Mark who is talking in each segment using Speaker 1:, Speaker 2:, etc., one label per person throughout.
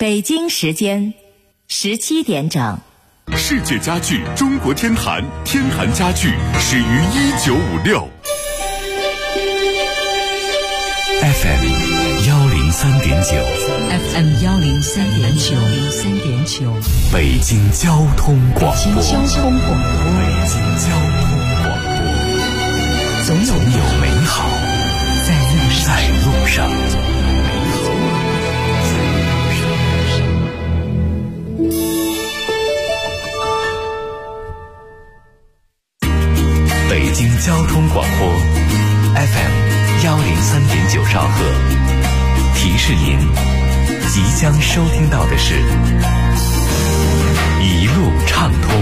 Speaker 1: 北京时间17点整。
Speaker 2: 世界家具中国天坛，天坛家具始于1956。FM 103.9，FM
Speaker 3: 103.9，
Speaker 2: 北京交通广播，
Speaker 3: 北京交通广播，总有美好在路上。
Speaker 2: 北京交通广播 FM 103.9兆赫，提示您即将收听到的是一路畅通。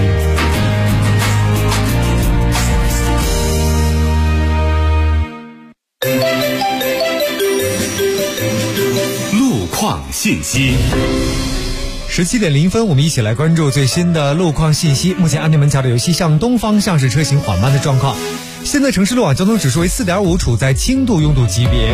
Speaker 2: 路况信息。
Speaker 4: 17点0分，我们一起来关注最新的路况信息。目前安定门桥的由西向东方向是车行缓慢的状况。现在城市路网交通指数为 4.5， 处在轻度拥堵级别。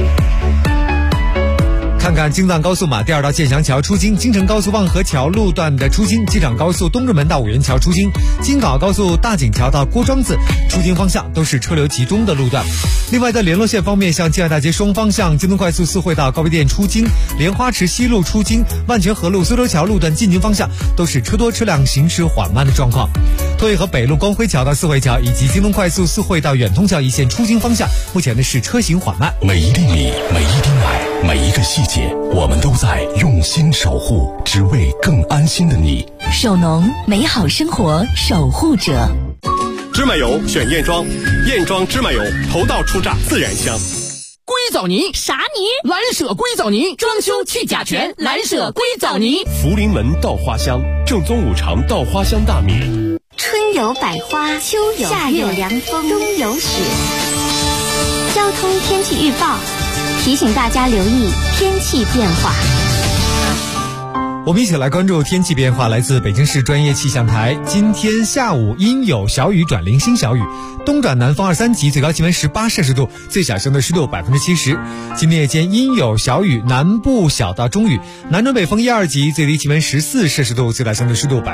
Speaker 4: 看看京藏高速马甸尔到建祥桥出京，京承高速望河桥路段的出京，机场高速东直门到五原桥出京，京港澳高速大井桥到郭庄子出京方向都是车流集中的路段。另外在联络线方面，像静安大街双方向京东快速四惠到高碑店出京，莲花池西路出京，万泉河路苏州桥路段进京方向都是车多车辆行驶缓慢的状况。拓运河北路光辉桥到四惠桥以及京东快速四惠到远通桥一线出京方向，目前的是车行缓慢。
Speaker 2: 每一厘米，每一滴奶，每一个细节，我们都在用心守护，只为更安心的你。
Speaker 1: 首农，美好生活守护者。
Speaker 5: 芝麻油选燕庄，燕庄芝麻油头道初榨，自然香。
Speaker 6: 硅藻泥
Speaker 1: 啥泥？
Speaker 6: 蓝舍硅藻泥，装修去甲醛，蓝舍硅藻泥。
Speaker 5: 福临门稻花香，正宗五常稻花香大米。
Speaker 7: 春有百花，秋有夏有凉风，冬有雪。交通天气预报提醒大家留意天气变化。
Speaker 4: 我们一起来关注天气变化，来自北京市专业气象台。今天下午阴有小雨转零星小雨，东转南风2、3级，最高气温18摄氏度，最小相对湿度70%。今天夜间阴有小雨，南部小到中雨，南转北风1、2级，最低气温14摄氏度，最大相对湿度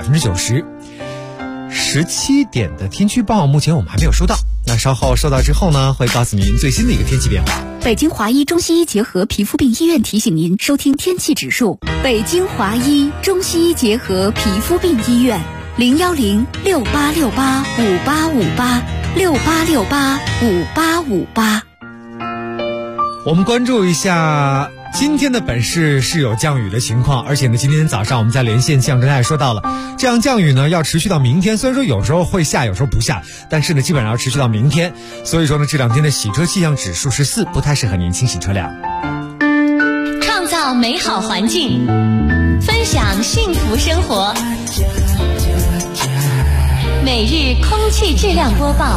Speaker 4: 90%。17点的天气预报目前我们还没有收到，那稍后收到之后呢，会告诉您最新的一个天气变化。
Speaker 8: 北京华医中西医结合皮肤病医院提醒您收听天气指数。北京华医中西医结合皮肤病医院01068685858，68685858。
Speaker 4: 我们关注一下今天的本市是有降雨的情况，而且呢，今天早上我们在连线气象站也说到了，这样降雨呢要持续到明天。虽然说有时候会下，有时候不下，但是呢，基本上要持续到明天。所以说呢，这2天的洗车气象指数是4，不太适合年轻洗车辆。
Speaker 1: 创造美好环境，分享幸福生活。每日空气质量播报。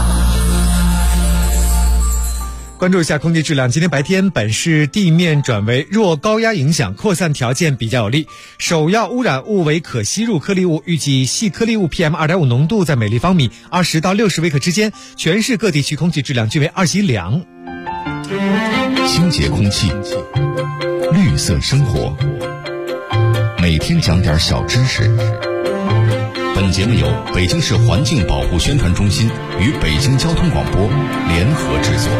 Speaker 4: 关注一下空气质量，今天白天本市地面转为弱高压影响，扩散条件比较有利，首要污染物为可吸入颗粒物，预计细颗粒物 PM2.5 浓度在每立方米20到60微克之间，全市各地区空气质量均为2级良。
Speaker 2: 清洁空气，绿色生活，每天讲点小知识。本节目由北京市环境保护宣传中心与北京交通广播联合制作。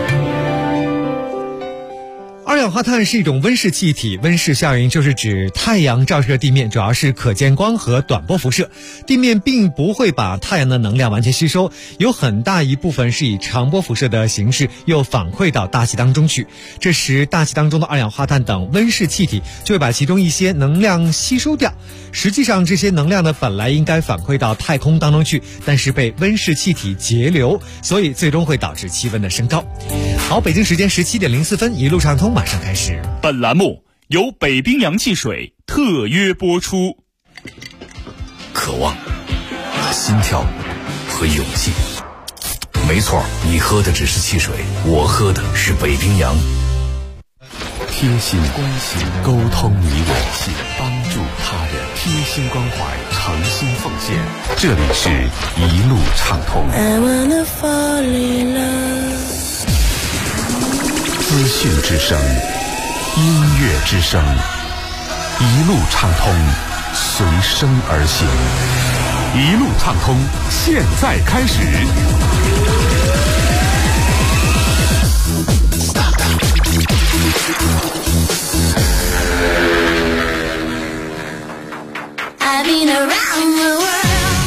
Speaker 4: 二氧化碳是一种温室气体，温室效应就是指太阳照射地面，主要是可见光和短波辐射，地面并不会把太阳的能量完全吸收，有很大一部分是以长波辐射的形式又反馈到大气当中去，这时大气当中的二氧化碳等温室气体就会把其中一些能量吸收掉。实际上这些能量呢本来应该反馈到太空当中去，但是被温室气体截留，所以最终会导致气温的升高。好，北京时间17点04分，一路畅通马上开始。
Speaker 9: 本栏目由北冰洋汽水特约播出。
Speaker 2: 渴望、心跳和勇气，没错，你喝的只是汽水，我喝的是北冰洋。贴心关心，沟通你我，帮助他人，贴心关怀，诚心奉献。这里是一路畅通。资讯之声，音乐之声
Speaker 10: 一路畅通，随声而行。一路畅通，现在开始。
Speaker 11: I've been around the world.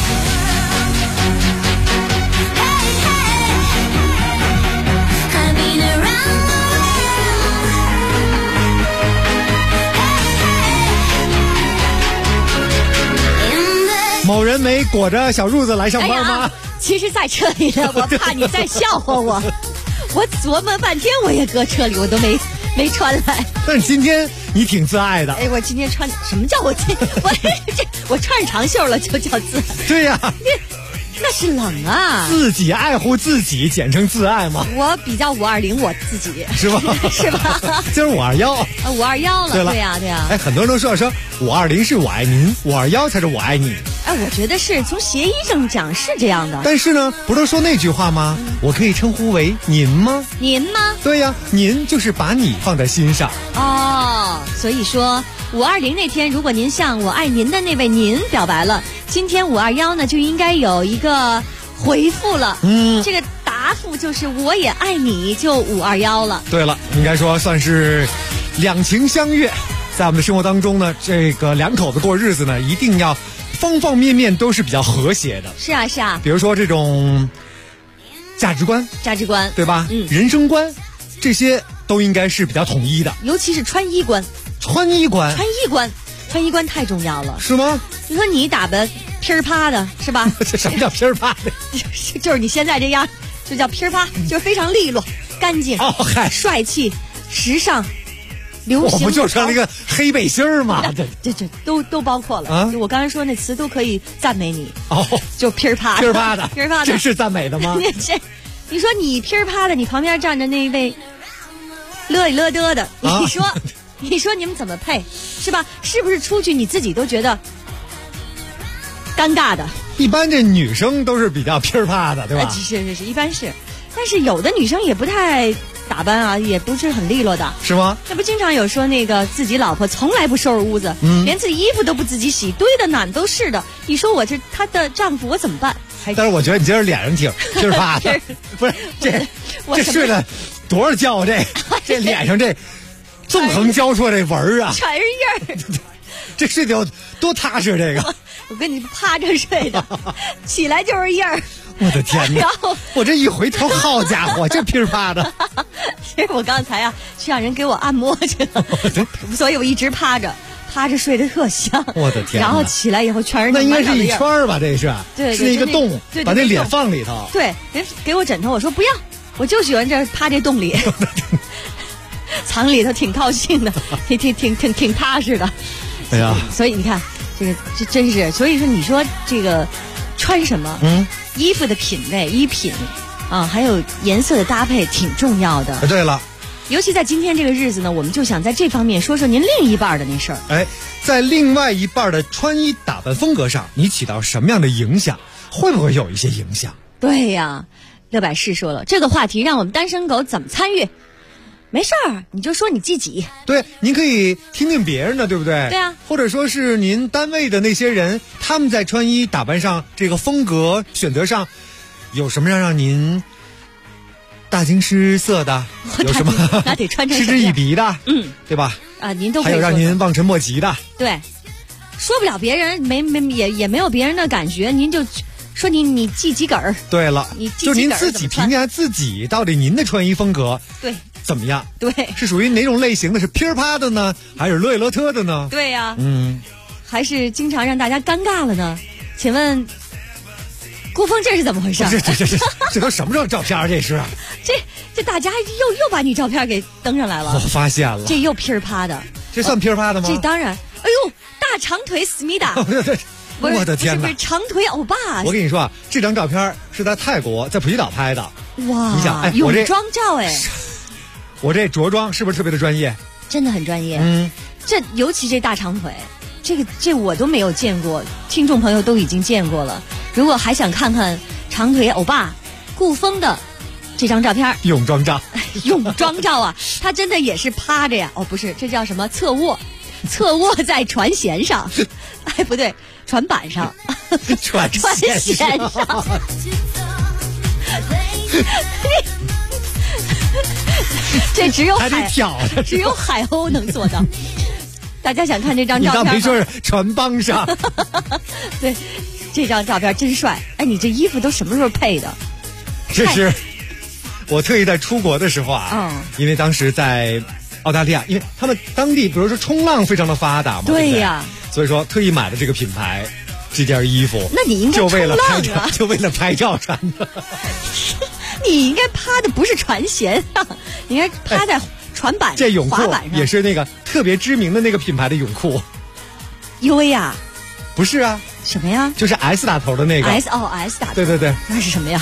Speaker 4: Hey, 某人没裹着小褥子来上班吗？
Speaker 6: 其实在车里呢，我怕你再笑话我。我琢磨半天，我也搁车里，我都没穿来。
Speaker 4: 但是今天你挺自爱的。
Speaker 6: 哎，我今天穿什么叫我我穿上长袖了就叫自爱？
Speaker 4: 对呀，
Speaker 6: 那是冷啊。
Speaker 4: 自己爱护自己，简称自爱嘛。
Speaker 6: 我比较520我自己
Speaker 4: 是吧？
Speaker 6: 是吧？
Speaker 4: 今儿521。
Speaker 6: 521了。对呀。
Speaker 4: 哎，很多人都说520是我爱您，521才是我爱你。
Speaker 6: 哎，我觉得是从协议上讲是这样的。
Speaker 4: 但是呢，不都说那句话吗？我可以称呼为您吗？
Speaker 6: 您吗？
Speaker 4: 对呀，您就是把你放在心上。
Speaker 6: 哦，所以说520那天，如果您向我爱您的那位您表白了，今天521呢就应该有一个回复了。这个答复就是我也爱你，就521了。
Speaker 4: 对了，应该说算是两情相悦。在我们的生活当中呢，这个两口子过日子呢，一定要方方面面都是比较和谐的。
Speaker 6: 是啊。
Speaker 4: 比如说这种价值观，对吧？人生观，这些都应该是比较统一的。
Speaker 6: 尤其是穿衣观。穿衣观太重要了。
Speaker 4: 是吗？
Speaker 6: 你说你打扮噼儿啪的，是吧？
Speaker 4: 什么叫噼儿啪的？
Speaker 6: 就是你现在这样，就叫噼儿啪，就是非常利落、干净、帅气、时尚。流行，
Speaker 4: 我不就穿了一个黑背心儿吗？
Speaker 6: 这都包括了啊！我刚才说那词都可以赞美你
Speaker 4: 哦，
Speaker 6: 就噼儿啪
Speaker 4: 的，这是赞美的吗？
Speaker 6: 你说你噼儿啪的，你旁边站着那一位乐里乐嘚的，你说你们怎么配？是吧？是不是出去你自己都觉得尴尬的？
Speaker 4: 一般这女生都是比较噼儿啪的，对吧？
Speaker 6: 是，一般是，但是有的女生也不太。打扮啊，也不是很利落的，
Speaker 4: 是吗？
Speaker 6: 那不经常有说那个自己老婆从来不收拾屋子，连自己衣服都不自己洗，堆的哪都是的。你说我这她的丈夫我怎么办？
Speaker 4: 但是我觉得你今儿脸上挺就是啪的，不是这睡了多少觉？这脸上这纵横交错这纹儿啊，
Speaker 6: 全是印儿。
Speaker 4: 这睡得有多踏实？这个
Speaker 6: 我跟你趴着睡的，起来就是印儿。
Speaker 4: 我的天哪！我这一回头，好家伙，这噼啪的。
Speaker 6: 其实我刚才去让人给我按摩去了，所以我一直趴着睡得特香。
Speaker 4: 我的天！
Speaker 6: 然后起来以后全是
Speaker 4: 那应该是一圈吧？这是
Speaker 6: 对，
Speaker 4: 是一个洞，把那脸放里头。
Speaker 6: 对，人给我枕头，我说不要，我就喜欢这趴这洞里，藏里头挺高兴的，挺踏实的。
Speaker 4: 哎呀，
Speaker 6: 所以你看，这真是，所以说你说这个穿什么，衣服的品味、衣品啊，还有颜色的搭配挺重要的。
Speaker 4: 对了，
Speaker 6: 尤其在今天这个日子呢，我们就想在这方面说说您另一半的那事儿。
Speaker 4: 哎，在另外一半的穿衣打扮风格上，你起到什么样的影响？会不会有一些影响？
Speaker 6: 对呀，乐百氏说了，这个话题让我们单身狗怎么参与？没事儿，你就说你自己。
Speaker 4: 对，您可以听听别人的，对不对？
Speaker 6: 对啊，
Speaker 4: 或者说是您单位的那些人，他们在穿衣打扮上，这个风格选择上，有什么让您大惊失色的？有什么
Speaker 6: 那得穿成
Speaker 4: 嗤之以鼻的？对吧？
Speaker 6: 啊，您都可以
Speaker 4: 还有让您望尘莫及的。
Speaker 6: 对，说不了别人，也没有别人的感觉，您就说你记几根儿。
Speaker 4: 对了，就您自己评价自己，到底您的穿衣风格
Speaker 6: 对
Speaker 4: 怎么样？
Speaker 6: 对，
Speaker 4: 是属于哪种类型的？是噼儿啪的呢，还是乐里乐特的呢？
Speaker 6: 对呀，还是经常让大家尴尬了呢？请问顾峰这是怎么回事？
Speaker 4: 这都什么时候照片？这是
Speaker 6: 这大家又把你照片给登上来了。
Speaker 4: 我发现了，
Speaker 6: 这又噼儿啪的，
Speaker 4: 这算噼儿啪的吗？
Speaker 6: 这当然，哎呦，大长腿思密达。
Speaker 4: 我的天哪！
Speaker 6: 不是长腿欧巴。
Speaker 4: 我跟你说啊，这张照片是在泰国，在普吉岛拍的。
Speaker 6: 哇，
Speaker 4: 你想，
Speaker 6: 泳装照哎，
Speaker 4: 我这着装是不是特别的专业？
Speaker 6: 真的很专业。这尤其这大长腿，这我都没有见过，听众朋友都已经见过了。如果还想看看长腿欧巴顾峰的这张照片，
Speaker 4: 泳装照，
Speaker 6: 泳装照啊，他真的也是趴着呀。哦，不是，这叫什么侧卧？ 侧卧在船舷上，哎，不对，船板上，
Speaker 4: 船
Speaker 6: 舷上。这只有海鸥能做到。大家想看这张照片吗？
Speaker 4: 你刚没说是船帮上？
Speaker 6: 对，这张照片真帅。哎，你这衣服都什么时候配的？
Speaker 4: 这是我特意在出国的时候啊，因为当时在澳大利亚，因为他们当地比如说冲浪非常的发达嘛，
Speaker 6: 对呀，
Speaker 4: 所以说特意买的这个品牌这件衣服。
Speaker 6: 那你应该冲浪啊，
Speaker 4: 就为了拍照穿的。
Speaker 6: 你应该趴的不是船舷上，你应该趴在船板、
Speaker 4: 这泳裤
Speaker 6: 滑板上，
Speaker 4: 也是那个特别知名的那个品牌的泳裤。
Speaker 6: UV 呀？
Speaker 4: 不是啊。
Speaker 6: 什么呀？
Speaker 4: 就是 S 打头的那个。
Speaker 6: S 打头。
Speaker 4: 对，
Speaker 6: 那是什么呀？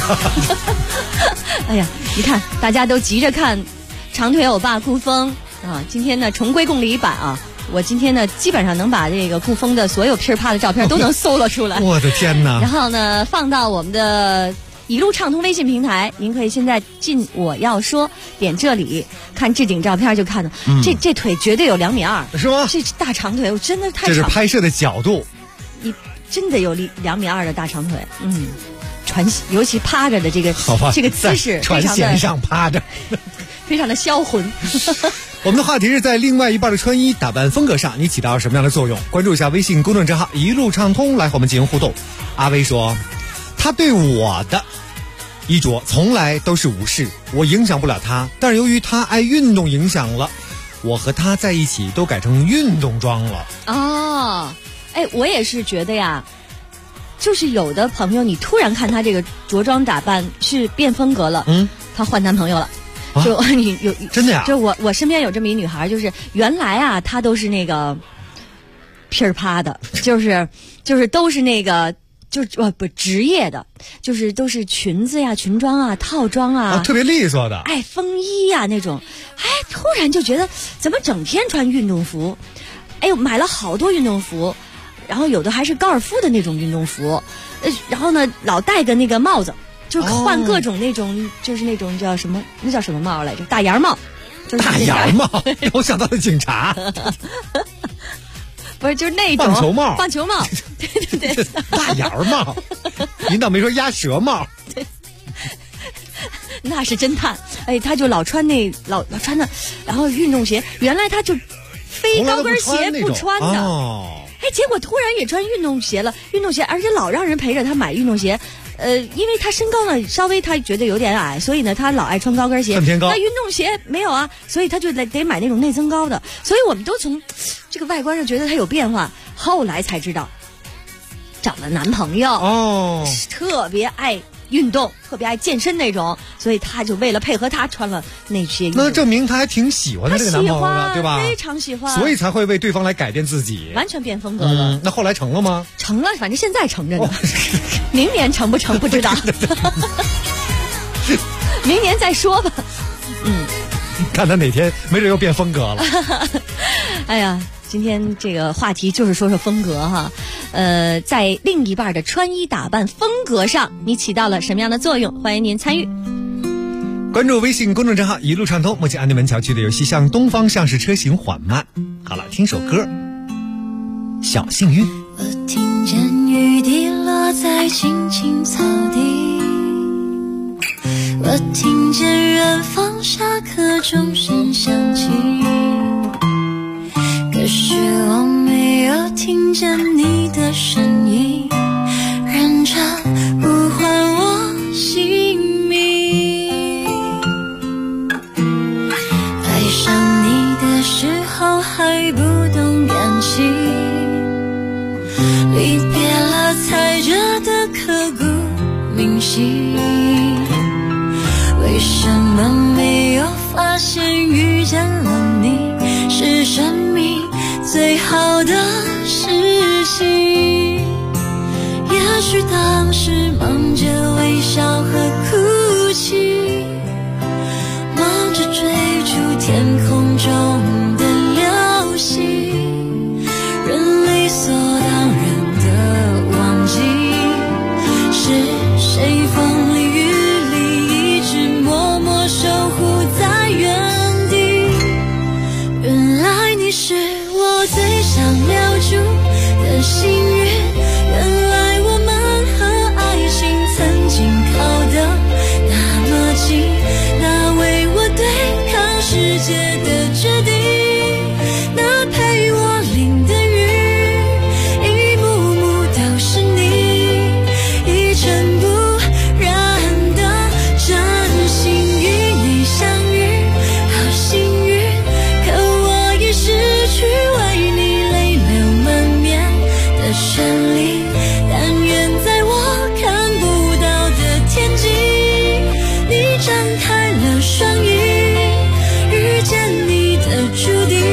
Speaker 6: 哎呀，你看大家都急着看长腿欧巴顾风啊！今天呢重归共理版啊！我今天呢基本上能把这个顾风的所有噼啪的照片都能搜了出来。
Speaker 4: 我的天哪！
Speaker 6: 然后呢放到我们的一路畅通微信平台，您可以现在进我要说，点这里看置顶照片就看到，这腿绝对有2.2米，
Speaker 4: 是吗？
Speaker 6: 这大长腿，我真的太长。
Speaker 4: 这是拍摄的角度，
Speaker 6: 你真的有2.2米的大长腿，尤其趴着的这个姿势，
Speaker 4: 船舷上趴着，
Speaker 6: 非常的销魂。
Speaker 4: 我们的话题是在另外一半的穿衣打扮风格上，你起到什么样的作用？关注一下微信公众账号一路畅通，来和我们进行互动。阿威说，他对我的衣着从来都是无视，我影响不了他，但是由于他爱运动影响了我，和他在一起都改成运动装了。
Speaker 6: 哦，哎，我也是觉得呀，就是有的朋友你突然看他这个着装打扮是变风格了，他换男朋友了。就你有
Speaker 4: 真的呀？
Speaker 6: 就我身边有这么一女孩，就是原来啊她都是那个噼儿啪的，就是都是那个不职业的，就是都是裙子呀、裙装啊、套装啊，
Speaker 4: 特别利索的，
Speaker 6: 哎，风衣呀那种，哎，突然就觉得怎么整天穿运动服，哎呦，买了好多运动服，然后有的还是高尔夫的那种运动服，然后呢老戴个那个帽子。就换各种那种，就是那种叫什么？那叫什么帽来着？大檐帽，就是
Speaker 4: 大檐帽。我想到了警察，
Speaker 6: 不是，就是那种棒球帽，对，
Speaker 4: 大檐帽。您倒没说鸭舌帽，
Speaker 6: 那是侦探。哎，他就老穿那老穿的，然后运动鞋，原来他就非高跟鞋不穿的。哎，结果突然也穿运动鞋了，而且老让人陪着他买运动鞋。因为他身高呢稍微他觉得有点矮，所以呢他老爱穿高跟鞋。
Speaker 4: 偏高。
Speaker 6: 那运动鞋没有啊，所以他就得买那种内增高的。所以我们都从这个外观上觉得他有变化，后来才知道找了男朋友特别爱运动，特别爱健身那种，所以他就为了配合他穿了那些衣服。
Speaker 4: 那证明他还挺喜欢他这个男朋友了，对吧？
Speaker 6: 非常喜欢，
Speaker 4: 所以才会为对方来改变自己，
Speaker 6: 完全变风格了。
Speaker 4: 那后来成了吗？
Speaker 6: 成了，反正现在成着呢。明年成不成不知道，明年再说吧。
Speaker 4: 看他哪天没准又变风格了。
Speaker 6: 哎呀，今天这个话题就是说风格哈。在另一半的穿衣打扮风格上，你起到了什么样的作用？欢迎您参与。
Speaker 4: 关注微信公众账号一路畅通。目前安定门桥区的游戏向东方向是车行缓慢。好了，听首歌，小幸运。
Speaker 11: 我听见雨滴落在青青草地，我听见远方下课钟声响起，可是我没有听见你的声音，认真呼唤我姓名。爱上你的时候还不懂感情，离别了才觉得刻骨铭心，为什么没有发现遇见了你是生命最好的事情？也许当时忙着微笑和哭泣，忙着追逐天空中的流星，人理所当然的忘记是谁风里雨里一直默默守护在原地。原来你是我我最想留住的幸运，原来我们和爱情曾经靠得那么近，那为我对抗世界的决定，那陪我淋的雨，一幕幕都是你，一尘不染的真心与你相遇，好幸运，可我已失去为你泪流满面的权利，但愿在我看不到的天际，你张开了双翼，遇见你的注定，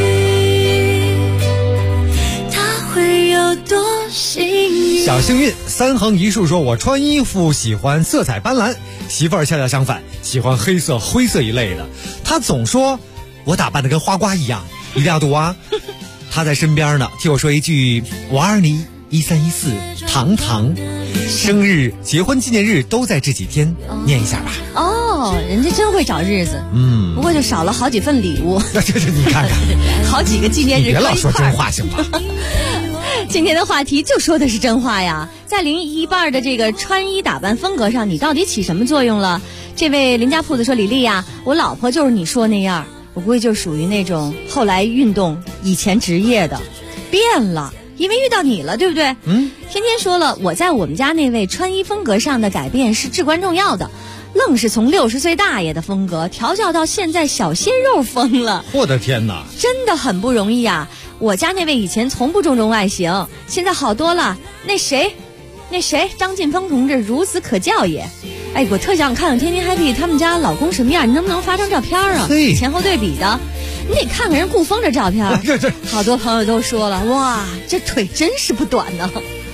Speaker 11: 它会有多幸运。
Speaker 4: 小幸运三横一竖说，我穿衣服喜欢色彩斑斓，媳妇儿恰恰相反，喜欢黑色灰色一类的。她总说我打扮得跟花瓜一样，一定要读啊。她在身边呢，替我说一句520 1314堂堂，生日结婚纪念日都在这几天，念一下吧。
Speaker 6: 哦，人家真会找日子，不过就少了好几份礼物。
Speaker 4: 这你看看，
Speaker 6: 好几个纪念日，
Speaker 4: 你别老说真话行吗？
Speaker 6: 今天的话题就说的是真话呀，在林一半的这个穿衣打扮风格上，你到底起什么作用了？这位林家铺子说，李丽呀，我老婆就是你说那样，我估计就属于那种后来运动以前职业的，变了，因为遇到你了，对不对？天天说了，我在我们家那位穿衣风格上的改变是至关重要的，愣是从60岁大爷的风格调教到现在小鲜肉风了。
Speaker 4: 我的天哪，
Speaker 6: 真的很不容易呀！我家那位以前从不注重外形，现在好多了。那谁，张晋峰同志孺子可教也。哎，我特想看看天天 happy 他们家老公什么样，你能不能发张照片啊？前后对比的，你得看看人顾峰这照片。好多朋友都说了，哇，这腿真是不短呢。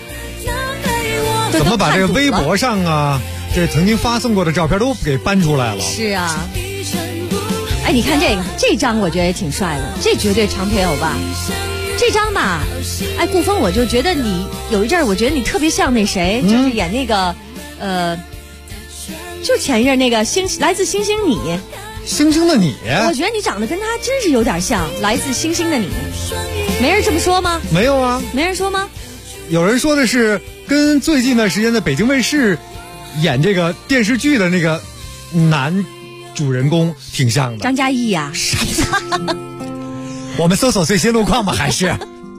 Speaker 4: 怎么把这个微博上啊，这曾经发送过的照片都给搬出来了？
Speaker 6: 是啊。哎，你看这张我觉得也挺帅的，这绝对长腿欧巴。这张吧，哎，顾峰，我就觉得你有一阵儿，我觉得你特别像那谁，就是演那个，就前一阵那个来自星星你，
Speaker 4: 星星的你，
Speaker 6: 我觉得你长得跟他真是有点像，来自星星的你，没人这么说吗？
Speaker 4: 没有啊，
Speaker 6: 没人说吗？
Speaker 4: 有人说的是跟最近的时间的北京卫视演这个电视剧的那个男主人公挺像的，
Speaker 6: 张嘉译呀。
Speaker 4: 我们搜索最新路况吧，还是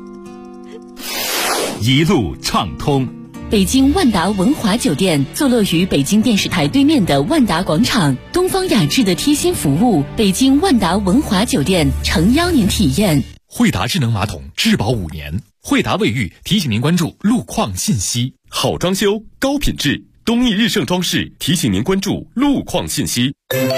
Speaker 9: 一路畅通。
Speaker 8: 北京万达文华酒店坐落于北京电视台对面的万达广场，东方雅致的贴心服务，北京万达文华酒店诚邀您体验。
Speaker 12: 惠达智能马桶质保5年，惠达卫浴提醒您关注路况信息。
Speaker 10: 好装修高品质，东义日盛装饰提醒您关注路况信息。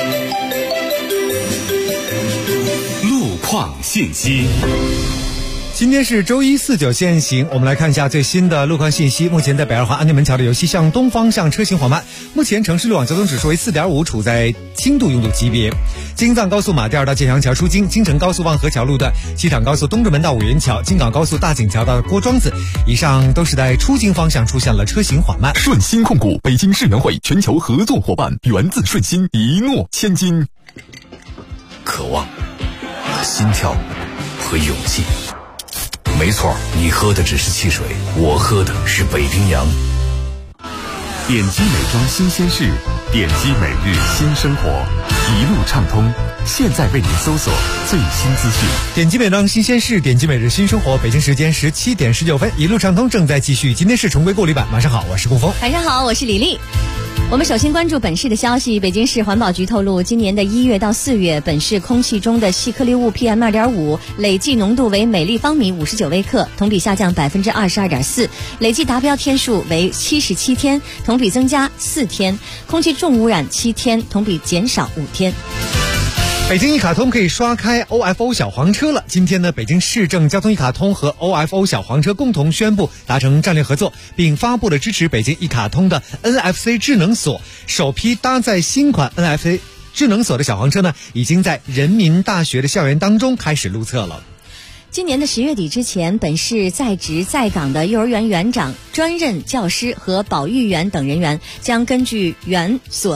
Speaker 9: 路况信息。
Speaker 4: 今天是周一，4、9限行。我们来看一下最新的路况信息。目前在北二环安定门桥的由西向东方向车行缓慢，目前城市路网交通指数为4.5，处在轻度拥堵级别。京藏高速马甸到建阳桥出京，京承高速望河桥路段，西坦高速东直门到五元桥，京港高速大井桥到郭庄子，以上都是在出京方向出现了车行缓慢。
Speaker 10: 顺心控股北京世园会全球合作伙伴，源自顺心，一诺千金。
Speaker 2: 渴望、心跳和勇气。没错，你喝的只是汽水，我喝的是北冰洋。
Speaker 10: 点击美妆新鲜事，点击每日新生活，一路畅通。现在为您搜索最新资讯。
Speaker 4: 点击美妆新鲜事，点击每日新生活。北京时间17点19分，一路畅通正在继续。今天是重归过滤版。晚上好，我是顾峰。
Speaker 6: 晚上好，我是李丽。我们首先关注本市的消息。北京市环保局透露，今年的1月到4月，本市空气中的细颗粒物 PM2.5 累计浓度为每立方米59微克，同比下降22.4%，累计达标天数为77天，同比增加4天。空气重污染7天，同比减少5天。
Speaker 4: 北京一卡通可以刷开 OFO 小黄车了。今天呢，北京市政交通一卡通和 OFO 小黄车共同宣布达成战略合作，并发布了支持北京一卡通的 NFC 智能锁。首批搭载新款 NFC 智能锁的小黄车呢，已经在人民大学的校园当中开始路测了。
Speaker 6: 今年的10月底之前，本市在职在岗的幼儿园园长、专任教师和保育员等人员将根据园所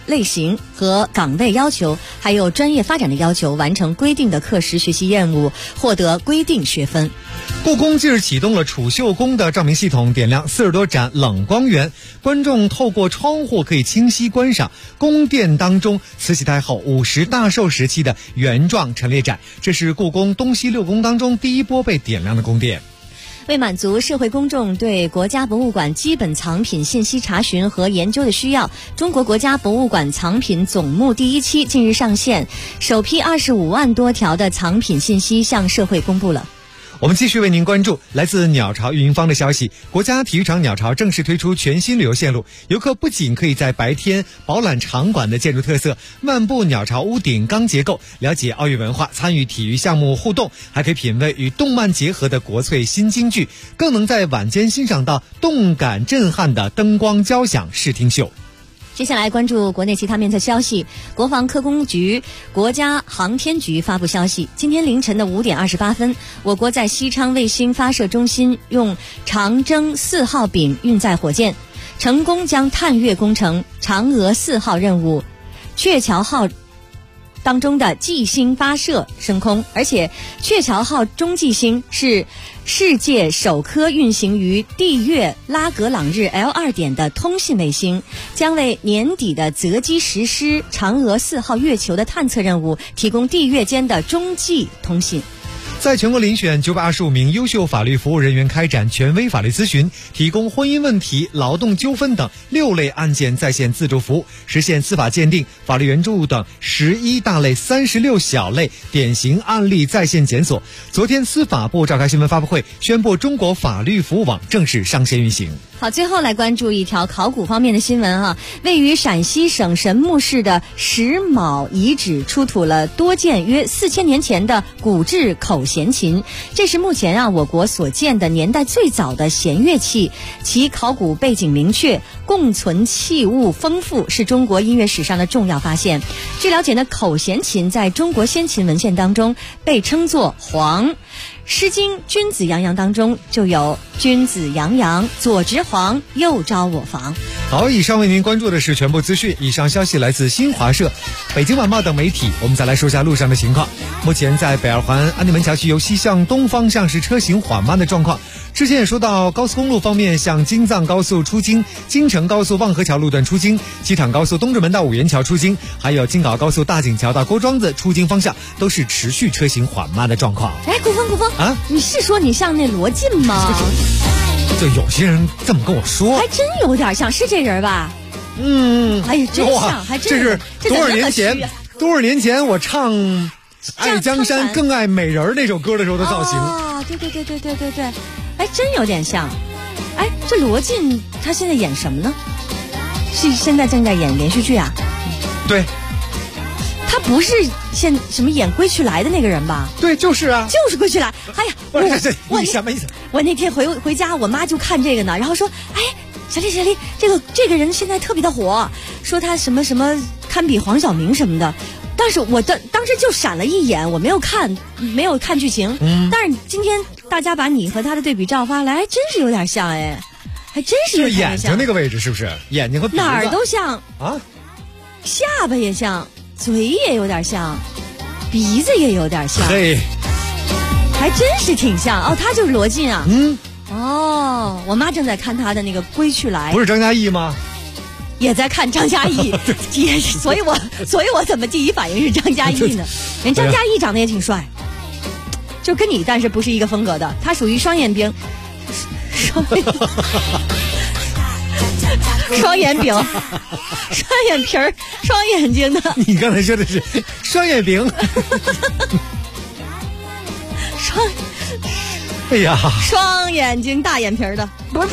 Speaker 6: 类型和岗位要求，还有专业发展的要求，完成规定的课时学习任务，获得规定学分。
Speaker 4: 故宫近日启动了储秀宫的照明系统，点亮40多盏冷光源，观众透过窗户可以清晰观赏宫殿当中慈禧太后50大寿时期的原状陈列展。这是故宫东西6宫当中第一波被点亮的宫殿。
Speaker 6: 为满足社会公众对国家博物馆基本藏品信息查询和研究的需要，中国国家博物馆藏品总目第1期近日上线，首批25万多条的藏品信息向社会公布了。
Speaker 4: 我们继续为您关注来自鸟巢运营方的消息，国家体育场鸟巢正式推出全新旅游线路，游客不仅可以在白天饱览场馆的建筑特色，漫步鸟巢屋顶钢结构，了解奥运文化，参与体育项目互动，还可以品味与动漫结合的国粹新京剧，更能在晚间欣赏到动感震撼的灯光交响视听秀。
Speaker 6: 接下来关注国内其他面的消息。国防科工局、国家航天局发布消息，今天凌晨的5点28分，我国在西昌卫星发射中心用长征4号丙运载火箭，成功将探月工程嫦娥4号任务、鹊桥号当中的纪星发射升空，而且鹊桥号中纪星是世界首颗运行于地月拉格朗日 L2 点的通信卫星，将为年底的择机实施嫦娥4号月球的探测任务提供地月间的中继通信。
Speaker 4: 在全国遴选925名优秀法律服务人员开展权威法律咨询，提供婚姻问题、劳动纠纷等6类案件在线自助服务，实现司法鉴定、法律援助等11大类36小类典型案例在线检索。昨天司法部召开新闻发布会，宣布中国法律服务网正式上线运行。
Speaker 6: 好，最后来关注一条考古方面的新闻啊。位于陕西省神木市的石峁遗址出土了多件约4000年前的古制口弦琴，这是目前我国所见的年代最早的弦乐器，其考古背景明确，共存器物丰富，是中国音乐史上的重要发现。据了解呢，口弦琴在中国先秦文献当中被称作簧。诗经君子阳阳当中就有君子阳阳，左执黄，右招我房。
Speaker 4: 好，以上为您关注的是全部资讯，以上消息来自新华社、北京晚报等媒体。我们再来说一下路上的情况。目前在北二环安定门桥区由西向东方向是车行缓慢的状况。之前也说到高速公路方面，像京藏高速出京、京承高速望河桥路段出京、机场高速东直门到五原桥出京，还有京港高速大井桥到郭庄子出京方向都是持续车行缓慢的状况。
Speaker 6: 哎，古风啊，你是说你像那罗晋吗？
Speaker 4: 就有些人这么跟我说，
Speaker 6: 还真有点像，是这人吧？哎呀，真像，还真
Speaker 4: 这是多少年前？多少年前我唱《爱江山更爱美人》那首歌的时候的造型
Speaker 6: 啊！对，哎，真有点像。哎，这罗晋他现在演什么呢？是现在正在演连续剧啊？
Speaker 4: 对。
Speaker 6: 他不是什么演《归去来》的那个人吧？
Speaker 4: 对，就是啊，
Speaker 6: 就是《归去来》。哎呀，
Speaker 4: 我什么意思？
Speaker 6: 我那天回家，我妈就看这个呢，然后说：“哎，小丽，这个人现在特别的火，说他什么堪比黄晓明什么的。”但是我当时就闪了一眼，我没有看剧情。但是今天大家把你和他的对比照发来，还真是有点像哎，还真是有点像。
Speaker 4: 眼睛那个位置是不是？眼睛和鼻子
Speaker 6: 哪儿都像
Speaker 4: 啊，
Speaker 6: 下巴也像。嘴也有点像，鼻子也有点像，
Speaker 4: 嘿，
Speaker 6: 还真是挺像哦。他就是罗晋啊。哦，我妈正在看他的那个《归去来》，
Speaker 4: 不是张嘉译吗？
Speaker 6: 也在看张嘉译，所以我怎么第一反应是张嘉译呢？人张嘉译长得也挺帅，就跟你但是不是一个风格的，他属于双眼兵，双眼饼，双眼皮儿，双眼睛的。
Speaker 4: 你刚才说的是双眼饼，哎呀，
Speaker 6: 双眼睛大眼皮儿的，不是，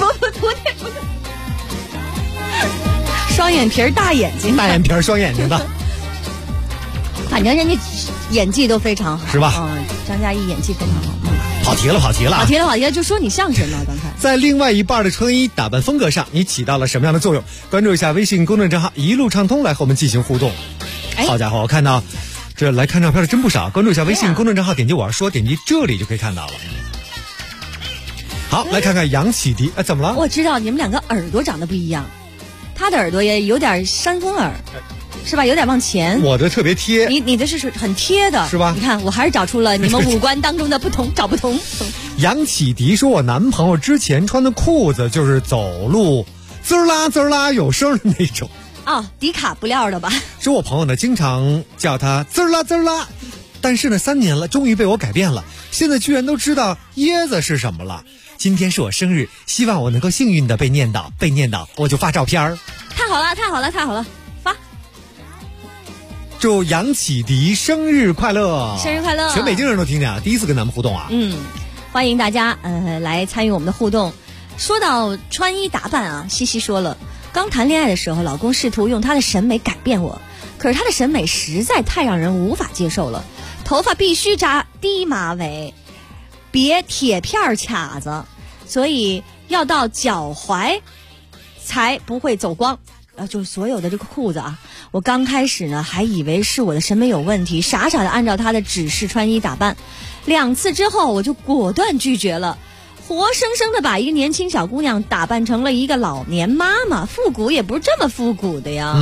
Speaker 6: 双眼皮儿大眼睛，
Speaker 4: 大眼皮儿双眼睛的，
Speaker 6: 反正人家演技都非常好，
Speaker 4: 是吧？
Speaker 6: 张嘉译演技非常好。
Speaker 4: 跑题了，就
Speaker 6: 说你像什么？刚才
Speaker 4: 在另外一半的穿衣打扮风格上，你起到了什么样的作用？关注一下微信公众账号一路畅通，来和我们进行互动。好家伙，我看到这来看照片的真不少。关注一下微信公众账号，点击我要说，点击这里就可以看到了。好，来看看杨启迪，怎么了？
Speaker 6: 我知道你们两个耳朵长得不一样，他的耳朵也有点山峰耳。 是吧？有点往前。
Speaker 4: 我的特别贴，
Speaker 6: 你的是很贴的，
Speaker 4: 是吧？
Speaker 6: 你看，我还是找出了你们五官当中的不同，找不同。
Speaker 4: 杨启迪说，我男朋友之前穿的裤子就是走路滋儿啦滋儿啦有声的那种。
Speaker 6: 哦，迪卡布料的吧？
Speaker 4: 说我朋友呢，经常叫他滋儿啦滋儿啦，但是呢，3年了，终于被我改变了，现在居然都知道椰子是什么了。今天是我生日，希望我能够幸运的被念叨，我就发照片儿。
Speaker 6: 太好了，发！
Speaker 4: 祝杨启迪生日快乐！
Speaker 6: 生日快乐！
Speaker 4: 全北京人都听见了，第一次跟咱们互动啊。
Speaker 6: 欢迎大家来参与我们的互动。说到穿衣打扮啊，西西说了，刚谈恋爱的时候，老公试图用他的审美改变我，可是他的审美实在太让人无法接受了，头发必须扎低马尾，别铁片卡子，所以要到脚踝才不会走光。就是所有的这个裤子啊，我刚开始呢还以为是我的审美有问题，傻傻的按照他的指示穿衣打扮，2次之后我就果断拒绝了，活生生的把一个年轻小姑娘打扮成了一个老年妈妈，复古也不是这么复古的呀。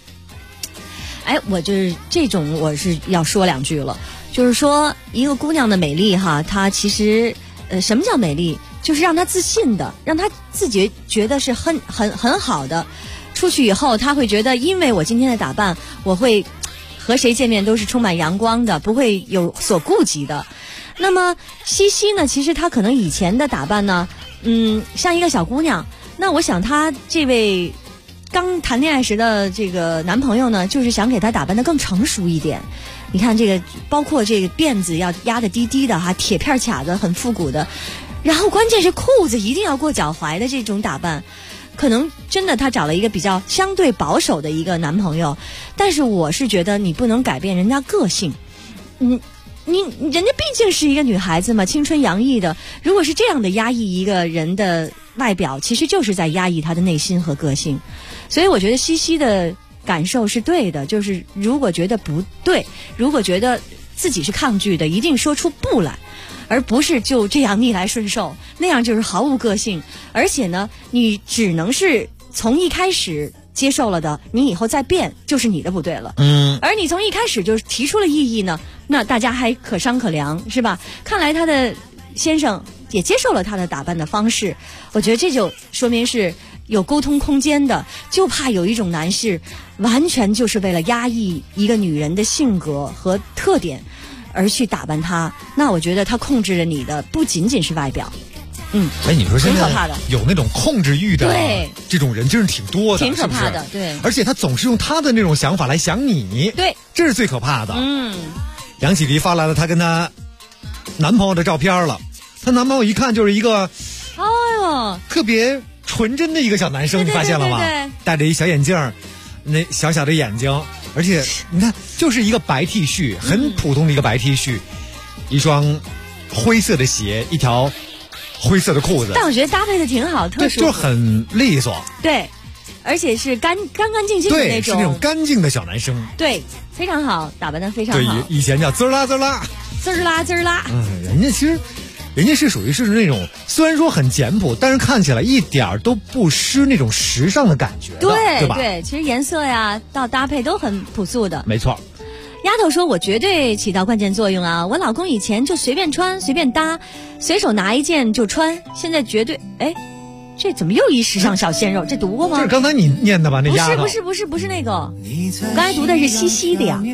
Speaker 6: 我就是这种，我是要说2句了，就是说一个姑娘的美丽哈，她其实什么叫美丽？就是让她自信的，让她自己觉得是很好的。出去以后，她会觉得，因为我今天的打扮，我会和谁见面都是充满阳光的，不会有所顾忌的。那么西西呢，其实她可能以前的打扮呢，像一个小姑娘。那我想她这位刚谈恋爱时的这个男朋友呢，就是想给她打扮得更成熟一点。你看这个，包括这个辫子要压得低低的哈，铁片卡子很复古的，然后关键是裤子一定要过脚踝的这种打扮。可能真的她找了一个比较相对保守的一个男朋友，但是我是觉得你不能改变人家个性，人家毕竟是一个女孩子嘛，青春洋溢的，如果是这样的压抑一个人的外表，其实就是在压抑她的内心和个性。所以我觉得西西的感受是对的，就是如果觉得不对，如果觉得自己是抗拒的，一定说出不来，而不是就这样逆来顺受，那样就是毫无个性。而且呢，你只能是从一开始接受了的，你以后再变就是你的不对了。而你从一开始就提出了异议呢，那大家还可商可量，是吧？看来他的先生也接受了他的打扮的方式，我觉得这就说明是有沟通空间的。就怕有一种男士完全就是为了压抑一个女人的性格和特点而去打扮她，那我觉得他控制了你的不仅仅是外表。
Speaker 4: 你说现在有那种控制欲的这种人真是挺多的，
Speaker 6: 挺可怕的，
Speaker 4: 是不是？
Speaker 6: 对。
Speaker 4: 而且他总是用他的那种想法来想你，
Speaker 6: 对，
Speaker 4: 这是最可怕的。杨启迪发来了她跟她男朋友的照片了，她男朋友一看就是一个，特别纯真的一个小男生，你发现了吗？戴着一小眼镜，那小小的眼睛，而且你看，就是一个白 T 恤，很普通的一个白 T 恤，一双灰色的鞋，一条灰色的裤子。
Speaker 6: 但我觉得搭配的挺好，特殊，
Speaker 4: 就很利索。
Speaker 6: 对，而且是干净的那种。
Speaker 4: 对，是那种干净的小男生。
Speaker 6: 对，非常好，打扮的非常好。
Speaker 4: 对，以前叫滋儿啦滋儿啦，
Speaker 6: 滋儿啦滋儿啦。
Speaker 4: 人家其实。人家是属于是那种虽然说很简朴，但是看起来一点都不失那种时尚的感觉的，对吧？
Speaker 6: 对，其实颜色呀到搭配都很朴素的。
Speaker 4: 没错。
Speaker 6: 丫头说，我绝对起到关键作用啊！我老公以前就随便穿随便搭，随手拿一件就穿，现在绝对这怎么又一时尚小鲜肉？这读过吗？
Speaker 4: 这是刚才你念的吧？那丫头
Speaker 6: 不是那个，我刚才读的是西西的呀。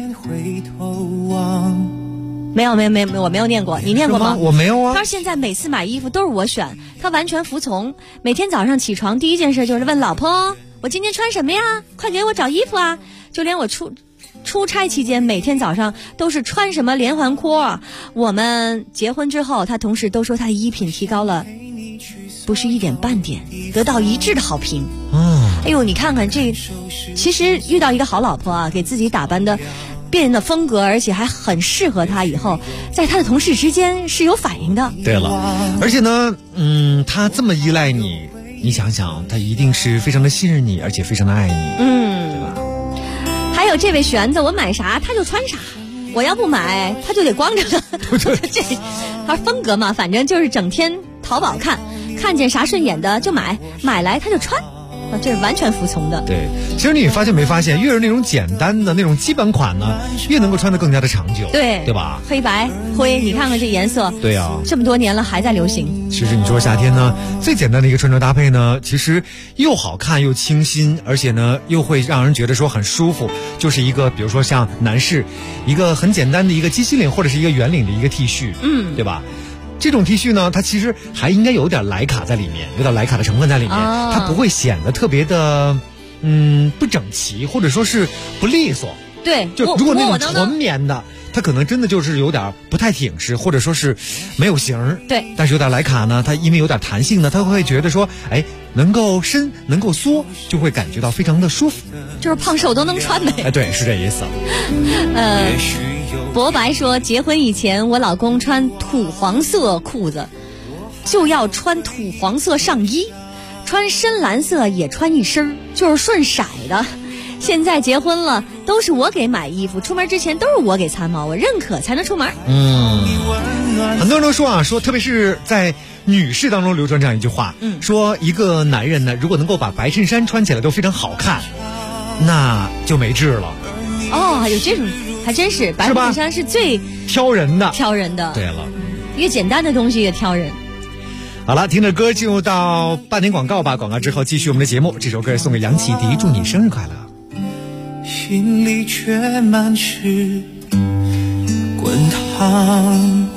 Speaker 6: 没有，我没有念过，你念过吗？
Speaker 4: 我没有啊。
Speaker 6: 他说现在每次买衣服都是我选，他完全服从。每天早上起床第一件事就是问老婆：“我今天穿什么呀？快给我找衣服啊！”就连我出差期间，每天早上都是穿什么连环裤。我们结婚之后，他同事都说他的衣品提高了，不是1点半点，得到一致的好评。哎呦，你看看这，其实遇到一个好老婆啊，给自己打扮的。变的风格，而且还很适合他，以后在他的同事之间是有反应的。
Speaker 4: 对了，而且呢，他这么依赖你，你想想，他一定是非常的信任你，而且非常的爱你，对吧？
Speaker 6: 还有这位玄子，我买啥他就穿啥，我要不买他就得光着。这他风格嘛，反正就是整天淘宝看见啥顺眼的就买来他就穿。 这是完全服从的。
Speaker 4: 对，其实你发现没发现，越是那种简单的那种基本款呢，越能够穿得更加的长久，对吧？
Speaker 6: 黑白灰，你看看这颜色，
Speaker 4: 对啊，
Speaker 6: 这么多年了还在流行。
Speaker 4: 其实你说夏天呢，最简单的一个穿着搭配呢，其实又好看又清新，而且呢又会让人觉得说很舒服，就是一个比如说像男士一个很简单的一个鸡心领或者是一个圆领的一个 T 恤，对吧？这种 T 恤呢，它其实还应该有点莱卡在里面，有点莱卡的成分在里面，它不会显得特别的不整齐，或者说是不利索。
Speaker 6: 对，
Speaker 4: 就如果那种纯棉的，它可能真的就是有点不太挺实，或者说是没有型。
Speaker 6: 对，
Speaker 4: 但是有点莱卡呢，它因为有点弹性呢，它会觉得说，哎，能够伸，能够缩，就会感觉到非常的舒服。
Speaker 6: 就是胖瘦都能穿呗。
Speaker 4: 哎，对，是这意思。
Speaker 6: 博白说，结婚以前我老公穿土黄色裤子，就要穿土黄色上衣，穿深蓝色也穿一身，就是顺色的。现在结婚了，都是我给买衣服，出门之前都是我给参谋，我认可才能出门。
Speaker 4: 很多人都说说特别是在女士当中流传这样一句话，说一个男人呢，如果能够把白衬衫穿起来都非常好看，那就没治了。
Speaker 6: 哦，有这种，还真是白衬衫是最
Speaker 4: 挑人的。对了，
Speaker 6: 越简单的东西越挑人。
Speaker 4: 好了，听着歌进入到半点广告吧，广告之后继续我们的节目。这首歌送给杨启迪，祝你生日快乐。
Speaker 13: 心里却满是滚烫，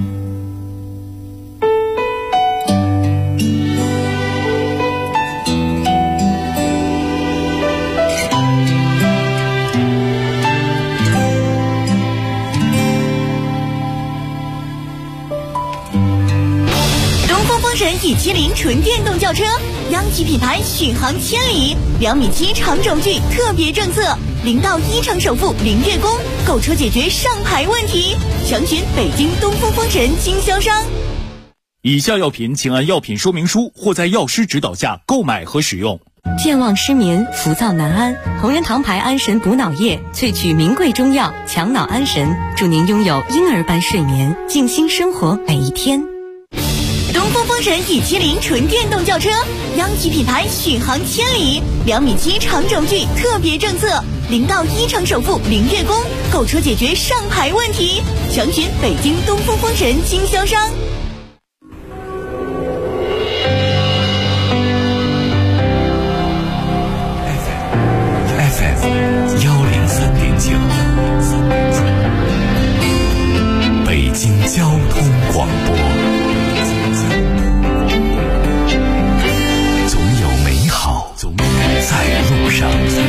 Speaker 1: E70纯电动轿车，央企品牌，续航千里，2.7米长轴距特别政策，0到1成首付，0月供，购车解决上牌问题。详询北京东风风神经销商。
Speaker 9: 以下药品请按药品说明书或在药师指导下购买和使用。
Speaker 8: 健忘失眠、浮躁难安，同仁堂牌安神补脑液萃取名贵中药，强脑安神，祝您拥有婴儿般睡眠，静心生活每一天。
Speaker 1: 东风风神E70纯电动轿车，央企品牌，续航千里，2.7米长轴距特别政策，0到1成首付，0月供，购车解决上牌问题。详询北京东风风神经销商。
Speaker 2: FM 103.9，北京交通广播。在路上。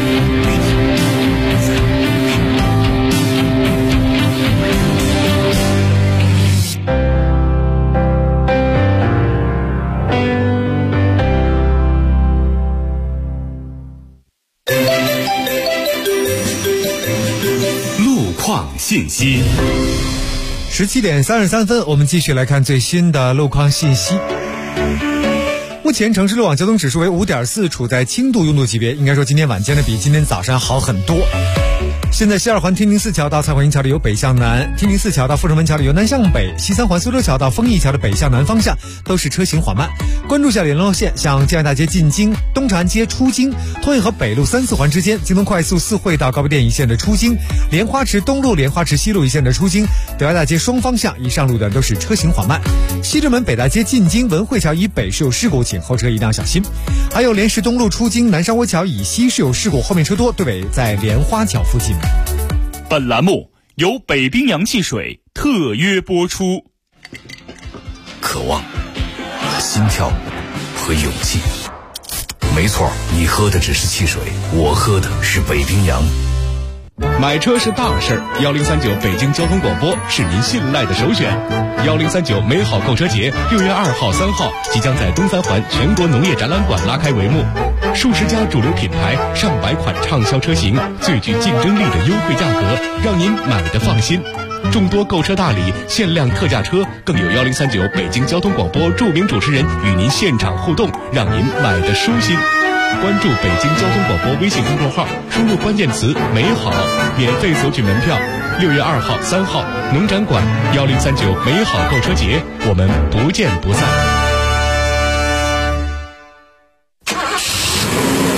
Speaker 10: 路况信息。
Speaker 4: 17点33分，我们继续来看最新的路况信息。目前城市路网交通指数为5.4，处在轻度拥堵级别，应该说今天晚间呢比今天早上好很多。现在西二环天宁寺桥到蔡环营桥的由北向南，天宁寺桥到阜成门桥的由南向北，西三环苏州桥到丰益桥的北向南方向都是车行缓慢。关注下联络线，像建安大街进京、东长安街出京、通惠河北路3、4环之间，京东快速4惠到高碑店一线的出京，莲花池东路、莲花池西路一线的出京，德爱大街双方向以上路段都是车行缓慢。西直门北大街进京、文汇桥以北是有事故，请后车一定要小心。还有莲石东路出京、南山窝桥以西是有事故，后面车多，对尾在莲花桥附近。
Speaker 9: 本栏目由北冰洋汽水特约播出。
Speaker 2: 渴望、心跳和勇气，没错，你喝的只是汽水，我喝的是北冰洋。
Speaker 14: 买车是大事，1039北京交通广播是您信赖的首选。1039美好购车节6月2号、3号即将在东三环全国农业展览馆拉开帷幕，数十家主流品牌、上百款畅销车型，最具竞争力的优惠价格，让您买得放心。众多购车大礼、限量特价车，更有1039北京交通广播著名主持人与您现场互动，让您买得舒心。关注北京交通广播微信公众号，输入关键词美好，免费索取门票。6月2号、3号农展馆1039美好购车节，我们不见不散。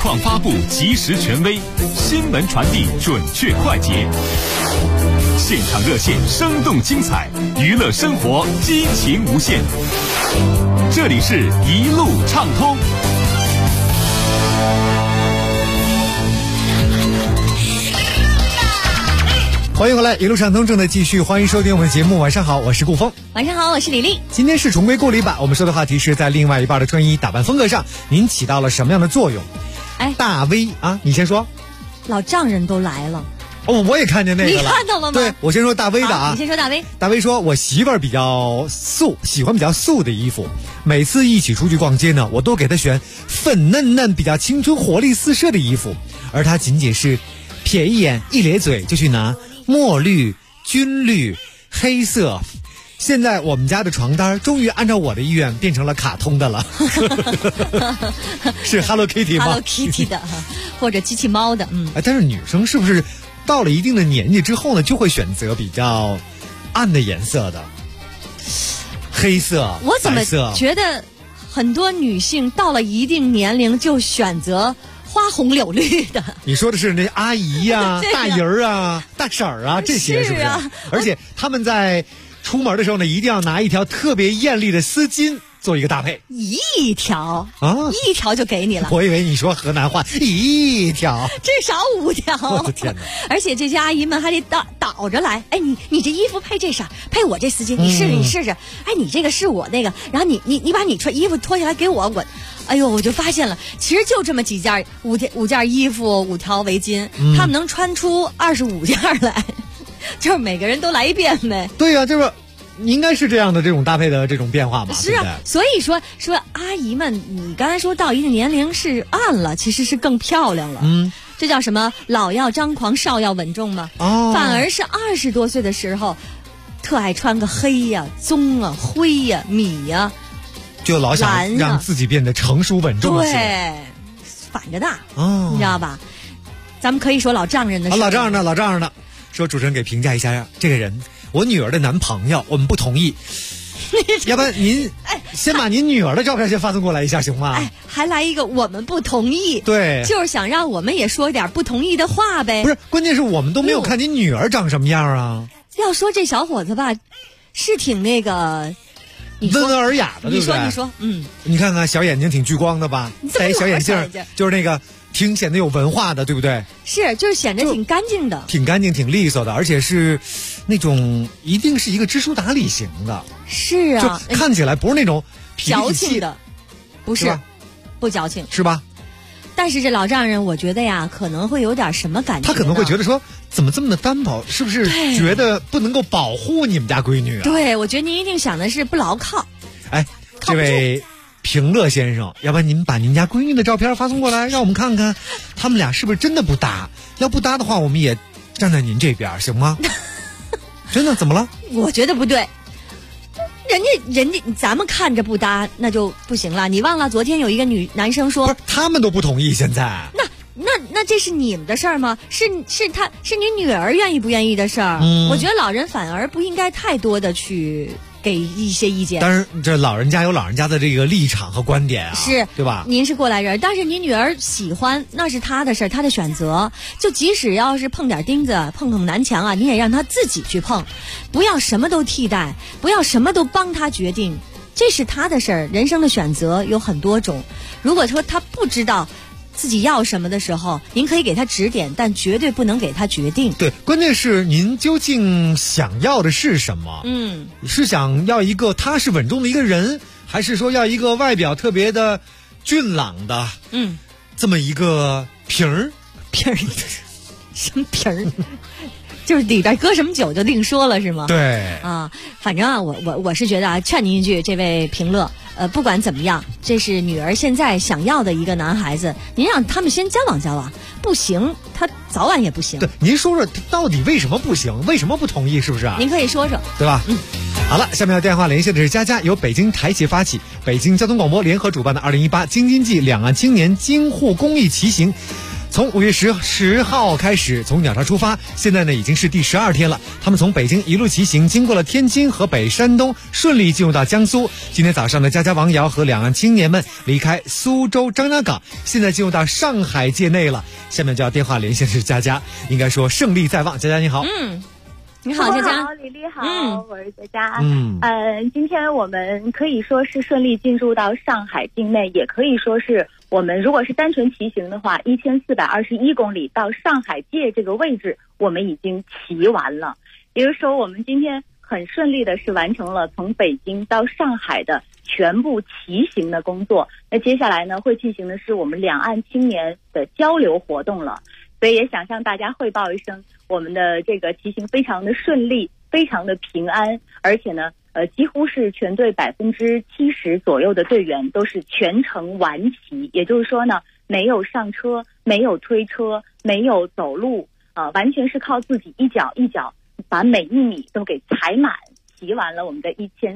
Speaker 10: 况发布及时权威，新闻传递准确快捷，现场热线生动精彩，娱乐生活激情无限。这里是一路畅通。
Speaker 4: 欢迎回来，一路畅通正在继续，欢迎收听我们的节目。晚上好，我是顾峰。
Speaker 6: 晚上好，我是李丽。
Speaker 4: 今天是重归故里版，我们说的话题是在另外一半的穿衣打扮风格上，您起到了什么样的作用？
Speaker 6: 哎，
Speaker 4: 大 V 啊，你先说。
Speaker 6: 老丈人都来了。
Speaker 4: 哦，我也看见那个了。
Speaker 6: 你看到了吗？
Speaker 4: 对，我先说大 V 的啊。
Speaker 6: 你先说大 V。
Speaker 4: 大 V 说，我媳妇儿比较素，喜欢比较素的衣服。每次一起出去逛街呢，我都给她选粉嫩嫩、比较青春活力四射的衣服，而她仅仅是瞥一眼、一咧嘴就去拿墨绿、军绿、黑色。现在我们家的床单终于按照我的意愿变成了卡通的了。是 Hello Kitty 吗
Speaker 6: ？Hello Kitty 的，或者机器猫的，
Speaker 4: 但是女生是不是到了一定的年纪之后呢，就会选择比较暗的颜色的，黑色、
Speaker 6: 我怎么
Speaker 4: 白色
Speaker 6: 觉得很多女性到了一定年龄就选择花红柳绿的？
Speaker 4: 你说的是那阿姨呀、大姨儿啊、大婶儿啊这些是不是？而且他们在出门的时候呢，一定要拿一条特别艳丽的丝巾做一个搭配。
Speaker 6: 一条
Speaker 4: 啊，
Speaker 6: 一条就给你了。
Speaker 4: 我以为你说河南话，一条
Speaker 6: 至少5条。
Speaker 4: 我的天哪！
Speaker 6: 而且这些阿姨们还得倒着来。哎，你这衣服配这色，配我这丝巾，你试试。哎，你这个是我那个，然后你把你穿衣服脱下来给我。哎呦，我就发现了，其实就这么几件五件衣服，5条围巾，他们能穿出25件来。就是每个人都来一遍呗。
Speaker 4: 对呀，就是应该是这样的这种搭配的这种变化嘛。
Speaker 6: 是啊，
Speaker 4: 对对，
Speaker 6: 所以说阿姨们，你刚才说到一定年龄是暗了，其实是更漂亮了。这叫什么？老要张狂，少要稳重嘛。反而是20多岁的时候，特爱穿个黑呀、棕啊、灰呀、米呀，
Speaker 4: 就老想让自己变得成熟稳重些。
Speaker 6: 对，反着大。你知道吧？咱们可以说老丈人的事。
Speaker 4: 老丈人呢？说主持人给评价一下这个人，我女儿的男朋友，我们不同意。要不然您先把您女儿的照片先发送过来一下行吗？
Speaker 6: 哎，还来一个我们不同意。
Speaker 4: 对，
Speaker 6: 就是想让我们也说一点不同意的话呗。
Speaker 4: 不是，关键是我们都没有看您女儿长什么样啊。
Speaker 6: 要说这小伙子吧，是挺那个
Speaker 4: 温文尔雅的，对不对？
Speaker 6: 你说，
Speaker 4: 你看看小眼睛挺聚光的吧，戴小眼镜，就是那个挺显得有文化的，对不对？
Speaker 6: 是，就是显得挺干净的，
Speaker 4: 挺干净、挺利索的，而且是那种一定是一个知书达理型的。
Speaker 6: 是啊，
Speaker 4: 就看起来不是那种
Speaker 6: 矫情的，不是，不矫情，
Speaker 4: 是吧？
Speaker 6: 但是这老丈人，我觉得呀，可能会有点什么感觉。
Speaker 4: 他可能会觉得说，怎么这么的单薄？是不是觉得不能够保护你们家闺女啊？
Speaker 6: 对，我觉得您一定想的是不牢靠。
Speaker 4: 哎，这位平乐先生，要不然您把您家闺女的照片发送过来，让我们看看，他们俩是不是真的不搭？要不搭的话，我们也站在您这边，行吗？真的，怎么了？
Speaker 6: 我觉得不对。人家咱们看着不搭，那就不行了。你忘了昨天有一个男生说，
Speaker 4: 不是他们都不同意，现在
Speaker 6: 那这是你们的事儿吗？是你女儿愿意不愿意的事儿。我觉得老人反而不应该太多的去给一些意见。
Speaker 4: 当然，这老人家有老人家的这个立场和观点啊，
Speaker 6: 是
Speaker 4: 对吧？
Speaker 6: 您是过来人，但是你女儿喜欢，那是她的事儿，她的选择。就即使要是碰点钉子、碰南墙啊，你也让她自己去碰，不要什么都替代，不要什么都帮她决定，这是她的事儿。人生的选择有很多种，如果说她不知道自己要什么的时候，您可以给他指点，但绝对不能给他决定。
Speaker 4: 对，关键是您究竟想要的是什么？是想要一个踏实稳重的一个人，还是说要一个外表特别的俊朗的？这么一个瓶儿，
Speaker 6: 什么瓶儿？就是里边搁什么酒就另说了，是吗？
Speaker 4: 对
Speaker 6: 啊，反正啊，我是觉得啊，劝您一句，这位平乐，不管怎么样，这是女儿现在想要的一个男孩子，您让他们先交往，不行，他早晚也不行。
Speaker 4: 对，您说说到底为什么不行？为什么不同意？是不是啊？
Speaker 6: 您可以说说，
Speaker 4: 对吧？好了，下面要电话连线的是佳佳，由北京台协发起，北京交通广播联合主办的2018京津冀两岸青年京沪公益骑行。 从5月10号开始，从鸟巢出发，现在呢已经是第12天了。他们从北京一路骑行，经过了天津、河北、山东，顺利进入到江苏。今天早上呢，佳佳、王瑶和两岸青年们离开苏州张家港，现在进入到上海界内了。下面就要电话连线的是佳佳，应该说胜利在望。佳佳你好。
Speaker 6: 你好，佳佳。
Speaker 15: 李丽好，我是佳佳。今天我们可以说是顺利进入到上海境内，也可以说是我们如果是单纯骑行的话，1421公里到上海界这个位置，我们已经骑完了。也就是说，我们今天很顺利的是完成了从北京到上海的全部骑行的工作。那接下来呢，会进行的是我们两岸青年的交流活动了。所以也想向大家汇报一声，我们的这个骑行非常的顺利，非常的平安，而且呢，几乎是全队70%左右的队员都是全程完骑，也就是说呢，没有上车，没有推车，没有走路，完全是靠自己一脚一脚把每一米都给踩满，骑完了我们的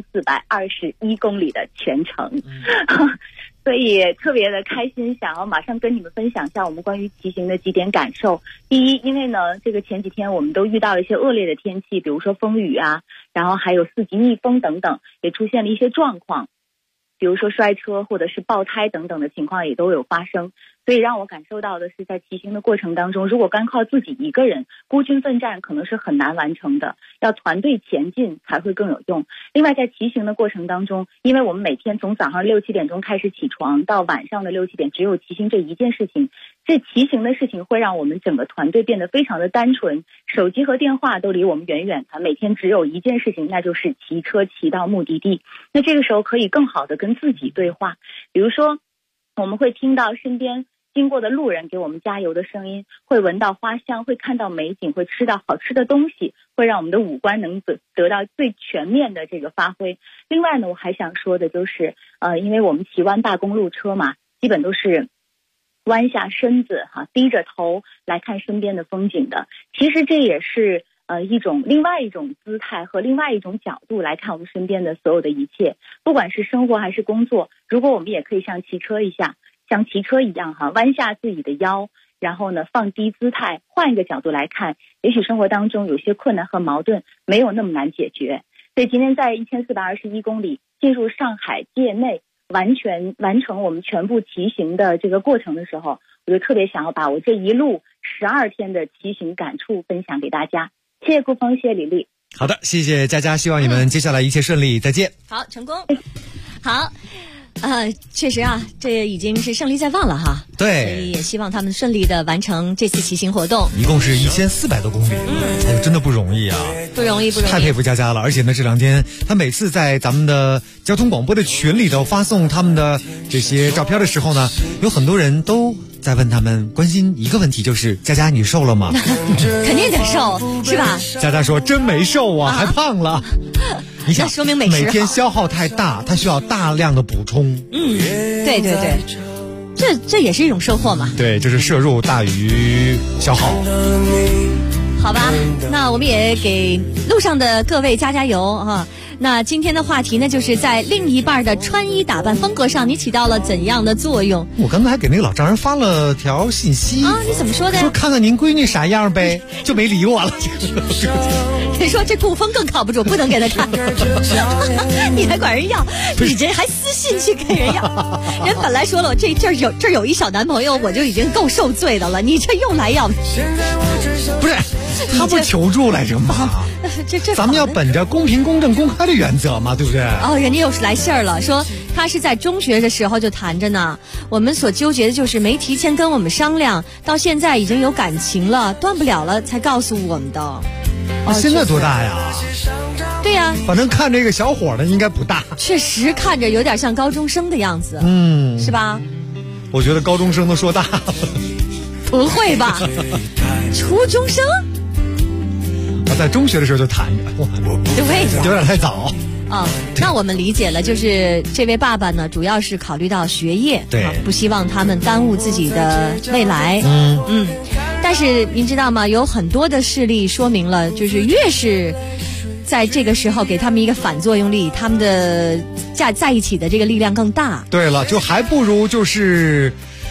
Speaker 15: 1421公里的全程。所以特别的开心，想要马上跟你们分享一下我们关于骑行的几点感受。第一，因为呢，这个前几天我们都遇到了一些恶劣的天气，比如说风雨啊，然后还有4级逆风等等，也出现了一些状况，比如说摔车或者是爆胎等等的情况也都有发生。所以让我感受到的是，在骑行的过程当中，如果单靠自己一个人孤军奋战，可能是很难完成的，要团队前进才会更有用。另外，在骑行的过程当中，因为我们每天从早上6、7点钟开始起床，到晚上的6、7点，只有骑行这一件事情，这骑行的事情会让我们整个团队变得非常的单纯，手机和电话都离我们远远的，每天只有一件事情，那就是骑车骑到目的地。那这个时候可以更好的跟自己对话，比如说我们会听到身边经过的路人给我们加油的声音，会闻到花香，会看到美景，会吃到好吃的东西，会让我们的五官能得到最全面的这个发挥。另外呢，我还想说的就是因为我们骑湾大公路车嘛，基本都是弯下身子低着头来看身边的风景的。其实这也是另外一种姿态和另外一种角度来看我们身边的所有的一切，不管是生活还是工作，如果我们也可以像骑车一样弯下自己的腰，然后呢放低姿态，换一个角度来看，也许生活当中有些困难和矛盾没有那么难解决。所以今天在1421公里进入上海界内，完成我们全部骑行的这个过程的时候，我就特别想要把我这一路12天的骑行感触分享给大家。谢谢顾峰，谢谢李丽。
Speaker 4: 好的，谢谢佳佳，希望你们接下来一切顺利，再见。
Speaker 6: 好，成功。好。确实啊，这已经是胜利在望了哈。
Speaker 4: 对，
Speaker 6: 所以也希望他们顺利的完成这次骑行活动。
Speaker 4: 一共是1400多公里，真的不容易啊，
Speaker 6: 不容易，
Speaker 4: 太佩服佳佳了。而且呢，这2天他每次在咱们的交通广播的群里头发送他们的这些照片的时候呢，有很多人都在问他们关心一个问题，就是佳佳你瘦了吗？
Speaker 6: 肯定得瘦，是吧？
Speaker 4: 佳佳说真没瘦啊，还胖了。你想，
Speaker 6: 说明美食
Speaker 4: 每天消耗太大，它需要大量的补充。
Speaker 6: 对对对，这也是一种收获嘛。
Speaker 4: 对，就是摄入大于消耗。
Speaker 6: 好吧，那我们也给路上的各位加油啊！那今天的话题呢，就是在另一半的穿衣打扮风格上，你起到了怎样的作用？
Speaker 4: 我刚才还给那个老丈人发了条信息
Speaker 6: 啊，你怎么说的？
Speaker 4: 说看看您闺女啥样呗，就没理我了。
Speaker 6: 你说这顾风更靠不住，不能给他看。你还管人要，你这还私信去给人要？人本来说了，我这儿有一小男朋友，我就已经够受罪的了，你这又来要？
Speaker 4: 不是，他不求助来着吗？
Speaker 6: 这
Speaker 4: 咱们要本着公平、公正、公开的原则嘛，对不对？
Speaker 6: 哦，人家又是来信儿了，说他是在中学的时候就谈着呢。我们所纠结的就是没提前跟我们商量，到现在已经有感情了，断不了了才告诉我们的。
Speaker 4: 现在多大呀？
Speaker 6: 对呀，
Speaker 4: 反正看这个小伙呢，应该不大。
Speaker 6: 确实看着有点像高中生的样子，是吧？
Speaker 4: 我觉得高中生都说大了。
Speaker 6: 不会吧？初中生？
Speaker 4: 我在中学的时候就谈着，
Speaker 6: 对，
Speaker 4: 有点太早。
Speaker 6: 那我们理解了，就是这位爸爸呢，主要是考虑到学业，
Speaker 4: 对，
Speaker 6: 不希望他们耽误自己的未来。但是您知道吗？有很多的事例说明了，就是越是在这个时候给他们一个反作用力，他们的在一起的这个力量更大。
Speaker 4: 对了，就还不如就是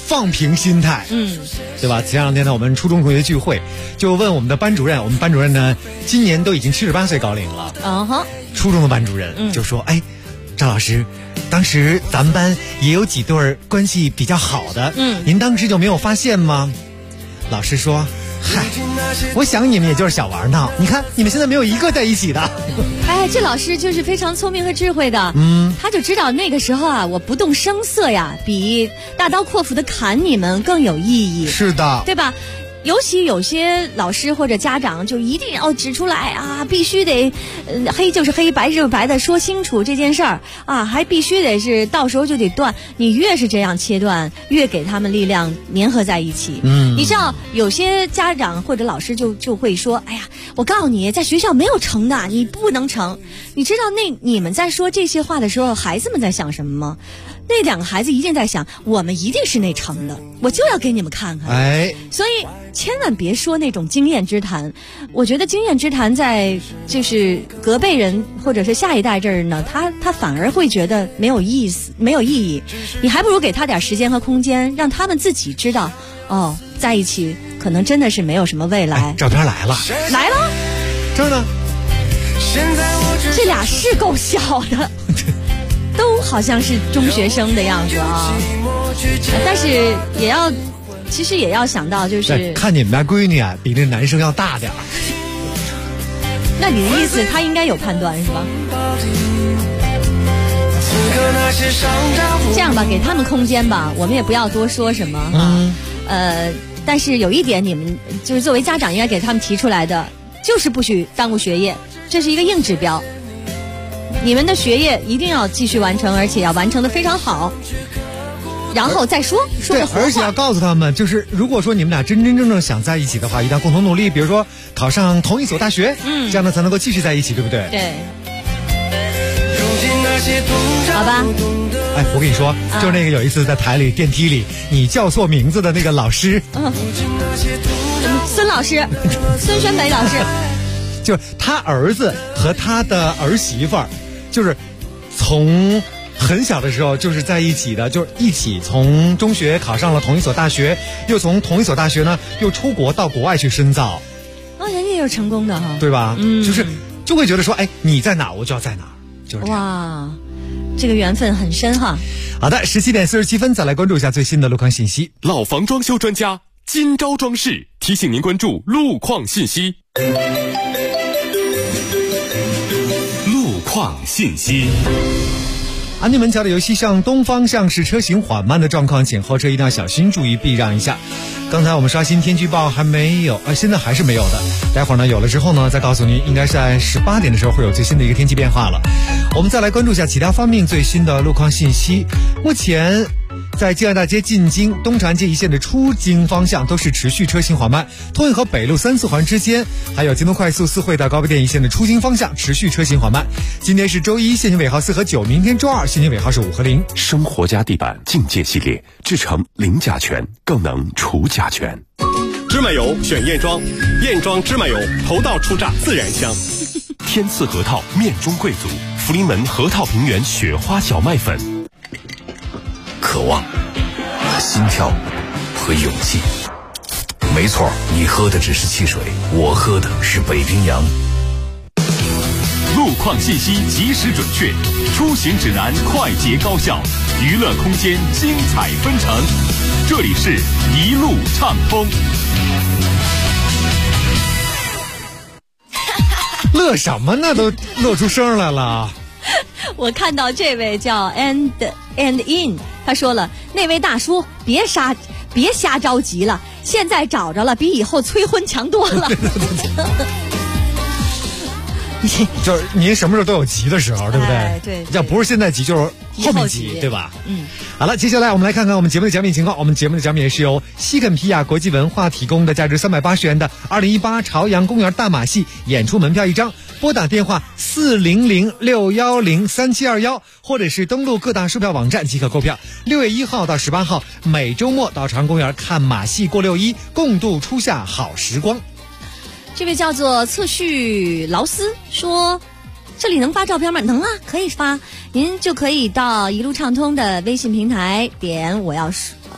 Speaker 4: 放平心态，对吧？前两天呢，我们初中同学聚会，就问我们的班主任，我们班主任呢，今年都已经78岁高龄了，初中的班主任就说，哎，张老师，当时咱们班也有几对关系比较好的，您当时就没有发现吗？老师说，嗨，我想你们也就是小玩闹，你看你们现在没有一个在一起的。
Speaker 6: 哎，这老师就是非常聪明和智慧的，他就知道那个时候啊，我不动声色呀，比大刀阔斧的砍你们更有意义。
Speaker 4: 是的，
Speaker 6: 对吧？尤其有些老师或者家长就一定要指出来啊，必须得，黑就是黑，白就是白的说清楚这件事儿啊，还必须得是到时候就得断。你越是这样切断，越给他们力量粘合在一起。你知道有些家长或者老师就会说，哎呀，我告诉你，在学校没有成的，你不能成。你知道你们在说这些话的时候，孩子们在想什么吗？那两个孩子一定在想，我们一定是那成的，我就要给你们看看。
Speaker 4: 哎，
Speaker 6: 所以千万别说那种经验之谈。我觉得经验之谈在就是隔辈人或者是下一代这儿呢，他反而会觉得没有意思，没有意义。你还不如给他点时间和空间，让他们自己知道，哦，在一起可能真的是没有什么未来。
Speaker 4: 照片来了，
Speaker 6: 来了，
Speaker 4: 这儿呢，
Speaker 6: 这俩是够小的。都好像是中学生的样子啊，但是其实也要想到，就是
Speaker 4: 看你们家闺女啊，比那男生要大点儿。
Speaker 6: 那你的意思，他应该有判断是吧？这样吧，给他们空间吧，我们也不要多说什么但是有一点，你们就是作为家长应该给他们提出来的，就是不许耽误学业，这是一个硬指标。你们的学业一定要继续完成，而且要完成的非常好，然后再说个活话。
Speaker 4: 而且要告诉他们，就是如果说你们俩真真正正想在一起的话，一定要共同努力，比如说考上同一所大学，这样呢才能够继续在一起，对不对？
Speaker 6: 对。好吧。
Speaker 4: 哎，我跟你说，就是那个有一次在台里电梯里，你叫错名字的那个老师，
Speaker 6: 孙老师，孙宣北老师。
Speaker 4: 就是他儿子和他的儿媳妇儿，就是从很小的时候就是在一起的，就是一起从中学考上了同一所大学，又从同一所大学呢又出国到国外去深造。
Speaker 6: 人家也是成功的哈，
Speaker 4: 对吧？就会觉得说，哎，你在哪我就要在哪，就是这样。
Speaker 6: 哇，这个缘分很深哈。
Speaker 4: 好的，17点47分，再来关注一下最新的路况信息。
Speaker 10: 老房装修专家金招装饰提醒您关注路况信息。信息。安定门桥的由西向东方向是车行缓慢的状况，请后车一定要小心，注意避让一下。刚才我们刷新天气预报还没有，现在还是没有的。待会儿呢有了之后呢，再告诉您，应该是在18点的时候会有最新的一个天气变化了。我们再来关注一下其他方面最新的路况信息。目前在京爱大街进京、东长安街一线的出京方向都是持续车行缓慢，通运河北路3、4环之间，还有京东快速4惠到高碑店一线的出京方向持续车行缓慢。今天是周一，限行尾号4和9，明天周二限行尾号是5和0。
Speaker 16: 生活家地板境界系列，制成零甲醛，更能除甲醛。
Speaker 5: 芝麻油选燕庄，燕庄芝麻油头道初榨自然香。
Speaker 16: 天赐核桃面中贵族，福临门核桃平原雪花小麦粉。
Speaker 2: 渴望、心跳和勇气。没错，你喝的只是汽水，我喝的是北冰洋。
Speaker 10: 路况信息及时准确，出行指南快捷高效，娱乐空间精彩纷呈。这里是一路畅通。
Speaker 4: 乐什么呢？都乐出声来了。
Speaker 6: 我看到这位叫 and in， 他说了，那位大叔别瞎着急了，现在找着了，比以后催婚强多了。
Speaker 4: 就是您什么时候都有急的时候，对不对？
Speaker 6: 对，
Speaker 4: 要不是现在急，就是后面急，对吧？好了，接下来我们来看看我们节目的奖品情况。我们节目的奖品是由西肯皮亚国际文化提供的，价值380元的2018朝阳公园大马戏演出门票1张。拨打电话400-610-3721，或者是登录各大售票网站即可购票。6月1号到18号，每周末到朝阳公园看马戏过6·1，共度初夏好时光。
Speaker 6: 这位叫做测序劳斯说，这里能发照片吗？能啊，可以发。您就可以到一路畅通的微信平台，点我要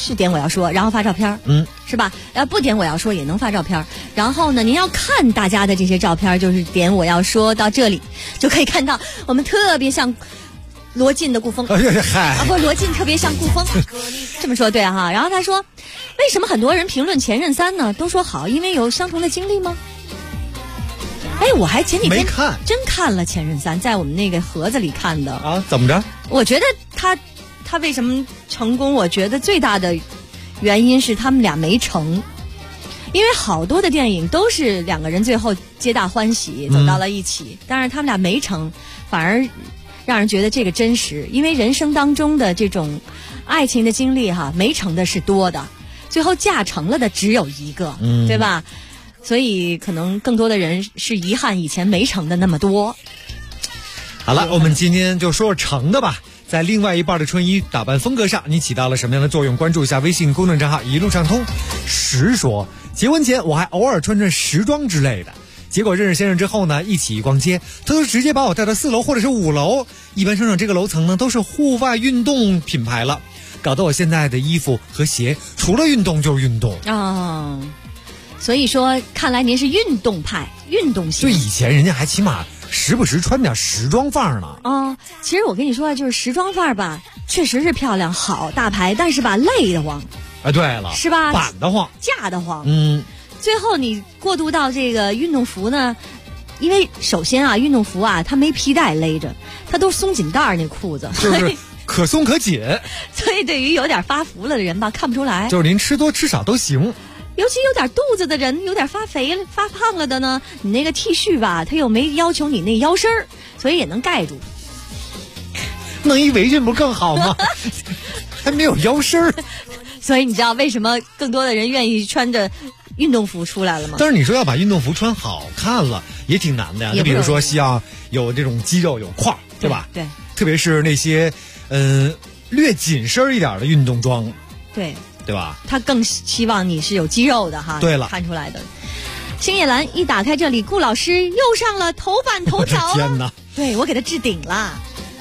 Speaker 6: 是点我要说，然后发照片，是吧？不点我要说也能发照片。然后呢，您要看大家的这些照片，就是点我要说到这里，就可以看到我们特别像罗晋的顾风。罗晋特别像顾风，这么说对哈。然后他说，为什么很多人评论《前任三》呢？都说好，因为有相同的经历吗？我还前几天真看了《前任三》，在我们那个盒子里看的
Speaker 4: 啊。怎么着？
Speaker 6: 我觉得他为什么成功？我觉得最大的原因是他们俩没成，因为好多的电影都是两个人最后皆大欢喜走到了一起，但是他们俩没成，反而让人觉得这个真实。因为人生当中的这种爱情的经历没成的是多的，最后嫁成了的只有一个，对吧？所以可能更多的人是遗憾以前没成的那么多。
Speaker 4: 好了，我们今天就说说成的吧。在另外一半的春衣打扮风格上，你起到了什么样的作用？关注一下微信公众账号一路畅通。实说结婚前我还偶尔穿时装之类的，结果认识先生之后呢，一起逛街，他都直接把我带到4楼或者是5楼，一般上这个楼层呢都是户外运动品牌了，搞得我现在的衣服和鞋除了运动就是运动
Speaker 6: 所以说看来您是运动派，运动型。
Speaker 4: 就以前人家还起码时不时穿点时装范儿呢。
Speaker 6: 其实我跟你说就是时装范儿吧，确实是漂亮好大牌，但是吧累得慌。
Speaker 4: 对了，
Speaker 6: 是吧？
Speaker 4: 板得慌，
Speaker 6: 架得慌。最后你过渡到这个运动服呢，因为首先运动服它没皮带勒着，它都是松紧带那裤子，
Speaker 4: 就是可松可紧。
Speaker 6: 所以对于有点发福了的人吧，看不出来。
Speaker 4: 就是您吃多吃少都行。
Speaker 6: 尤其有点肚子的人，有点发肥了、发胖了的呢，你那个 T 恤吧，它又没要求你那腰身儿，所以也能盖住。
Speaker 4: 弄一围裙不更好吗？还没有腰身儿。
Speaker 6: 所以你知道为什么更多的人愿意穿着运动服出来了吗？
Speaker 4: 但是你说要把运动服穿好看了，也挺难的呀。就比如说需要有这种肌肉有块，对吧？
Speaker 6: 对。
Speaker 4: 特别是那些略紧身一点的运动装。对吧？
Speaker 6: 他更希望你是有肌肉的哈。
Speaker 4: 对了，
Speaker 6: 看出来的。星夜兰一打开这里，顾老师又上了头版头条了。
Speaker 4: 天哪！
Speaker 6: 对，我给他置顶了。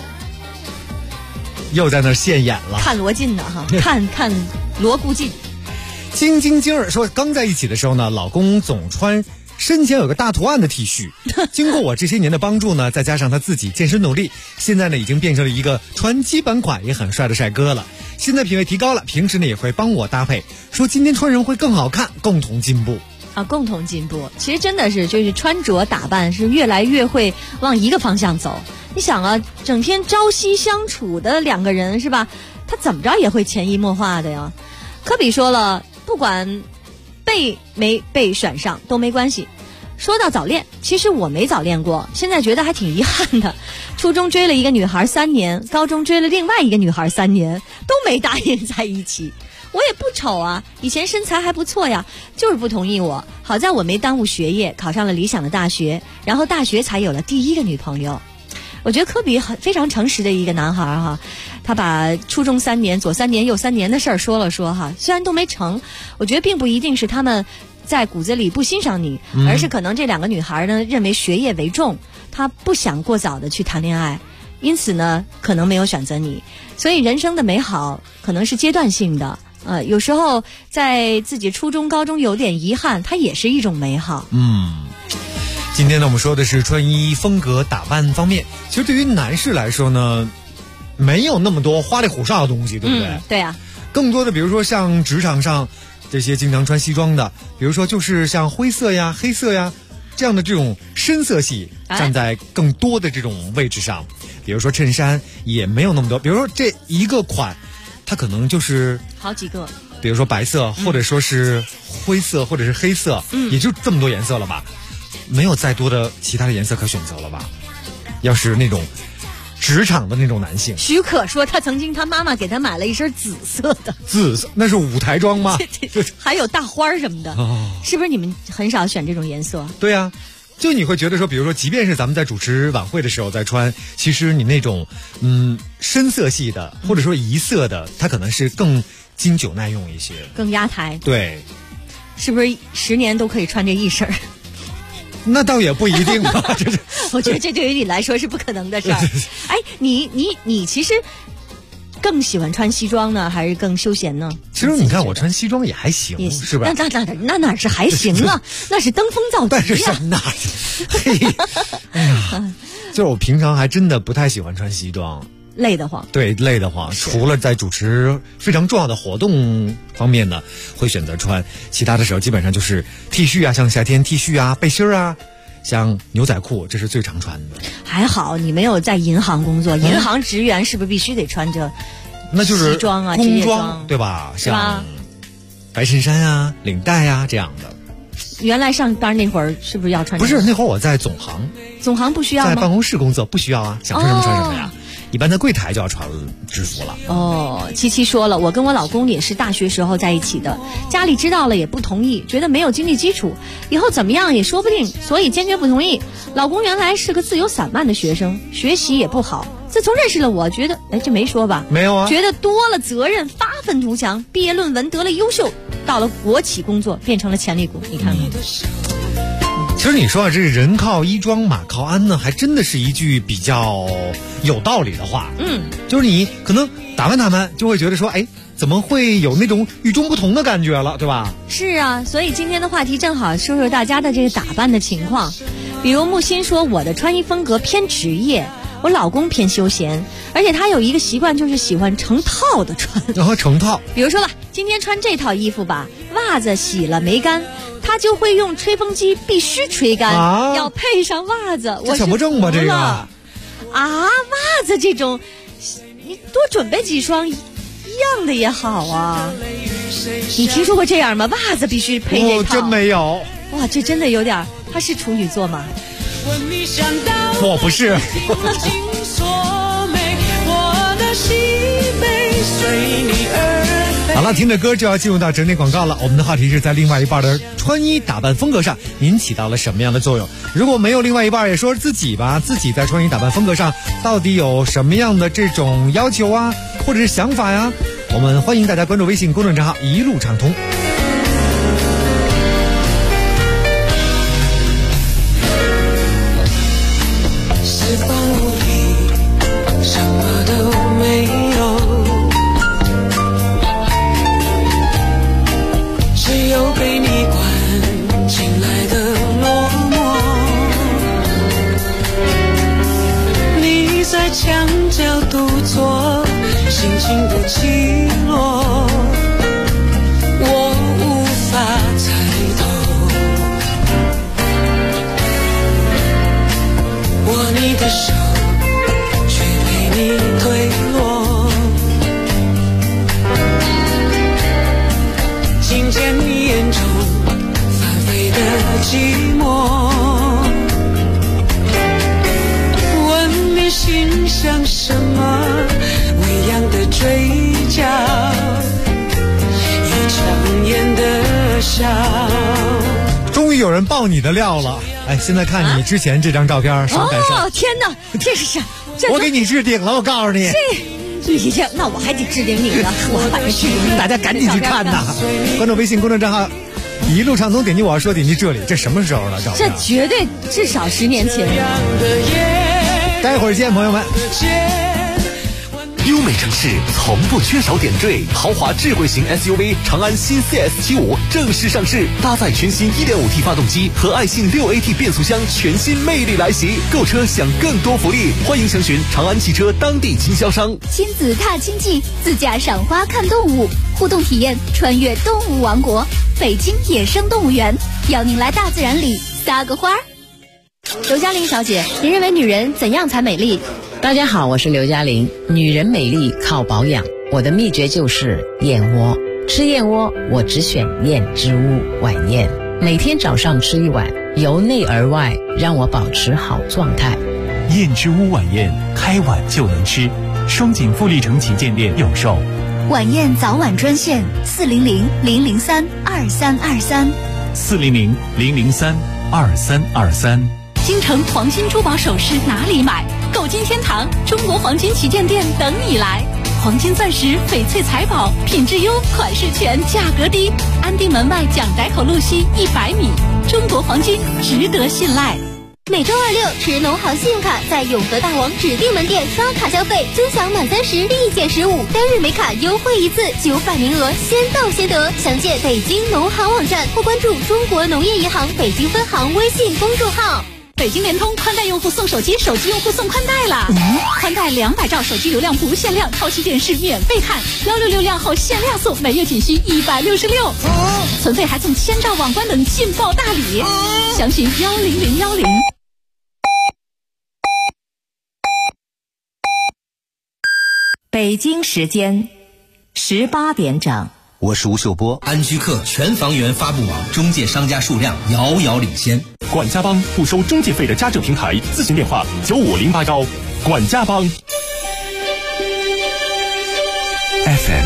Speaker 4: 又在那儿现眼了。
Speaker 6: 看罗晋的哈，看罗顾晋。
Speaker 4: 晶儿说，刚在一起的时候呢，老公总穿身前有个大图案的 T 恤。经过我这些年的帮助呢，再加上他自己健身努力，现在呢已经变成了一个穿基本款也很帅的帅哥了。现在品味提高了，平时呢也会帮我搭配，说今天穿人会更好看，共同进步。
Speaker 6: 共同进步。其实真的是就是穿着打扮是越来越会往一个方向走。你想整天朝夕相处的两个人是吧，他怎么着也会潜移默化的呀。科比说了，不管被没被选上都没关系。说到早恋，其实我没早恋过，现在觉得还挺遗憾的。初中追了一个女孩3年，高中追了另外一个女孩3年，都没答应在一起。我也不丑啊，以前身材还不错呀，就是不同意我。好在我没耽误学业，考上了理想的大学，然后大学才有了第一个女朋友。我觉得科比非常诚实的一个男孩哈，他把初中3年左3年右3年的事儿说了说哈，虽然都没成，我觉得并不一定是他们在骨子里不欣赏你，而是可能这两个女孩呢认为学业为重，她不想过早的去谈恋爱，因此呢可能没有选择你。所以人生的美好可能是阶段性的，有时候在自己初中高中有点遗憾，它也是一种美好。
Speaker 4: 今天呢我们说的是穿衣风格打扮方面，其实对于男士来说呢没有那么多花里胡哨的东西，对不对？
Speaker 6: 对啊，
Speaker 4: 更多的比如说像职场上这些经常穿西装的，比如说就是像灰色呀黑色呀这样的这种深色系站在更多的这种位置上，比如说衬衫也没有那么多，比如说这一个款它可能就是
Speaker 6: 好几个，
Speaker 4: 比如说白色或者说是灰色或者是黑色，也就这么多颜色了吧，没有再多的其他的颜色可选择了吧。要是那种职场的那种男性，
Speaker 6: 许可说他曾经他妈妈给他买了一身紫色的，
Speaker 4: 紫色那是舞台装吗？
Speaker 6: 还有大花什么的，是不是你们很少选这种颜色？
Speaker 4: 对啊，就你会觉得说，比如说即便是咱们在主持晚会的时候在穿，其实你那种深色系的或者说一色的，它可能是更经久耐用一些，
Speaker 6: 更压台。
Speaker 4: 对，
Speaker 6: 是不是10年都可以穿这一身？
Speaker 4: 那倒也不一定吧。
Speaker 6: 我觉得这对于你来说是不可能的事儿。哎，你其实更喜欢穿西装呢，还是更休闲呢？
Speaker 4: 其实你看我穿西装也还行，是吧？
Speaker 6: 那哪是还行啊？那是登峰造极啊！
Speaker 4: 但是那嘿，哎呀，就是我平常还真的不太喜欢穿西装。
Speaker 6: 累得慌，
Speaker 4: 对，累得慌。除了在主持非常重要的活动方面呢，会选择穿，其他的时候基本上就是 T 恤啊，像夏天 T 恤啊、背心啊，像牛仔裤，这是最常穿的。
Speaker 6: 还好你没有在银行工作，银行职员是不是必须得穿着
Speaker 4: 那就是
Speaker 6: 西装啊、
Speaker 4: 工装，对吧？像白衬衫啊、领带啊这样的。
Speaker 6: 原来上班那会儿是不是要穿？
Speaker 4: 不是，那会儿我在总行。
Speaker 6: 总行不需要吗？
Speaker 4: 在办公室工作不需要啊，想穿什么穿什么呀。一般在柜台就要穿制服了。
Speaker 6: 哦，七七说了，我跟我老公也是大学时候在一起的，家里知道了也不同意，觉得没有经济基础，以后怎么样也说不定，所以坚决不同意。老公原来是个自由散漫的学生，学习也不好。自从认识了我，觉得这没说吧？
Speaker 4: 没有啊。
Speaker 6: 觉得多了责任，发愤图强，毕业论文得了优秀，到了国企工作变成了潜力股，你看看。
Speaker 4: 其实你说啊，这人靠衣装马靠鞍呢，还真的是一句比较有道理的话。就是你可能打扮就会觉得说，怎么会有那种与众不同的感觉了，对吧？
Speaker 6: 是啊，所以今天的话题正好说说大家的这个打扮的情况。比如木心说，我的穿衣风格偏职业，我老公偏休闲，而且他有一个习惯，就是喜欢成套的穿。
Speaker 4: 然后成套，
Speaker 6: 比如说吧，今天穿这套衣服吧，袜子洗了没干，他就会用吹风机必须吹干，要配上袜子。
Speaker 4: 这怎么正吧这个？
Speaker 6: 袜子这种，你多准备几双一样的也好啊。你听说过这样吗？袜子必须配这套？
Speaker 4: 我真没有。
Speaker 6: 哇，这真的有点。他是处女座吗？
Speaker 4: 我不是。好了，听着歌就要进入到整点广告了。我们的话题是在另外一半的穿衣打扮风格上，您起到了什么样的作用？如果没有另外一半，也说自己吧，自己在穿衣打扮风格上到底有什么样的这种要求啊，或者是想法呀？我们欢迎大家关注微信公众账号一路畅通。
Speaker 11: 四方无敌，什么都没有，只有被你关进来的落寞。你在墙角独坐，心情的起落，我无法猜透。握你的手，却被你推落。听见你眼中翻飞的寂寞，问你心想什么？微扬的嘴角，有强颜的笑。
Speaker 4: 终于有人爆你的料了。现在看你之前这张照片，啥感受？
Speaker 6: 天哪，这是啥？
Speaker 4: 我给你置顶了，我告诉你。
Speaker 6: 那我还得置顶你呢，我把这置顶。
Speaker 4: 大家赶紧去看呐！关注微信公众账号“一路畅通”，点击我要说，点击这里。这什么时候的照片？
Speaker 6: 这绝对至少10年前。
Speaker 4: 待会儿见，朋友们。
Speaker 2: 优美城市从不缺少点缀，豪华智慧型 SUV 长安新 CS75 正式上市，搭载全新 1.5T 发动机和爱信 6AT 变速箱，全新魅力来袭。购车享更多福利，欢迎详询长安汽车当地经销商。
Speaker 7: 亲子踏青记，自驾赏花看动物，互动体验穿越动物王国，北京野生动物园，邀您来大自然里撒个花。
Speaker 17: 刘嘉玲小姐，您认为女人怎样才美丽？
Speaker 18: 大家好，我是刘嘉玲。女人美丽靠保养，我的秘诀就是燕窝。吃燕窝，我只选燕之屋晚宴，每天早上吃1碗，由内而外让我保持好状态。
Speaker 9: 燕之屋晚宴，开碗就能吃，双井富力城旗舰店有售。
Speaker 1: 晚宴早晚专线400-003-2323
Speaker 9: 400-003-2323。
Speaker 8: 京城黄金珠宝首饰哪里买？购金天堂中国黄金旗舰店等你来。黄金钻石、翡翠财宝，品质优，款式全，价格低。安定门外蒋宅口路西100米，中国黄金值得信赖。
Speaker 17: 每周26持农行信用卡在永和大王指定门店刷卡消费，尊享满30立减15，单日每卡优惠1次，900名额先到先得。详见北京农行网站或关注中国农业银行北京分行微信公众号。
Speaker 8: 北京联通宽带用户送手机，手机用户送宽带啦！宽带200兆手机流量不限量，超级电视免费看，166量后限量送，每月仅需166，存费还送1000兆网关等劲爆大礼，详询10010。
Speaker 19: 北京时间18点整。
Speaker 20: 我是吴秀波。安居客全房源发布网中介商家数量遥遥领先。
Speaker 16: 管家帮不收中介费的家政平台，咨询电话95081。管家帮。
Speaker 2: FM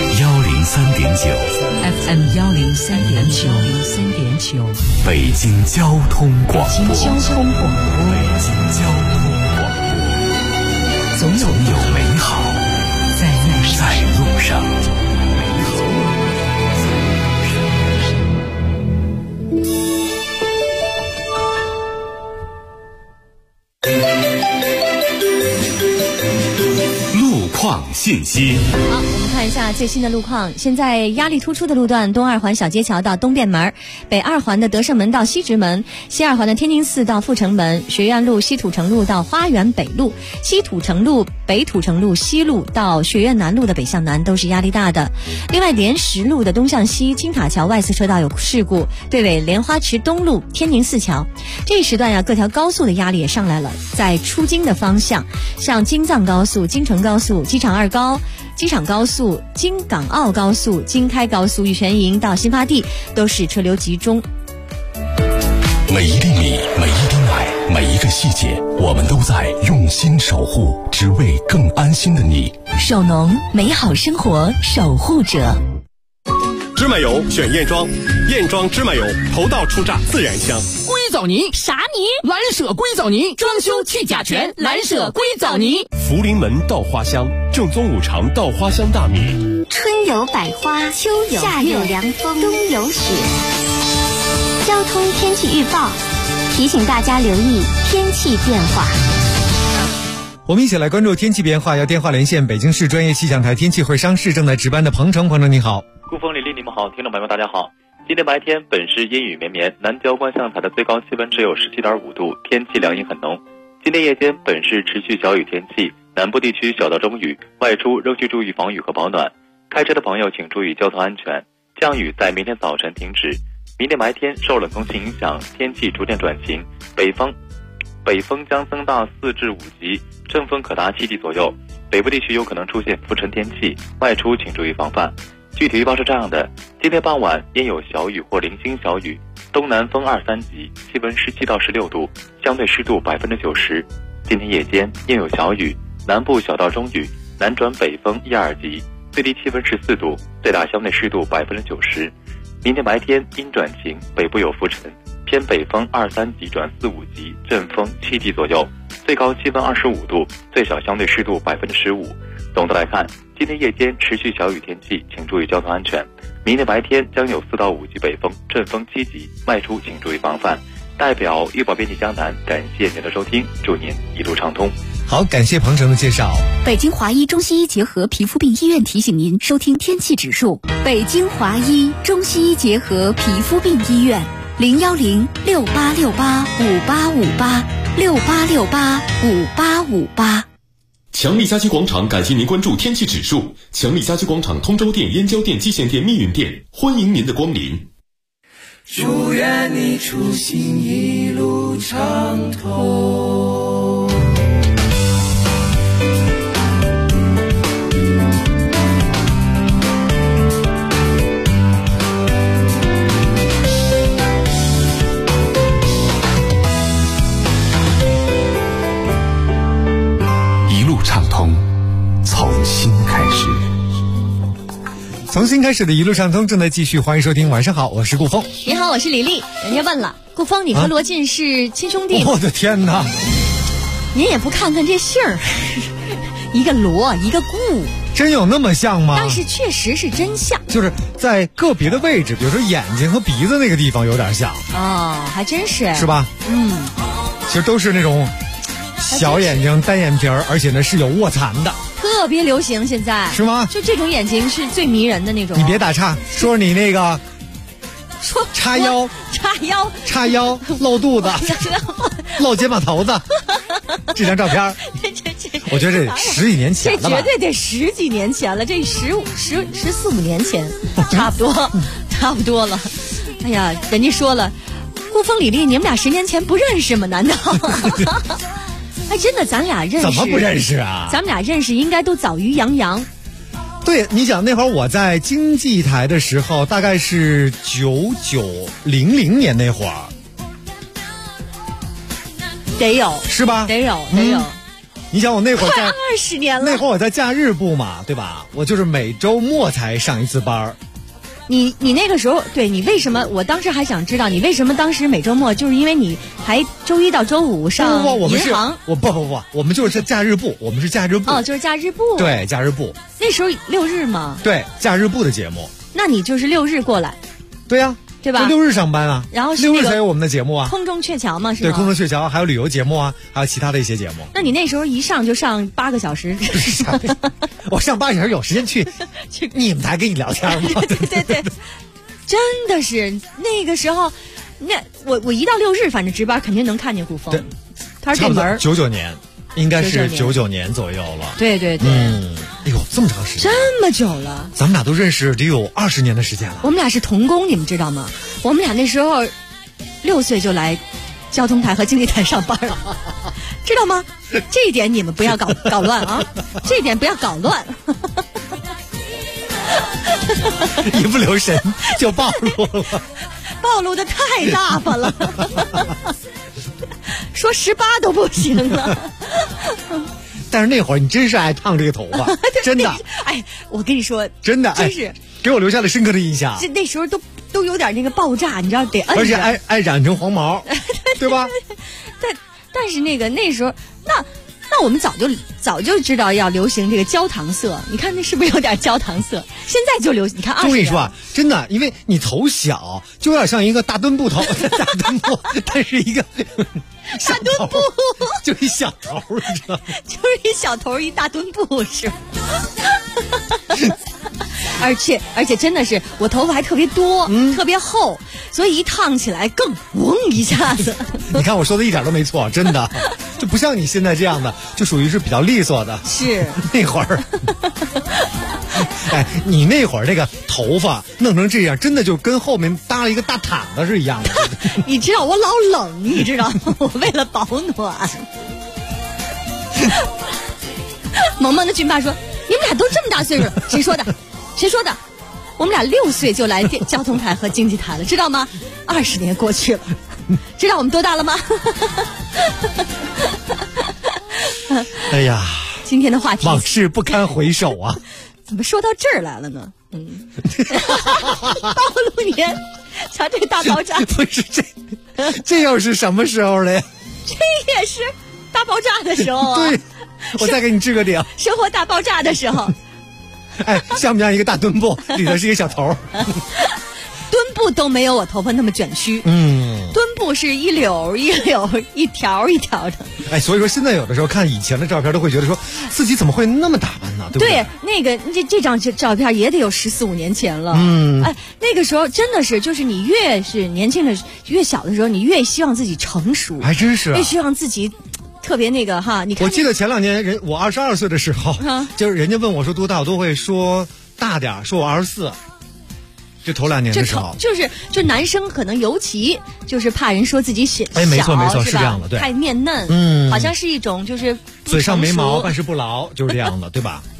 Speaker 8: 103.9，
Speaker 2: 北京交通广播。总有美好在路上。
Speaker 16: 路况信息。
Speaker 6: 好，我们看一下最新的路况。现在压力突出的路段：东二环小街桥到东便门，北二环的德胜门到西直门，西二环的天宁寺到阜成门，学院路西土城路到花园北路，西土城路、北土城路西路到学院南路的北向南都是压力大的。另外，莲石路的东向西青塔桥外侧车道有事故，对尾莲花池东路天宁寺桥。这一时段呀，各条高速的压力也上来了。在出京的方向，像京藏高速、京承高速、机场2高、机场高速、京港澳高速、京开高速、玉泉营到新发地都是车流集中。
Speaker 2: 每一厘米，每一滴奶，每一个细节，我们都在用心守护，只为更安心的你。
Speaker 8: 首农，美好生活守护者。
Speaker 5: 芝麻油选燕庄，燕庄芝麻油头道出榨自然香。
Speaker 21: 硅藻泥啥泥？蓝舍硅藻泥，装修去甲醛，蓝舍硅藻泥。
Speaker 16: 福临门稻花香，正宗五常稻花香大米。
Speaker 7: 春有百花，秋有夏有凉风，冬有雪。交通天气预报提醒大家留意天气变化。
Speaker 4: 我们一起来关注天气变化，要电话连线北京市专业气象台天气会商室正在值班的彭程你好。
Speaker 22: 顾峰、李丽，你们好，听众朋友们大家好。今天白天本市阴雨绵绵，南郊观象台的最高气温只有17.5度，天气凉意很浓。今天夜间本市持续小雨天气，南部地区小到中雨，外出仍需注意防雨和保暖。开车的朋友请注意交通安全。降雨在明天早晨停止。明天白天受冷空气影响，天气逐渐转晴，北风将增到4至5级，阵风可达7级左右。北部地区有可能出现浮尘天气，外出请注意防范。具体预报是这样的：今天傍晚阴有小雨或零星小雨，东南风2、3级，气温17到16度，相对湿度90%。今天夜间阴有小雨，南部小到中雨，南转北风1、2级，最低气温14度，最大相对湿度90%。明天白天阴转晴，北部有浮尘，偏北风2、3级转4、5级，阵风7级左右，最高气温25度，最小相对湿度15%。总的来看，今天夜间持续小雨天气，请注意交通安全。明天白天将有4到5级北风，阵风7级，外出请注意防范。代表预报编辑江南，感谢您的收听，祝您一路畅通。
Speaker 4: 好，感谢彭程的介绍。
Speaker 8: 北京华医中西医结合皮肤病医院提醒您收听天气指数。北京华医中西医结合皮肤病医院，01068685858，68685858。
Speaker 10: 强力家居广场感谢您关注天气指数。强力家居广场通州店、燕郊店、蓟县店、密云店，欢迎您的光临。
Speaker 13: 祝愿你出行一路畅通。
Speaker 2: 一路畅通，从新开始。
Speaker 4: 从新开始的一路畅通正在继续，欢迎收听。晚上好，我是顾峰。
Speaker 6: 你好，我是李丽。人家问了，顾峰，你和罗晋是亲兄弟吗？
Speaker 4: 我的天哪！
Speaker 6: 您也不看看这姓儿，一个罗，一个顾，
Speaker 4: 真有那么像吗？
Speaker 6: 但是确实是真像，
Speaker 4: 就是在个别的位置，比如说眼睛和鼻子那个地方有点像。
Speaker 6: 哦，还真是，
Speaker 4: 是吧？ 其实都是那种小眼睛、单眼皮儿，而且呢是有卧蚕的，
Speaker 6: 特别流行现在。
Speaker 4: 是吗？
Speaker 6: 就这种眼睛是最迷人的那种。
Speaker 4: 你别打岔，说你那个。
Speaker 6: 说
Speaker 4: 叉腰露肚子露肩膀头子这张照片我觉得这10几年前了吧，
Speaker 6: 这绝对得10几年前了，这14、15年前差不多了。哎呀，人家说了，顾峰李丽你们俩10年前不认识吗？难道哎，真的咱俩认识？
Speaker 4: 怎么不认识啊？
Speaker 6: 咱们俩认识应该都早于杨洋。
Speaker 4: 对，你想那会儿我在经济台的时候，大概是9900年那会儿，
Speaker 6: 得有
Speaker 4: 是吧？
Speaker 6: 得有。
Speaker 4: 你想我那会儿
Speaker 6: 快20年了，
Speaker 4: 那会儿我在假日部嘛，对吧？我就是每周末才上一次班。
Speaker 6: 你那个时候，对你为什么？我当时还想知道你为什么当时每周末，就是因为你还周一到周五上银行。
Speaker 4: 不，我们就是假日部，我们是假日部。
Speaker 6: 哦，就是假日部。
Speaker 4: 对，假日部。
Speaker 6: 那时候6日嘛。
Speaker 4: 对，假日部的节目。
Speaker 6: 那你就是6日过来。
Speaker 4: 对呀。
Speaker 6: 对吧？
Speaker 4: 就6日上班啊，
Speaker 6: 然后是
Speaker 4: 6日才有我们的节目啊。
Speaker 6: 空中鹊桥嘛，是吧？
Speaker 4: 对，空中鹊桥还有旅游节目啊，还有其他的一些节目。
Speaker 6: 那你那时候一上就上8个小时？
Speaker 4: 我上8个小时有时间去你们台跟你聊天吗？
Speaker 6: 对，真的是那个时候，那我一到6日，反正值班肯定能看见顾峰。
Speaker 4: 对，
Speaker 6: 他是对门。
Speaker 4: 99年，应该是99年左右了。
Speaker 6: 对。
Speaker 4: 哎呦，这么长时间，
Speaker 6: 这么久了，
Speaker 4: 咱们俩都认识得有20年的时间了。
Speaker 6: 我们俩是同工，你们知道吗？我们俩那时候6岁就来交通台和经济台上班了，知道吗？这一点你们不要搞乱啊！这一点不要搞乱。
Speaker 4: 一不留神就暴露了，
Speaker 6: 暴露的太大发了，说18都不行了。
Speaker 4: 但是那会儿你真是爱烫这个头发，真的。
Speaker 6: 哎，我跟你说，
Speaker 4: 真的，
Speaker 6: 真是
Speaker 4: 给我留下了深刻的印象。
Speaker 6: 那时候都有点那个爆炸，你知道得摁着，
Speaker 4: 而且爱染成黄毛，对吧？
Speaker 6: 但是那时候那我们早就知道要流行这个焦糖色，你看那是不是有点焦糖色？现在就流行，你看20年。
Speaker 4: 我跟你说啊，真的，因为你头小，就有点像一个大墩布头，大墩布，但是一个
Speaker 6: 大墩布，
Speaker 4: 就一小头，你知道吗？
Speaker 6: 就是一小头一大墩布是吗？而且真的是我头发还特别多，特别厚，所以一烫起来更嗡一下子。
Speaker 4: 你看我说的一点都没错，真的，就不像你现在这样的，就属于是比较利索的。
Speaker 6: 是
Speaker 4: 那会儿，哎，你那会儿那个头发弄成这样，真的就跟后面搭了一个大毯子是一样的。
Speaker 6: 你知道我老冷，你知道吗？我为了保暖。萌萌的军爸说：“你们俩都这么大岁数了，谁说的？谁说的？我们俩6岁就来交通台和经济台了，知道吗？20年过去了，知道我们多大了吗？”
Speaker 4: 哎呀，
Speaker 6: 今天的话题
Speaker 4: 往事不堪回首啊！
Speaker 6: 怎么说到这儿来了呢？暴露年，瞧这个大爆炸，
Speaker 4: 不是这又是什么时候了呀？
Speaker 6: 这也是大爆炸的时候啊！
Speaker 4: 对，我再给你置个顶。
Speaker 6: 生活大爆炸的时候，
Speaker 4: 哎，像不像一个大墩布？里头是一个小头。
Speaker 6: 墩布都没有我头发那么卷曲，墩布是一绺一绺一条一条的。
Speaker 4: 哎，所以说现在有的时候看以前的照片，都会觉得说自己怎么会那么打扮呢？对不对？
Speaker 6: 对，那个这张照片也得有14、15年前了。哎，那个时候真的是，就是你越是年轻的、越小的时候，你越希望自己成熟，
Speaker 4: 还真是，
Speaker 6: 越希望自己特别那个哈。你看，
Speaker 4: 我记得前2年我22岁的时候，就是人家问我说多大，我都会说大点，说我24。就头2年的时候，
Speaker 6: 就男生可能尤其就是怕人说自己小，
Speaker 4: 哎，没错，是这样的，对，
Speaker 6: 太面嫩，好像是一种就是
Speaker 4: 嘴上没毛，办事不牢，就是这样的，对吧？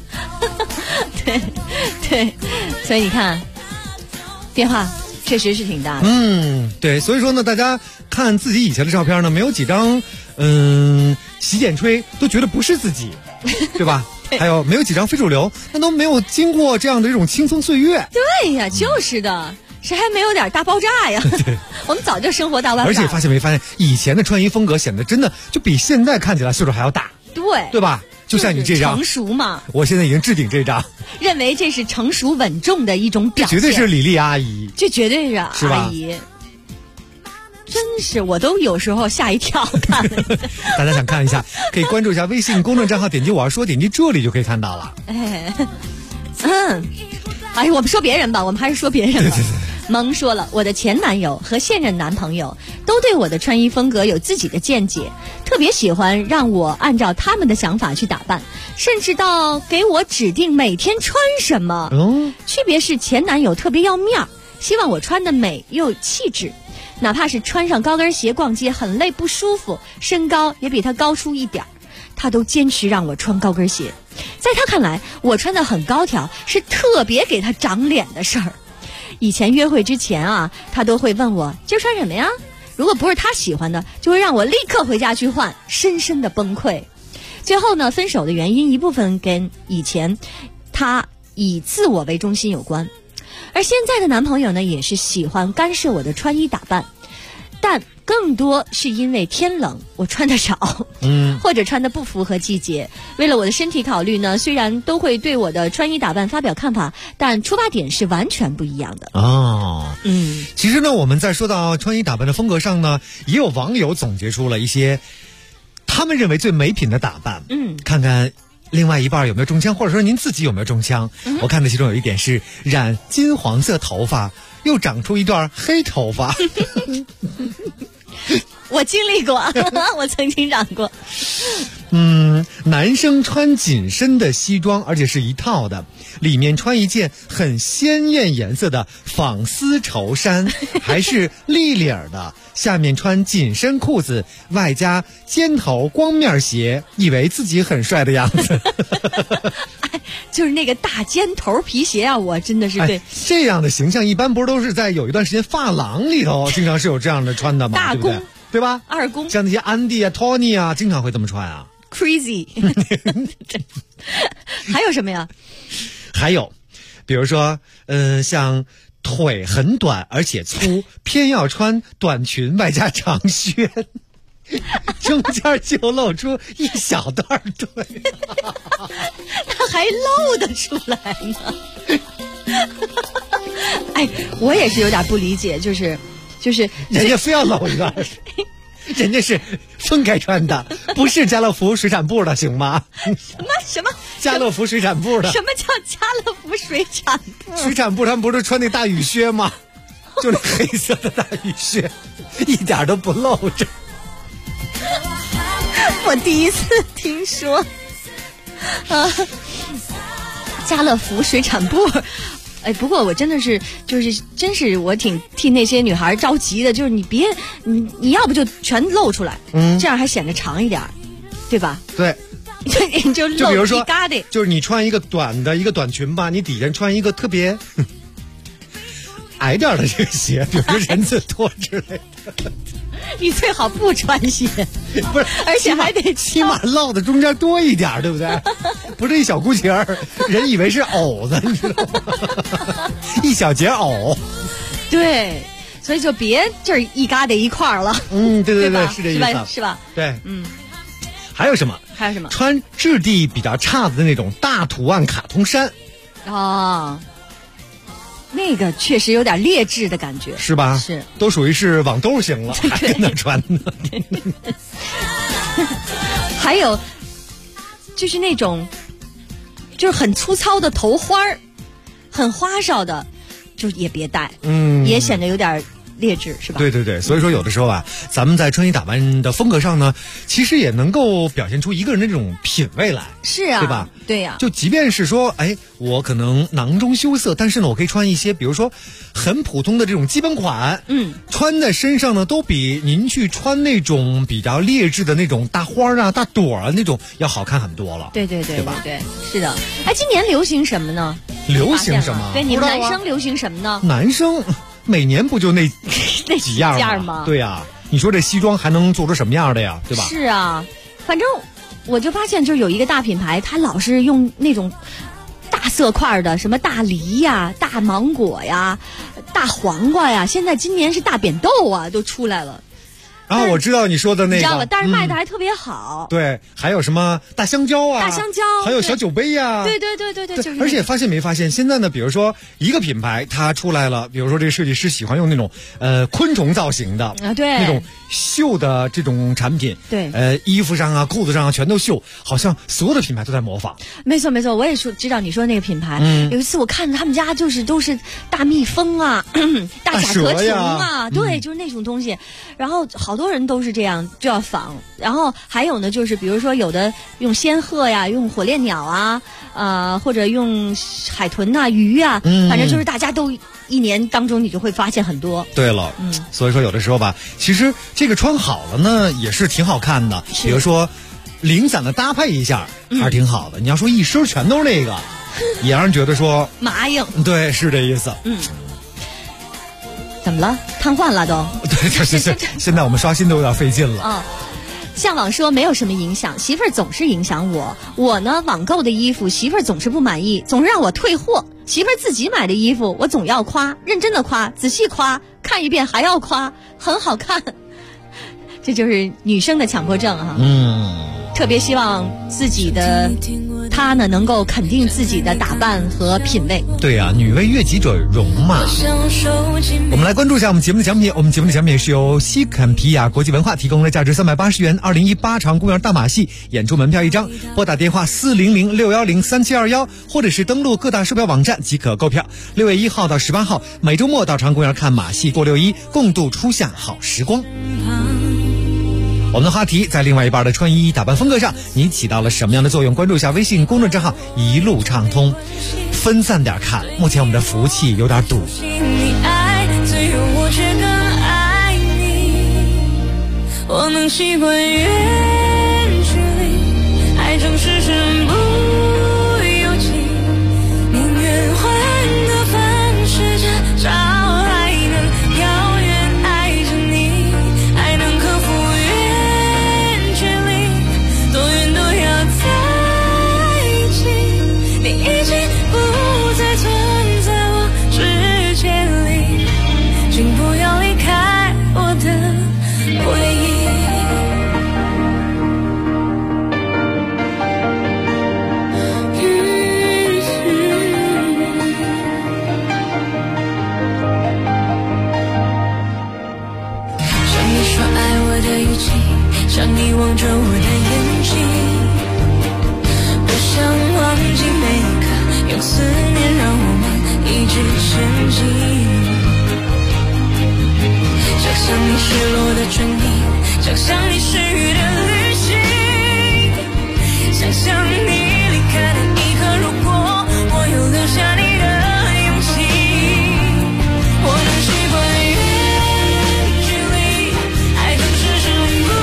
Speaker 6: 对，所以你看，变化确实是挺大的。
Speaker 4: 对，所以说呢，大家看自己以前的照片呢，没有几张，洗剪吹都觉得不是自己，对吧？还有没有几张非主流，那都没有经过这样的一种青葱岁月。
Speaker 6: 对呀，就是的，谁还没有点大爆炸呀？我们早就生活大爆炸。
Speaker 4: 而且发现没发现，以前的穿衣风格显得真的就比现在看起来岁数还要大。
Speaker 6: 对
Speaker 4: 吧？就像你这张
Speaker 6: 成熟嘛，
Speaker 4: 我现在已经置顶这张，
Speaker 6: 认为这是成熟稳重的一种表现。
Speaker 4: 这绝对是李丽阿姨，
Speaker 6: 这绝对是阿姨。 真是我都有时候吓一跳看了。
Speaker 4: 大家想看一下，可以关注一下微信公众账号，点击我要说，点击这里就可以看到了。
Speaker 6: 哎，我们说别人吧，我们还是说别人吧。萌说了，我的前男友和现任男朋友都对我的穿衣风格有自己的见解，特别喜欢让我按照他们的想法去打扮，甚至到给我指定每天穿什么。区别是前男友特别要面儿，希望我穿得美又有气质，哪怕是穿上高跟鞋逛街很累不舒服，身高也比他高出一点，他都坚持让我穿高跟鞋。在他看来，我穿得很高挑是特别给他长脸的事儿。以前约会之前啊，他都会问我今儿穿什么呀，如果不是他喜欢的，就会让我立刻回家去换，深深的崩溃。最后呢，分手的原因一部分跟以前他以自我为中心有关，而现在的男朋友呢，也是喜欢干涉我的穿衣打扮，但更多是因为天冷我穿得少，或者穿得不符合季节。为了我的身体考虑呢，虽然都会对我的穿衣打扮发表看法，但出发点是完全不一样的。
Speaker 4: 其实呢，我们在说到穿衣打扮的风格上呢，也有网友总结出了一些他们认为最美品的打扮。看看另外一半有没有中枪，或者说您自己有没有中枪。我看的其中有一点是染金黄色头发又长出一段黑头发。
Speaker 6: 我经历过我曾经染过。
Speaker 4: 男生穿紧身的西装，而且是一套的，里面穿一件很鲜艳颜色的纺丝绸衫，还是立领的，下面穿紧身裤子，外加尖头光面鞋，以为自己很帅的样子。
Speaker 6: 就是那个大尖头皮鞋啊，我真的是对、
Speaker 4: 这样的形象一般不是都是在有一段时间发廊里头经常是有这样的穿的吗？
Speaker 6: 大公
Speaker 4: 对吧？
Speaker 6: 二公
Speaker 4: 像那些安迪啊、Tony 啊，经常会这么穿啊。
Speaker 6: Crazy。 还有什么呀？
Speaker 4: 还有比如说像腿很短而且粗，偏要穿短裙外加长靴，中间就露出一小段腿。
Speaker 6: 他还露得出来呢。哎，我也是有点不理解，就是
Speaker 4: 人家非要露一段，人家是分开穿的，不是家乐福水产部的，行吗？
Speaker 6: 什么
Speaker 4: 家乐福水产部的？
Speaker 6: 什么叫家乐福水产部？
Speaker 4: 水产部他们不是穿那大雨靴吗？就那黑色的大雨靴，一点都不露着。
Speaker 6: 我第一次听说，家乐福水产部。哎，不过我真的是，真是我挺替那些女孩着急的，就是你别，你要不就全露出来，这样还显得长一点，对吧？
Speaker 4: 对，
Speaker 6: 就
Speaker 4: 比如说
Speaker 6: 一疙瘩，
Speaker 4: 就是你穿一个短的一个短裙吧，你底下穿一个特别矮点的这个鞋，比如说人字拖之类的。
Speaker 6: 你最好不穿鞋，
Speaker 4: 不是，
Speaker 6: 而且还得
Speaker 4: 起码露的中间多一点，对不对？不是一小姑节儿，人以为是藕子，你知道吗？一小节藕。
Speaker 6: 对，所以就别这儿一疙瘩一块儿了。
Speaker 4: 对，是这意思，
Speaker 6: 是吧？
Speaker 4: 对，还有什么？穿质地比较差的那种大图案卡通衫。
Speaker 6: 那个确实有点劣质的感觉，
Speaker 4: 是吧？
Speaker 6: 是，
Speaker 4: 都属于是网兜型了，还跟那穿呢。
Speaker 6: 还有就是那种就是很粗糙的头花儿，很花哨的，就也别戴，也显得有点劣质，是吧？
Speaker 4: 对，所以说有的时候啊，咱们在穿衣打扮的风格上呢，其实也能够表现出一个人的这种品味来。
Speaker 6: 是啊，
Speaker 4: 对吧？
Speaker 6: 对呀。
Speaker 4: 就即便是说，我可能囊中羞涩，但是呢，我可以穿一些，比如说很普通的这种基本款，穿在身上呢，都比您去穿那种比较劣质的那种大花啊、大朵啊那种要好看很多了。
Speaker 6: 对
Speaker 4: 吧？
Speaker 6: 对，是的。哎，今年流行什么呢？
Speaker 4: 流行什么？
Speaker 6: 对，你们男生流行什么呢？
Speaker 4: 男生每年不就那几样吗？对呀，你说这西装还能做出什么样的呀？对吧？
Speaker 6: 是啊，反正我就发现，就有一个大品牌，它老是用那种大色块的，什么大梨呀、大芒果呀、大黄瓜呀，现在今年是大扁豆啊，都出来了。
Speaker 4: 啊，我知道你说的那个，
Speaker 6: 你知道吧？但是卖的还特别好。
Speaker 4: 对，还有什么大香蕉啊，
Speaker 6: 大香蕉，
Speaker 4: 还有小酒杯呀。
Speaker 6: 对，就是。
Speaker 4: 而且发现没发现，现在呢，比如说一个品牌它出来了，比如说这个设计师喜欢用那种昆虫造型的
Speaker 6: 啊，对，
Speaker 4: 那种绣的这种产品，
Speaker 6: 对，
Speaker 4: 衣服上啊、裤子上啊全都绣，好像所有的品牌都在模仿。
Speaker 6: 没错，我也知道你说那个品牌。有一次我看他们家都是大蜜蜂啊、大甲壳虫啊，对，就是那种东西。然后好多人都是这样就要仿。然后还有呢，就是比如说有的用仙鹤呀、用火烈鸟啊，或者用海豚啊、鱼啊，反正就是大家都一年当中你就会发现很多。
Speaker 4: 对了，所以说有的时候吧，其实这个穿好了呢也是挺好看的。比如说零散的搭配一下还是挺好的。你要说一身全都是那个，也让人觉得说
Speaker 6: 麻硬。对，
Speaker 4: 是这意思。
Speaker 6: 怎么了？瘫痪了都？
Speaker 4: 对，现在我们刷新都有点费劲了。
Speaker 6: 向往说没有什么影响，媳妇儿总是影响我。我呢，网购的衣服，媳妇儿总是不满意，总是让我退货。媳妇儿自己买的衣服，我总要夸，认真的夸，仔细夸，看一遍还要夸，很好看。这就是女生的强迫症哈。特别希望自己的她呢能够肯定自己的打扮和品味。
Speaker 4: 对啊，女为悦己者容嘛。我们来关注一下我们节目的奖品。我们节目的奖品是由西肯皮亚国际文化提供了价值380元2018长公园大马戏演出门票1张，拨打电话400-610-3721，或者是登录各大售票网站即可购票。6月1号到18号，每周末到长公园看马戏过6·1，共度初夏好时光。我们的话题在另外一半的穿衣打扮风格上，你起到了什么样的作用？关注一下微信公众账号一路畅通，分散点看。目前我们的服务器有点堵。
Speaker 11: 我能习惯远距离，爱总是身不由己，宁愿换个方式至少还能遥远爱着你，还能克服远距离，多远都要在一起。你已经不再存在我世界里，请不要离开我的回忆。像你望着我的眼睛，不想忘记每一刻，用思念让我们一直前进。想象你失落的唇印，想象你失语的旅行，想象你离开的一刻，如果我有留下你的勇气，我能习惯远距离，爱总是身不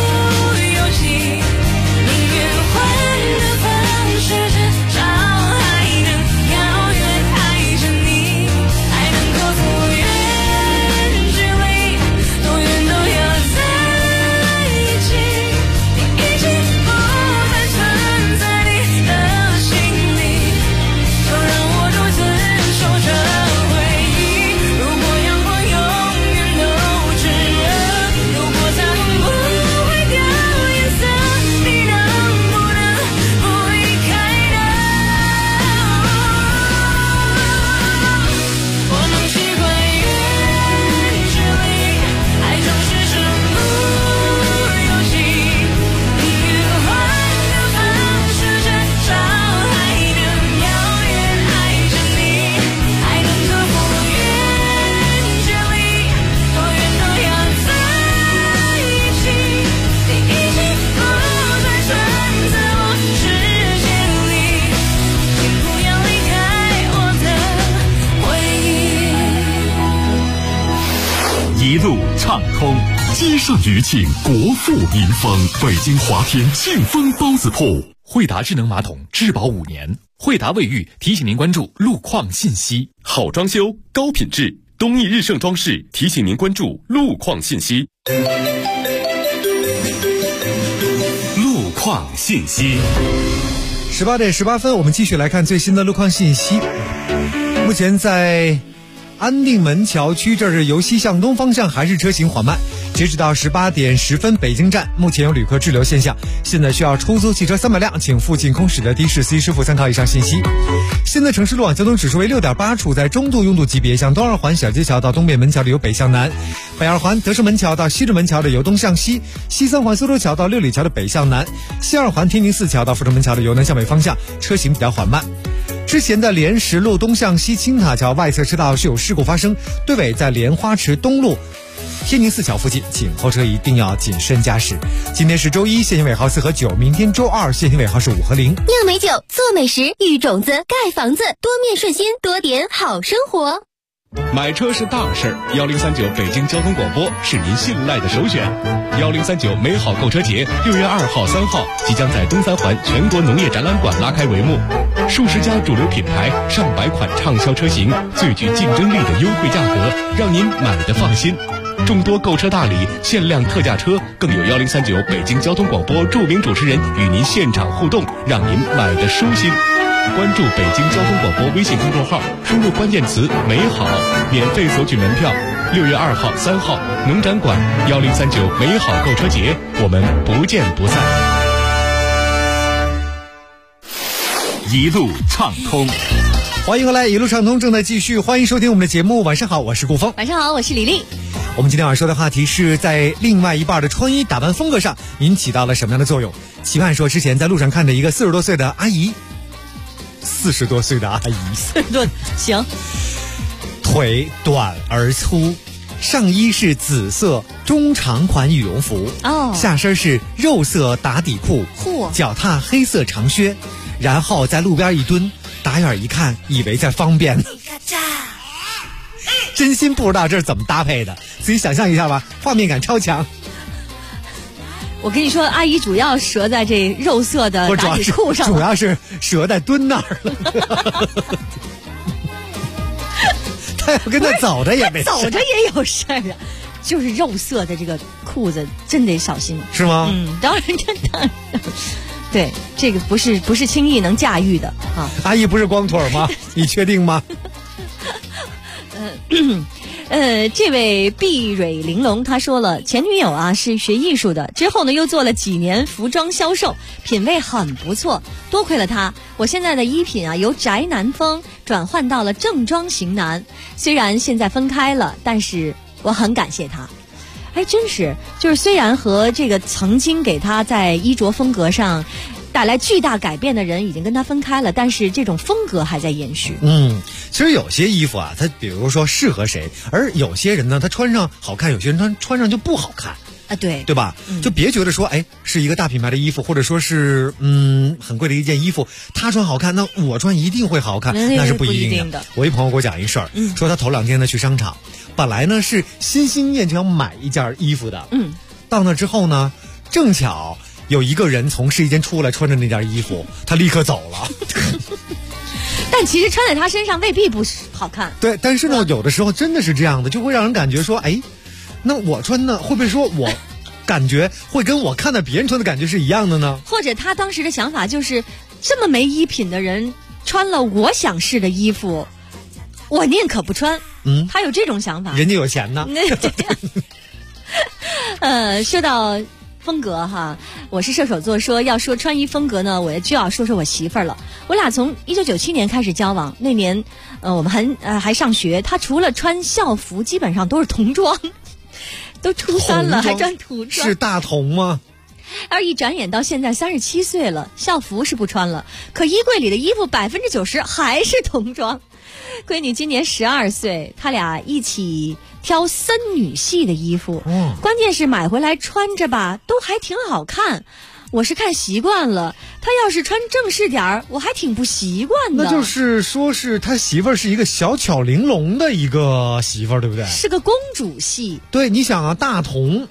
Speaker 10: 一路畅通，接上余庆，国富民丰。北京华天庆丰包子铺，
Speaker 9: 惠达智能马桶质保5年。惠达卫浴提醒您关注路况信息。
Speaker 16: 好装修，高品质，东义日盛装饰提醒您关注路况信息。
Speaker 10: 路况信息。
Speaker 4: 18点18分，我们继续来看最新的路况信息。目前在安定门桥区，这是由西向东方向还是车行缓慢， 截止到18点10分，北京站目前有旅客滞留现象，现在需要出租汽车300辆，请附近空驶的的士司机师傅参考以上信息。现在城市路网交通指数为6.8，处在中度拥堵级别，向东二环小街桥到东北门桥的由北向南，北二环德胜门桥到西直门桥的由东向西，西三环苏州桥到六里桥的北向南，西二环天宁寺桥到阜成门桥的由南向北方向，车行比较缓慢。之前的莲石路东向西青塔桥外侧车道是有事故发生，队尾在莲花池东路天宁寺桥附近，请后车一定要谨慎驾驶。今天是周一，限行尾号4和9，明天周二限行尾号是5和0。
Speaker 17: 酿美酒，做美食，育种子，盖房子，多面顺心，多点好生活。
Speaker 14: 买车是大事，1039北京交通广播是您信赖的首选。1039美好购车节6月2号、3号即将在东三环全国农业展览馆拉开帷幕，数十家主流品牌、上百款畅销车型，最具竞争力的优惠价格，让您买得放心。众多购车大礼、限量特价车，更有1039北京交通广播著名主持人与您现场互动，让您买得舒心。关注北京交通广播微信公众号，输入关键词美好，免费索取门票。6月2号、3号农展馆1039美好购车节，我们不见不散。
Speaker 10: 一路畅通，
Speaker 4: 欢迎回来，一路畅通正在继续，欢迎收听我们的节目。晚上好，我是顾峰。
Speaker 6: 晚上好，我是李丽。
Speaker 4: 我们今天晚上说的话题是在另外一半的穿衣打扮风格上，您起到了什么样的作用？期盼说之前在路上看着一个40多岁的阿姨，40多岁的阿姨
Speaker 6: ，40多行，
Speaker 4: 腿短而粗，上衣是紫色中长款羽绒服，下身是肉色打底裤，脚踏黑色长靴，然后在路边一蹲，打远一看以为在方便呢，真心不知道这是怎么搭配的，自己想象一下吧，画面感超强。
Speaker 6: 我跟你说，阿姨主要折在这肉色的打底裤上，
Speaker 4: 主要是折在蹲那儿了。他要跟他走着也没事，
Speaker 6: 走着也有事儿啊。就是肉色的这个裤子真得小心，
Speaker 4: 是吗？
Speaker 6: 当然真的。对，这个不是轻易能驾驭的啊。
Speaker 4: 阿姨不是光腿吗？你确定吗？
Speaker 6: 这位碧蕊玲珑他说了，前女友啊是学艺术的，之后呢又做了几年服装销售，品味很不错，多亏了他，我现在的衣品啊由宅男风转换到了正装型男。虽然现在分开了，但是我很感谢他。哎，真是，就是虽然和这个曾经给他在衣着风格上带来巨大改变的人已经跟他分开了，但是这种风格还在延续。
Speaker 4: 其实有些衣服啊，它比如说适合谁，而有些人呢，他穿上好看，有些人穿上就不好看
Speaker 6: 啊，对
Speaker 4: 吧？就别觉得说，哎，是一个大品牌的衣服，或者说是很贵的一件衣服，他穿好看，那我穿一定会好看，那是不一定的。我一朋友给我讲一事儿，说他头2天呢去商场，本来呢是心心念想买一件衣服的，到那之后呢，正巧有一个人从试衣间出来，穿着那件衣服，他立刻走了。
Speaker 6: 但其实穿在他身上未必不好看。
Speaker 4: 对，但是呢，有的时候真的是这样的，就会让人感觉说，哎，那我穿的会不会说我感觉会跟我看到别人穿的感觉是一样的呢？
Speaker 6: 或者他当时的想法就是，这么没衣品的人穿了我想试的衣服，我宁可不穿。他有这种想法。
Speaker 4: 人家有钱呢。
Speaker 6: 说到风格哈，我是射手座，说要说穿衣风格呢，我就要说说我媳妇儿了。我俩从1997年开始交往，那年我们还上学，她除了穿校服基本上都是童装，都初3了还穿童装，
Speaker 4: 是大童吗？
Speaker 6: 而一转眼到现在37岁了，校服是不穿了，可衣柜里的衣服90%还是童装。闺女今年12岁，他俩一起挑森女系的衣服，关键是买回来穿着吧，都还挺好看。我是看习惯了，他要是穿正式点儿，我还挺不习惯的。
Speaker 4: 那就是说是他媳妇儿是一个小巧玲珑的一个媳妇儿，对不对？
Speaker 6: 是个公主系。
Speaker 4: 对，你想啊，大童。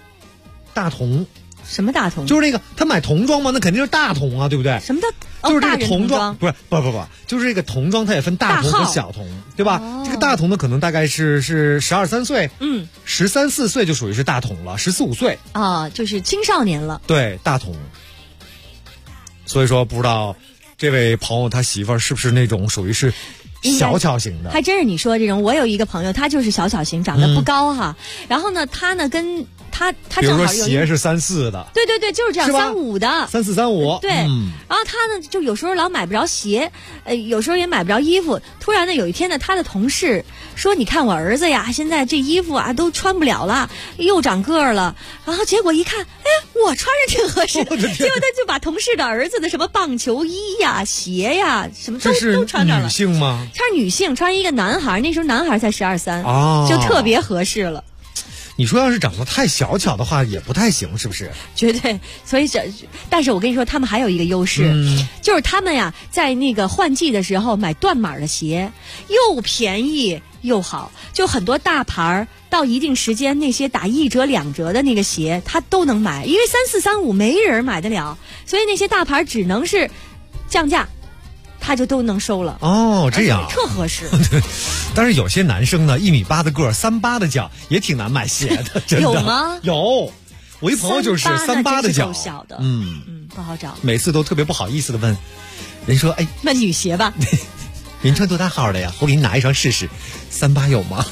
Speaker 6: 什么大童？
Speaker 4: 就是那个他买童装嘛，那肯定是大童啊，对不对？
Speaker 6: 什么的？
Speaker 4: 就是这个童装，不，就是这个童装，它也分大童和小童，对吧？这个大童呢，可能大概是12、13岁，13、14岁就属于是大童了，14、15岁
Speaker 6: 啊，就是青少年了。
Speaker 4: 对，大童。所以说，不知道这位朋友他媳妇儿是不是那种属于是小巧型的，
Speaker 6: 还真是你说这种。我有一个朋友，他就是小巧型，长得不高哈。然后呢，他呢跟他
Speaker 4: 比如说
Speaker 6: 正好有
Speaker 4: 鞋是3-4的，
Speaker 6: 对对对，就是这样，3-5的
Speaker 4: ，3-4-3-5。
Speaker 6: 对，然后他呢就有时候老买不着鞋，有时候也买不着衣服。突然呢有一天呢，他的同事说：“你看我儿子呀，现在这衣服啊都穿不了了，又长个儿了。”然后结果一看，哎，我穿着挺合适的，结果他就把同事的儿子的什么棒球衣呀、鞋呀什么都穿上了。
Speaker 4: 女性吗？
Speaker 6: 他是女性，穿一个男孩，那时候男孩才12-13，就特别合适了。
Speaker 4: 你说要是长得太小巧的话，也不太行，是不是？
Speaker 6: 绝对。所以但是我跟你说，他们还有一个优势，就是他们呀，在那个换季的时候买断码的鞋，又便宜又好。就很多大牌到一定时间，那些打1折2折的那个鞋，他都能买，因为3-4-3-5没人买得了，所以那些大牌只能是降价。他就都能收了
Speaker 4: 哦，这样
Speaker 6: 特合适。
Speaker 4: 但是有些男生呢，1.8米的个儿，3.8的脚，也挺难买鞋的，真的。
Speaker 6: 有吗？
Speaker 4: 有，我一朋友就是3.8的脚，
Speaker 6: 小的，不好找。
Speaker 4: 每次都特别不好意思的问人说：“哎，
Speaker 6: 那女鞋吧？
Speaker 4: 您穿多大号的呀？我给您拿一双试试，3.8有吗？”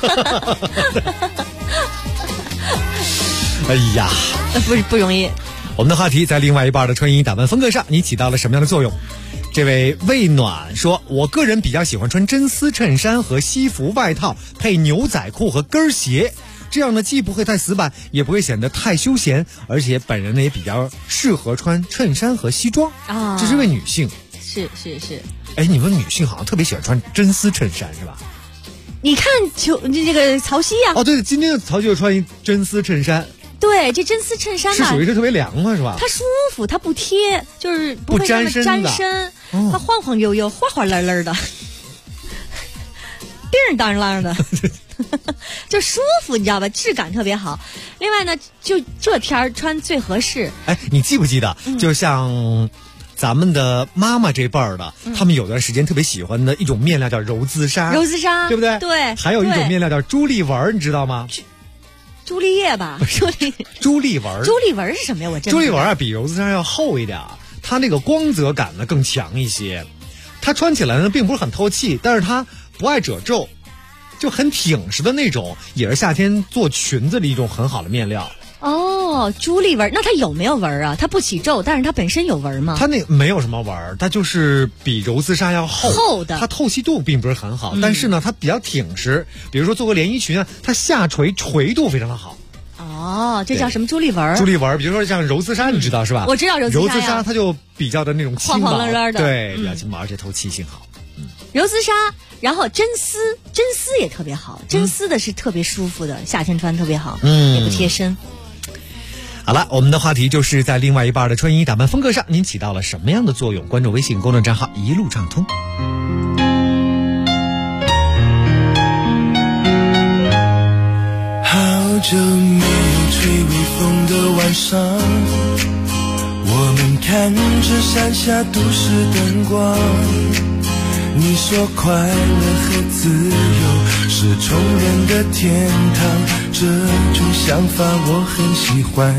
Speaker 4: 哎呀，
Speaker 6: 不容易。
Speaker 4: 我们的话题在另外一半的穿衣打扮风格上，你起到了什么样的作用？这位魏暖说：“我个人比较喜欢穿真丝衬衫和西服外套，配牛仔裤和跟鞋，这样呢既不会太死板，也不会显得太休闲，而且本人呢也比较适合穿衬衫和西装啊。”这是位女性，
Speaker 6: 是。
Speaker 4: 哎，你们女性好像特别喜欢穿真丝衬衫是吧？
Speaker 6: 你看这个曹曦呀，
Speaker 4: 哦对，今天曹曦就穿一真丝衬衫。
Speaker 6: 对，这真丝衬衫
Speaker 4: 是属于是特别凉快是吧？
Speaker 6: 它舒服，它不贴，就是不会那么沾身，它晃晃悠悠、滑滑溜溜的，叮当啷的，就舒服，你知道吧？质感特别好。另外呢，就这天穿最合适。
Speaker 4: 哎，你记不记得？就像咱们的妈妈这辈儿的，他们有段时间特别喜欢的一种面料叫柔姿纱，对不对？
Speaker 6: 对。
Speaker 4: 还有一种面料叫朱丽纹，你知道吗？
Speaker 6: 朱丽叶吧，
Speaker 4: 朱丽纹。
Speaker 6: 朱丽纹是什么呀？我真
Speaker 4: 朱丽纹啊，比柔姿纱要厚一点，它那个光泽感呢更强一些。它穿起来呢并不是很透气，但是它不爱褶皱，就很挺实的那种，也是夏天做裙子的一种很好的面料。
Speaker 6: 哦，朱丽纹，那它有没有纹啊？它不起皱，但是它本身有纹吗？
Speaker 4: 它那没有什么纹，它就是比柔姿纱要厚
Speaker 6: 的，
Speaker 4: 它透气度并不是很好，但是呢，它比较挺实。比如说做个连衣裙啊，它下垂垂度非常的好。
Speaker 6: 哦，这叫什么朱丽纹？
Speaker 4: 朱丽纹，比如说像柔姿纱，你知道是吧？
Speaker 6: 我知道柔姿
Speaker 4: 纱它就比较的那种轻薄，
Speaker 6: 晃晃溜溜的，
Speaker 4: 对，比较轻薄，而且透气性好。
Speaker 6: 柔姿纱，然后真丝也特别好，真丝的是特别舒服的，夏天穿特别好，也不贴身。
Speaker 4: 好了，我们的话题就是在另外一半的穿衣打扮风格上，您起到了什么样的作用？关注微信公众账号一路畅通。
Speaker 13: 好久没有吹微风的晚上，我们看着山下都市灯光。你说快乐和自由是穷人的天堂，这种想法我很喜欢。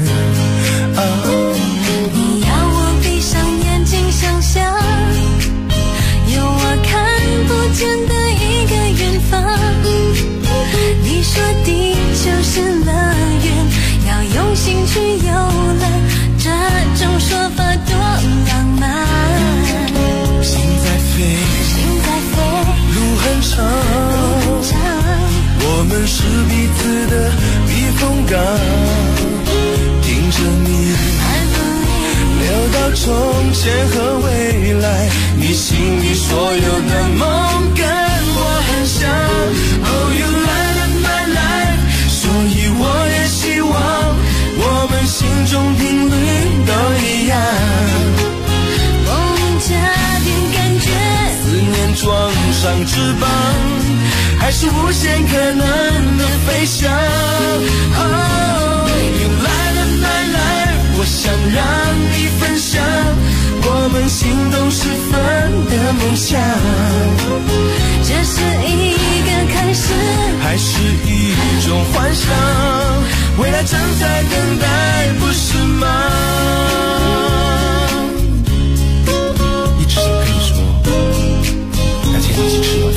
Speaker 11: 你要我闭上眼睛想象，有我看不见的一个远方。你说地球是乐园，要用心去游览，这种说法多浪漫。
Speaker 13: 心在飞，路很长，我们是彼此的避风港，听着你聊到从前和未来，你心里所有的梦跟我很像。Oh, you light up my life， 所以我也希望我们心中频率都一样。
Speaker 11: 我们加点感觉，
Speaker 13: 思念装上翅膀，还是无限可能的飞翔。Oh, you light up my life， 我想让你分享我们心动时分的梦想。
Speaker 11: 这是一个开始，
Speaker 13: 还是一种幻想？未来正在等待，不是吗？一直想跟你说，要牵你一起吃吗？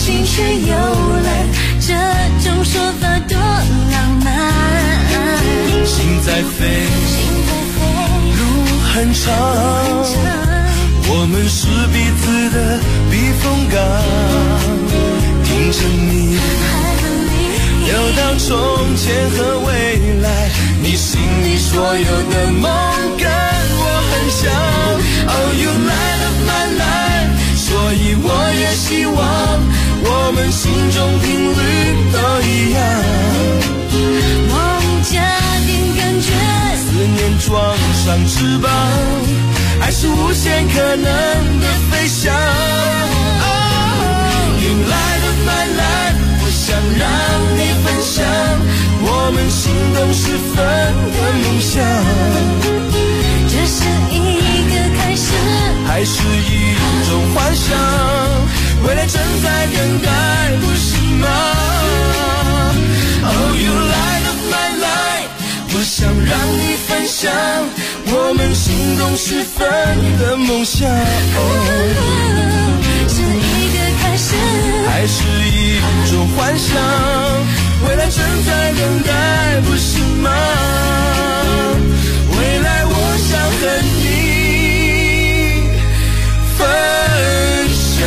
Speaker 11: 心却有了，这种说法多浪漫。
Speaker 13: 心在飞，路很长，我们是彼此的避风港，听着你聊到从前和未来，你心里所有的梦跟我很像。Oh, you light up my life， 所以我也希望我们心中频率都一样。
Speaker 11: 梦加点感觉，
Speaker 13: 思念装上翅膀，爱是无限可能的飞翔。Oh, you light up my life， 我想让你分享我们心动时分的梦想。
Speaker 11: 这是一个开始，
Speaker 13: 还是一种幻想？未来正在等待，不是吗？ Oh, you light up my life， 我想让你分享我们心动时分的梦想。
Speaker 11: 是一个开始，
Speaker 13: 还是一种幻想？未来正在等待，不是吗？未来我想和你分享。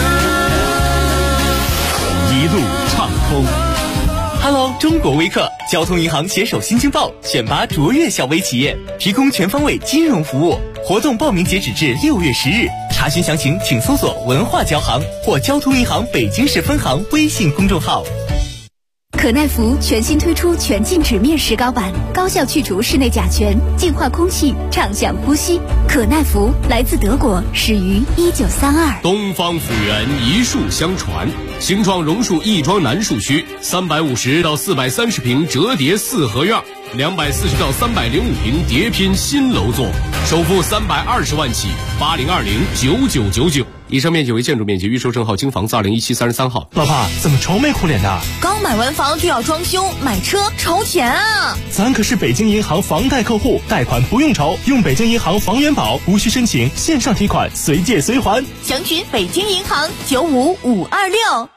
Speaker 3: 一路畅通。Hello， 中国微客交通银行携手新京报选拔卓越小微企业，提供全方位金融服务。活动报名截止至6月10日，查询详情请搜索文化交行或交通银行北京市分行微信公众号。
Speaker 17: 可耐福全新推出全静止面石膏版，高效去除室内甲醛，净化空气，畅享呼吸。可耐福来自德国，始于1932。
Speaker 12: 东方府源一树相传，形状榕树亦庄南树区，350到430平折叠四合院，240到305平叠拼新楼座，首付320万起，80209999。以上面积为建筑面积，预售证号京房4201733号。
Speaker 23: 老婆，怎么愁眉苦脸的？
Speaker 1: 刚买完房就要装修，买车愁钱啊！
Speaker 23: 咱可是北京银行房贷客户，贷款不用愁，用北京银行房源宝，无需申请，线上提款，随借随还。
Speaker 1: 详询北京银行95526。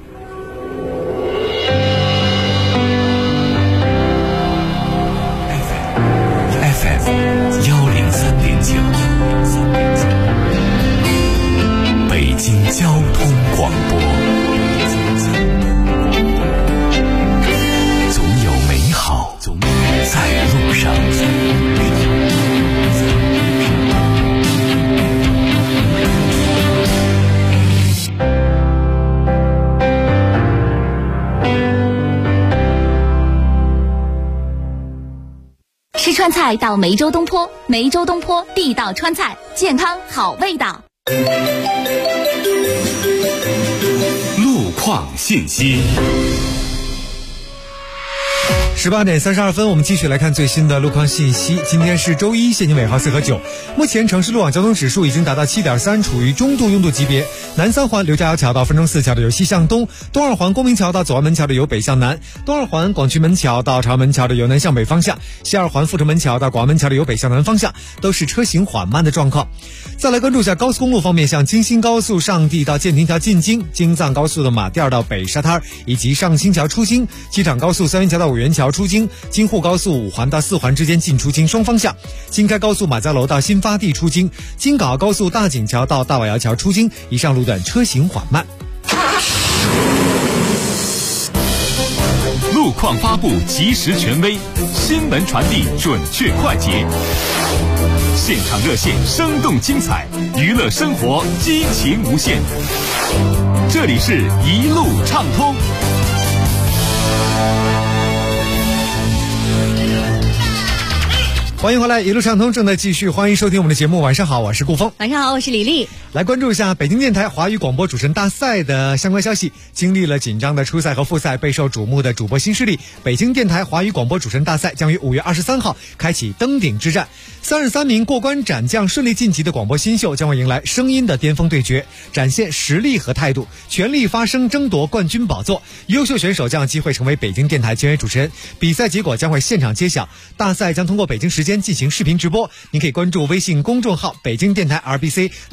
Speaker 2: 北京交通广播，总有美好在路上。
Speaker 17: 吃川菜到梅州东坡，梅州东坡地道川菜，健康好味道。
Speaker 2: 路况信息。
Speaker 4: 18点32分，我们继续来看最新的路况信息。今天是周一，现金尾号4和9。目前城市路网交通指数已经达到7.3，处于中度拥堵级别。南三环刘家窑桥到分钟寺桥的由西向东，东二环公明桥到左安门桥的由北向南，东二环广渠门桥到朝阳门桥的由南向北方向，西二环阜成门桥到广安门桥的由北向南方向，都是车行缓慢的状况。再来关注一下高速公路方面，像京新高速上地到建亭桥进京，京藏高速的马甸到北沙滩，以及上新桥出京，机场高速三元桥到五元桥出京，京沪高速5环到4环之间进出京双方向，京开高速马家楼到新发地出京，京港澳高速大井桥到大瓦窑桥出京，以上路段车行缓慢。
Speaker 10: 路况发布及时权威，新闻传递准确快捷，现场热线生动精彩，娱乐生活激情无限。这里是一路畅通。
Speaker 4: 欢迎回来，一路畅通正在继续，欢迎收听我们的节目。晚上好，我是顾峰。
Speaker 6: 晚上好，我是李丽。
Speaker 4: 来关注一下北京电台华语广播主持人大赛的相关消息。经历了紧张的初赛和复赛，备受瞩目的主播新势力北京电台华语广播主持人大赛将于5月23号开启登顶之战。33名过关斩将顺利晋级的广播新秀将会迎来声音的巅峰对决，展现实力和态度，全力发声争夺冠军宝座。优秀选手将有机会成为北京电台签约主持人。比赛结果将会现场揭晓。大赛将通过北京时间进行视频直播，您可以关注微信公众号北京电台 RBC 了解大赛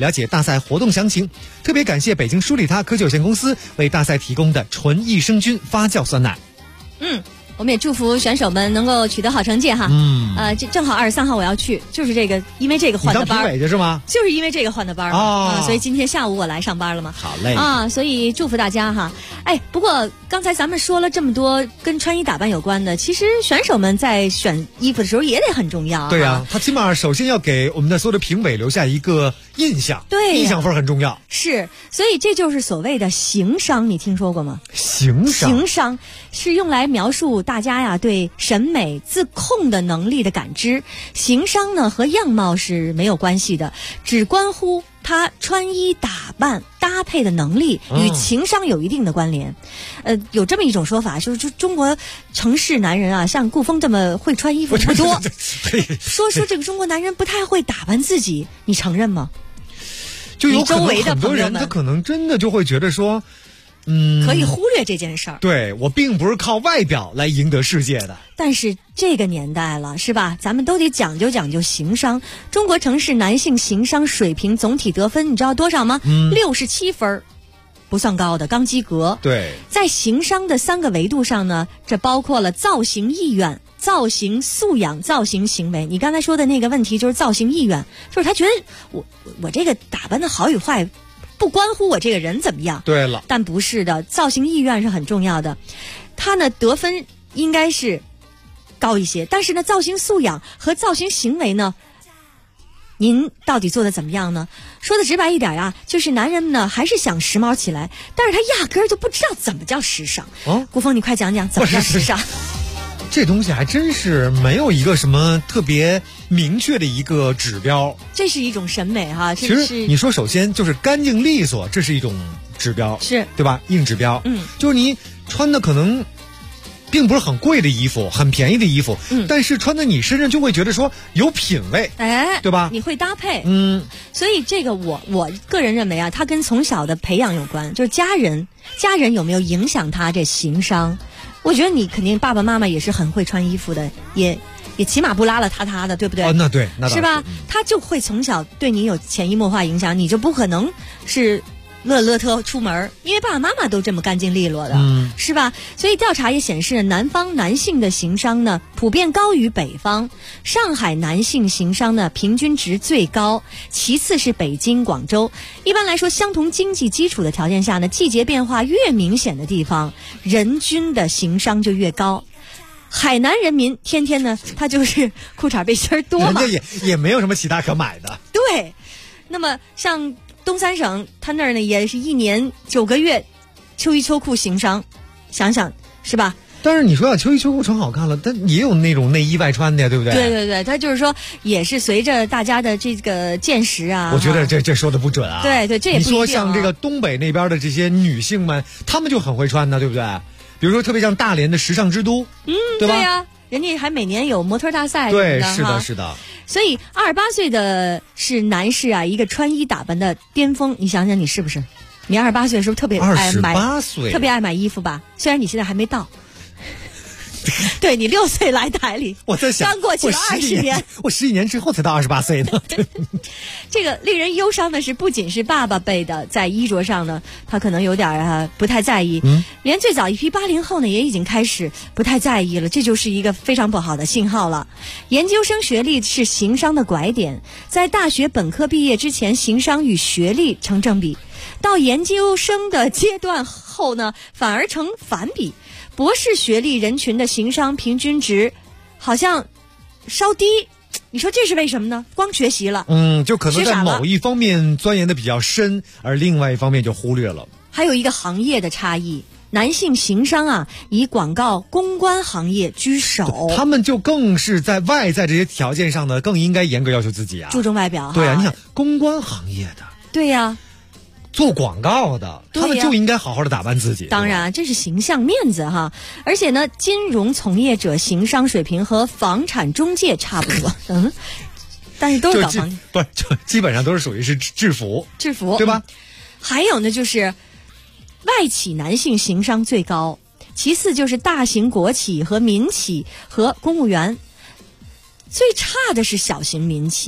Speaker 4: 赛活动详情。特别感谢北京舒利他科技有限公司为大赛提供的纯益生菌发酵酸奶。
Speaker 6: 我们也祝福选手们能够取得好成绩哈。这正好23号我要去，就是这个，因为这个换的班。
Speaker 4: 你当评委去是吗？
Speaker 6: 就是因为这个换的班所以今天下午我来上班了嘛。
Speaker 4: 好嘞
Speaker 6: 所以祝福大家哈。不过刚才咱们说了这么多跟穿衣打扮有关的，其实选手们在选衣服的时候也得很重要。
Speaker 4: 对啊，他起码首先要给我们的所有的评委留下一个印象，
Speaker 6: 对，
Speaker 4: 印象分很重要。
Speaker 6: 是，所以这就是所谓的形商，你听说过吗？
Speaker 4: 形
Speaker 6: 商是用来描述大家呀对审美自控的能力的感知。形商呢和样貌是没有关系的，只关乎他穿衣打扮搭配的能力，与情商有一定的关联。有这么一种说法，就是中国城市男人啊，像顾峰这么会穿衣服不多。说这个中国男人不太会打扮自己，你承认吗？
Speaker 4: 就有可能
Speaker 6: 周围的
Speaker 4: 很多人他可能真的就会觉得说，
Speaker 6: 可以忽略这件事儿。
Speaker 4: 对，我并不是靠外表来赢得世界的。
Speaker 6: 但是这个年代了，是吧？咱们都得讲究形商。中国城市男性形商水平总体得分，你知道多少吗？67分，不算高的，刚及格。
Speaker 4: 对，在
Speaker 6: 形商的3个维度上呢，这包括了造型意愿、造型素养、造型行为。你刚才说的那个问题就是造型意愿，就是他觉得我这个打扮的好与坏不关乎我这个人怎么样。
Speaker 4: 对了，
Speaker 6: 但不是的，造型意愿是很重要的。他呢得分应该是高一些，但是呢造型素养和造型行为呢，您到底做的怎么样呢？说的直白一点啊，就是男人们呢还是想时髦起来，但是他压根儿就不知道怎么叫时尚。顾峰，你快讲讲怎么叫时尚。
Speaker 4: 这东西还真是没有一个什么特别明确的一个指标。
Speaker 6: 这是一种审美哈。
Speaker 4: 其实你说首先就是干净利索，这是一种指标，
Speaker 6: 是
Speaker 4: 对吧？硬指标。就是你穿的可能并不是很贵的衣服，很便宜的衣服，但是穿在你身上就会觉得说有品味，对吧？
Speaker 6: 你会搭配，所以这个我个人认为啊，它跟从小的培养有关，就是家人有没有影响他这形商。我觉得你肯定爸爸妈妈也是很会穿衣服的，也起码不邋邋遢遢的，对不对？
Speaker 4: 那对，那
Speaker 6: 是吧？他就会从小对你有潜移默化影响，你就不可能是乐特出门，因为爸爸妈妈都这么干净利落的，是吧？所以调查也显示，南方男性的形商呢普遍高于北方。上海男性形商呢平均值最高，其次是北京、广州。一般来说，相同经济基础的条件下呢，季节变化越明显的地方，人均的形商就越高。海南人民天天呢，他就是裤衩背心多嘛，
Speaker 4: 人家也没有什么其他可买的。
Speaker 6: 对，那么像东三省，他那儿呢也是1年9个月，秋衣秋裤形商，想想是吧？
Speaker 4: 但是你说秋衣秋裤穿好看了，但也有那种内衣外穿的，对不对？
Speaker 6: 对，他就是说也是随着大家的这个见识啊。
Speaker 4: 我觉得这说的不准啊。
Speaker 6: 对，这也不一定。
Speaker 4: 你说像这个东北那边的这些女性们，她们就很会穿的，对不对？比如说特别像大连的时尚之都，对吧？
Speaker 6: 对呀，人家还每年有模特大赛。
Speaker 4: 对，是的。
Speaker 6: 所以28岁的是男士啊，一个穿衣打扮的巅峰。你想想，你是不是？你28岁的时候特别爱买
Speaker 4: ，28岁
Speaker 6: 特别爱买衣服吧？虽然你现在还没到。对，你6岁来台里，
Speaker 4: 我在想
Speaker 6: 刚过去了20年，
Speaker 4: 我11年之后才到28岁呢。
Speaker 6: 这个令人忧伤的是，不仅是爸爸辈的在衣着上呢，他可能有点不太在意，连最早一批80后呢也已经开始不太在意了，这就是一个非常不好的信号了。研究生学历是形商的拐点，在大学本科毕业之前，形商与学历成正比，到研究生的阶段后呢，反而成反比。博士学历人群的形商平均值好像稍低，你说这是为什么呢？光学习了，
Speaker 4: 就可能在某一方面钻研的比较深，而另外一方面就忽略了。
Speaker 6: 还有一个行业的差异，男性形商啊，以广告公关行业居首，
Speaker 4: 他们就更是在外在这些条件上呢，更应该严格要求自己啊，
Speaker 6: 注重外表。
Speaker 4: 对啊，你想公关行业的，
Speaker 6: 对呀。
Speaker 4: 做广告的，他们就应该好好的打扮自己。
Speaker 6: 当然，这是形象面子哈。而且呢，金融从业者形商水平和房产中介差不多，但是都是搞房，
Speaker 4: 不就基本上都是属于是制服，对吧？
Speaker 6: 还有呢，就是外企男性形商最高，其次就是大型国企和民企和公务员，最差的是小型民企。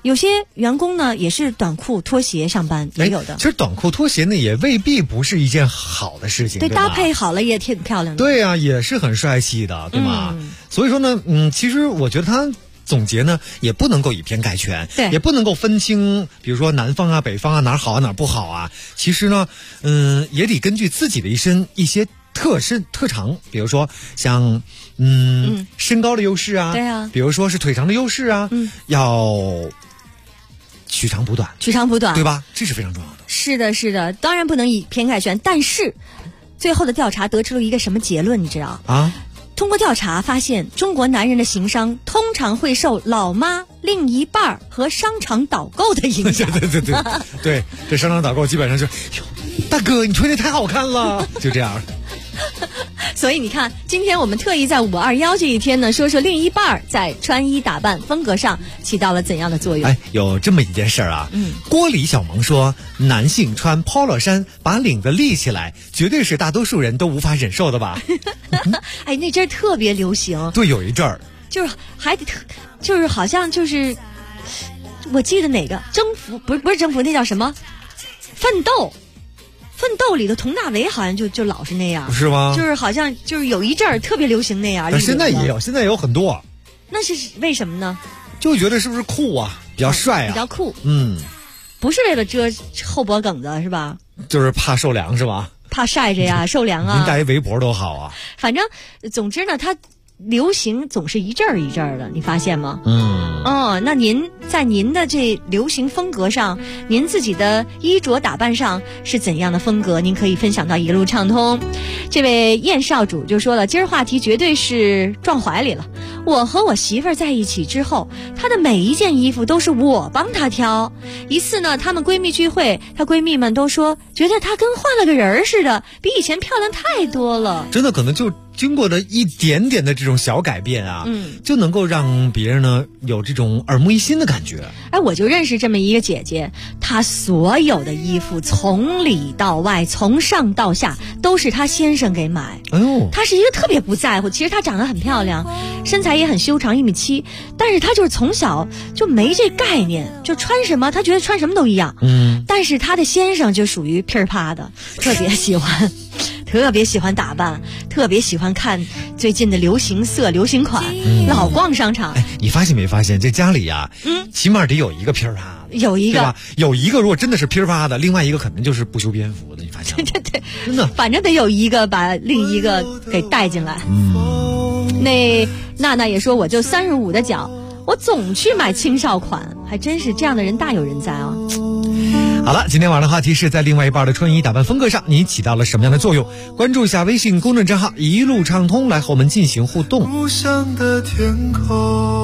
Speaker 6: 有些员工呢也是短裤拖鞋上班，也有的。
Speaker 4: 其实短裤拖鞋呢也未必不是一件好的事情，
Speaker 6: 对，
Speaker 4: 对
Speaker 6: 搭配好了也挺漂亮的。
Speaker 4: 对啊，也是很帅气的，对吗？所以说呢，其实我觉得他总结呢也不能够以偏概全，
Speaker 6: 对，
Speaker 4: 也不能够分清，比如说南方啊、北方啊哪儿好啊哪儿不好啊。其实呢，也得根据自己的一些特长，比如说像身高的优势啊，
Speaker 6: 对啊，
Speaker 4: 比如说是腿长的优势啊，要取长补短，对吧？这是非常重要的。
Speaker 6: 是的，是的，当然不能以偏概全，但是最后的调查得出了一个什么结论，你知道
Speaker 4: 啊？
Speaker 6: 通过调查发现，中国男人的情商通常会受老妈、另一半和商场导购的影响。
Speaker 4: 对，这商场导购基本上就，大哥你穿的太好看了，就这样。
Speaker 6: 所以你看，今天我们特意在521这一天呢，说说另一半在穿衣打扮风格上起到了怎样的作用。
Speaker 4: 有这么一件事儿啊，郭李小萌说，男性穿 polo 衫把领子立起来，绝对是大多数人都无法忍受的吧？
Speaker 6: 那阵儿特别流行。
Speaker 4: 对，有一阵儿
Speaker 6: 就是就是好像就是，我记得哪个征服不是征服，那叫什么？奋斗里的佟大为好像就老是那样，
Speaker 4: 是吗？
Speaker 6: 就是好像就是有一阵儿特别流行那样。
Speaker 4: 但现在也有，现在有很多。
Speaker 6: 那是为什么呢？
Speaker 4: 就觉得是不是酷啊，比较帅啊，
Speaker 6: 比较酷。不是为了遮后脖梗子是吧？
Speaker 4: 就是怕受凉是吧？
Speaker 6: 怕晒着呀，受凉啊。
Speaker 4: 您戴一围脖都好啊。
Speaker 6: 反正总之呢，它流行总是一阵儿一阵儿的，你发现吗？那您在您的这流行风格上，您自己的衣着打扮上是怎样的风格？您可以分享到一路畅通。这位燕少主就说了，今儿话题绝对是撞怀里了。我和我媳妇儿在一起之后，她的每一件衣服都是我帮她挑。一次呢，她们闺蜜聚会，她闺蜜们都说觉得她跟换了个人似的，比以前漂亮太多了。
Speaker 4: 真的可能就经过的一点点的这种小改变啊，就能够让别人呢有这种耳目一新的感觉。
Speaker 6: 我就认识这么一个姐姐，她所有的衣服从里到外，从上到下都是她先生给买。她是一个特别不在乎，其实她长得很漂亮，身材也很修长，1.7米，但是她就是从小就没这概念，就穿什么她觉得穿什么都一样。但是她的先生就属于噼儿啪的，特别喜欢打扮，特别喜欢看最近的流行色、流行款，老逛商场。
Speaker 4: 你发现没发现这家里呀，起码得有一个噼儿啪的，
Speaker 6: 有一个，
Speaker 4: 对吧？有一个如果真的是噼儿啪的，另外一个可能就是不修边幅的，你发现吗？
Speaker 6: 对，
Speaker 4: 真的，
Speaker 6: 反正得有一个把另一个给带进来。那娜娜也说，我就35的脚，我总去买青少款，还真是这样的人大有人在啊。
Speaker 4: 好了，今天晚上的话题是在另外一半的穿衣打扮风格上，你起到了什么样的作用？关注一下微信公众账号一路畅通，来和我们进行互动。
Speaker 13: 故乡的天空，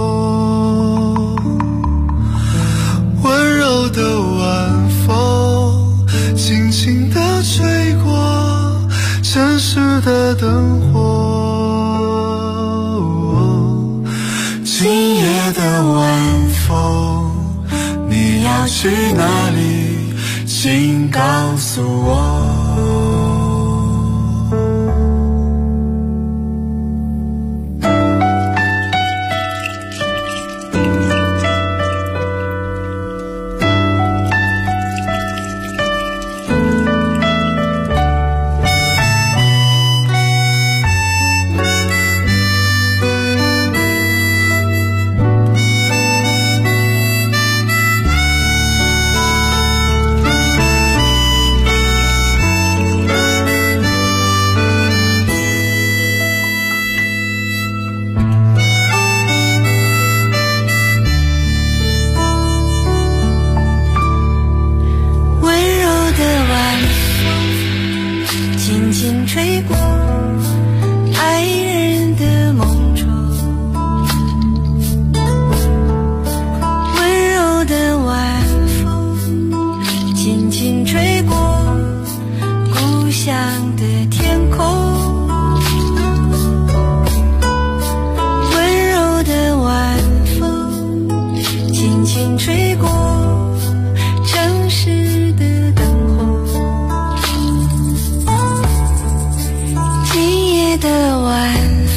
Speaker 13: 温柔的晚风，轻轻地吹过城市的灯火。今夜的晚风，你要去哪里？请告诉我。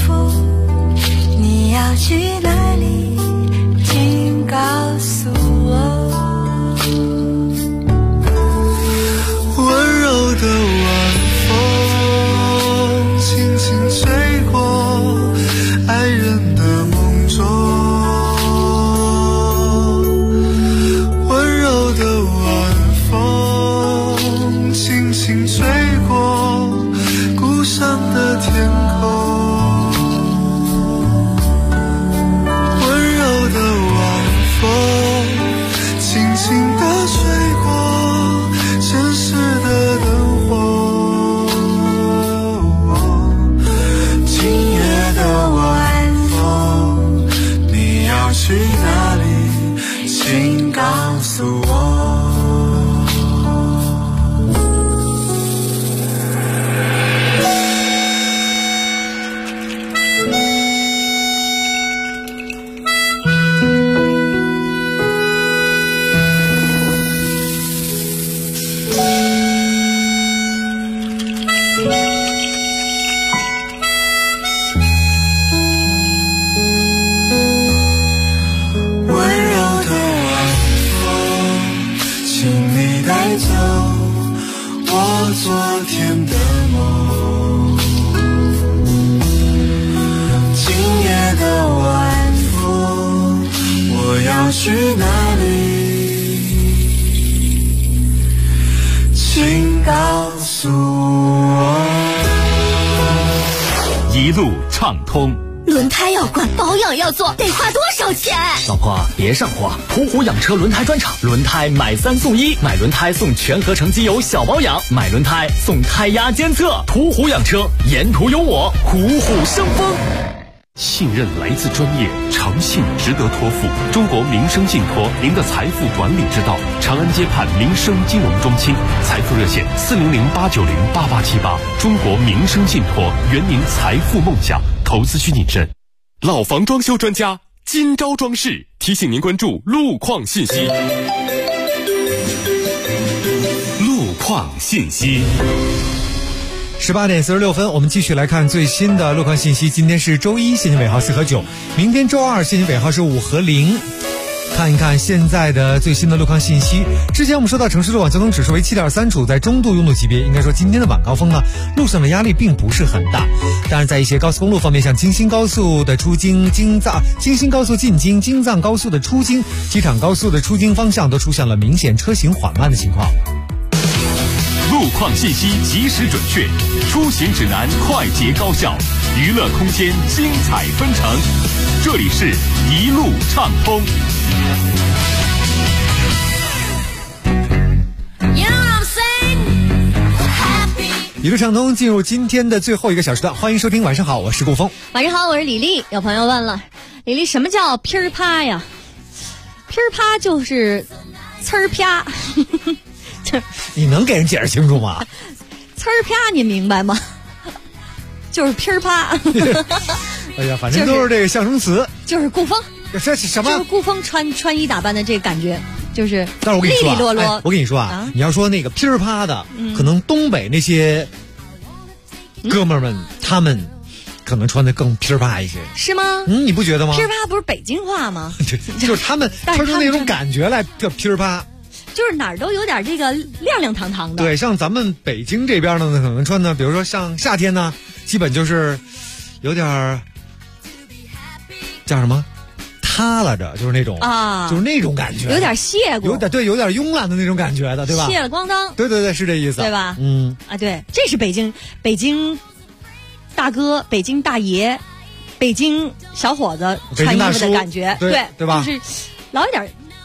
Speaker 11: 去哪里？请告诉我。
Speaker 13: 天空，温柔的晚风轻轻地吹过城市的灯火，今夜的晚风，你要去哪里？请告诉我。昨天的梦，今夜的晚风，我要去哪里？请告诉我。
Speaker 10: 一路畅通。
Speaker 1: 轮胎要换，保养要做，得花多少钱？
Speaker 3: 老婆别上火，途虎养车轮胎专场，轮胎买3送1，买轮胎送全合成机油小保养，买轮胎送胎压监测。途虎养车，沿途有我，虎虎生风。
Speaker 16: 信任来自专业，诚信值得托付。中国民生信托，您的财富管理之道。长安街畔民生金融中心，财富热线400-890-8878。中国民生信托，圆您财富梦想。投资需谨慎。
Speaker 5: 老房装修专家金招装饰提醒您关注路况信息。
Speaker 16: 路况信息。
Speaker 4: 18点46分，我们继续来看最新的路况信息。今天是周一，限行尾号4和9，明天周二，限行尾号是5和0。看一看现在的最新的路况信息。之前我们说到城市路网交通指数为7.3，处在中度拥堵级别。应该说今天的晚高峰呢，路上的压力并不是很大。当然，在一些高速公路方面，像京新高速的出京、京新高速进京、京藏高速的出京、机场高速的出京方向都出现了明显车行缓慢的情况。
Speaker 10: 路况信息及时准确，出行指南快捷高效，娱乐空间精彩纷呈。这里是一路畅通。
Speaker 4: 一路畅通进入今天的最后一个小时段，欢迎收听。晚上好，我是顾峰。
Speaker 6: 晚上好，我是李丽。有朋友问了，李丽什么叫噼儿啪呀？噼儿啪就是呲儿啪。
Speaker 4: 你能给人解释清楚吗？
Speaker 6: 呲儿啪，你明白吗？就是噼儿啪。
Speaker 4: 哎呀，反正都是这个象声词。
Speaker 6: 就是顾峰，
Speaker 4: 这是什么？
Speaker 6: 就是顾峰穿衣打扮的这个感觉，就是
Speaker 4: 但是我跟你说、
Speaker 6: 利利落落。
Speaker 4: 我跟你说啊，你要说那个噼儿啪的，可能东北那些哥们儿们，他们可能穿的更噼儿啪一些，
Speaker 6: 是吗？
Speaker 4: 你不觉得吗？
Speaker 6: 噼儿啪不是北京话吗？
Speaker 4: 就是他们穿出那种感觉来叫噼儿啪。
Speaker 6: 就是哪儿都有点这个亮亮堂堂的。
Speaker 4: 对，像咱们北京这边呢，可能穿的，比如说像夏天呢，基本就是有点叫什么塌了着，就是那种就是那种感觉，
Speaker 6: 有点谢过，
Speaker 4: 有点慵懒的那种感觉的，对吧？
Speaker 6: 谢了咣当。
Speaker 4: 对，是这意思，
Speaker 6: 对吧？对，这是北京大哥、北京大爷、北京小伙子穿衣服的感觉，
Speaker 4: 对吧？
Speaker 6: 就是老一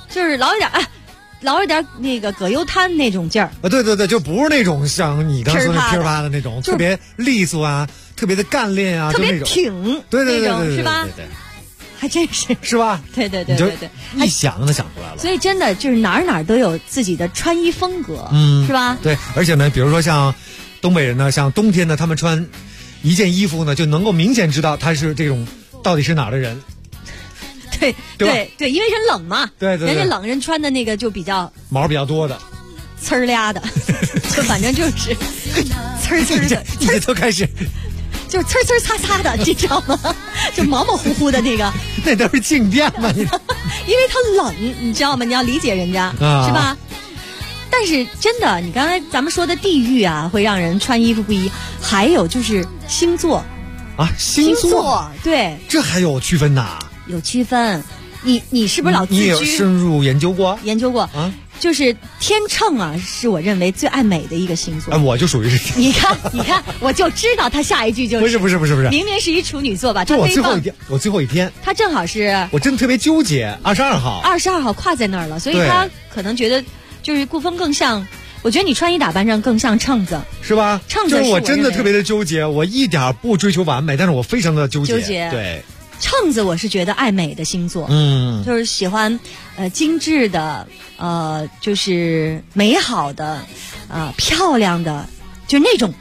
Speaker 6: 点那个葛优瘫那种劲儿。
Speaker 4: 对，就不是那种像你刚说的噼儿啪的那种，特别利索啊，特别的干练啊，
Speaker 6: 特别挺，
Speaker 4: 对，
Speaker 6: 是吧？
Speaker 4: 对，
Speaker 6: 还真是
Speaker 4: 吧？
Speaker 6: 对，
Speaker 4: 一想就想出来了。
Speaker 6: 所以真的就是哪儿都有自己的穿衣风格，是吧？
Speaker 4: 对，而且呢，比如说像东北人呢，像冬天呢，他们穿一件衣服呢，就能够明显知道他是这种到底是哪儿的人。
Speaker 6: 对，因为人冷嘛，
Speaker 4: 对，
Speaker 6: 人家冷人穿的那个就比较
Speaker 4: 毛比较多的，
Speaker 6: 呲儿俩的，就反正就是呲儿的，
Speaker 4: 你都开始
Speaker 6: 就是呲擦擦的，你知道吗？就毛毛乎乎的那个，
Speaker 4: 那都是静电嘛，你
Speaker 6: 因为它冷，你知道吗？你要理解人家，是吧？但是真的，你刚才咱们说的地域啊，会让人穿衣服不一，还有就是星座
Speaker 4: 啊，星座，
Speaker 6: 对，
Speaker 4: 这还有区分呐。
Speaker 6: 有区分，你是不是老自居？
Speaker 4: 你有深入研究过？
Speaker 6: 研究过啊。 就是天秤啊，是我认为最爱美的一个星座。
Speaker 4: 我就属于是。
Speaker 6: 你看，我就知道他下一句就是。
Speaker 4: 不是，
Speaker 6: 明明是一处女座吧？
Speaker 4: 就我最后一天，
Speaker 6: 他正好是。
Speaker 4: 我真的特别纠结，22号。
Speaker 6: 22号跨在那儿了，所以他可能觉得就是顾风更像。我觉得你穿衣打扮上更像秤子，
Speaker 4: 是吧？
Speaker 6: 秤子
Speaker 4: 就是我真的特别的纠结，我一点不追求完美，但是我非常的纠结。对。
Speaker 6: 秤子我是觉得爱美的星座，就是喜欢精致的，就是美好的，漂亮的，就那种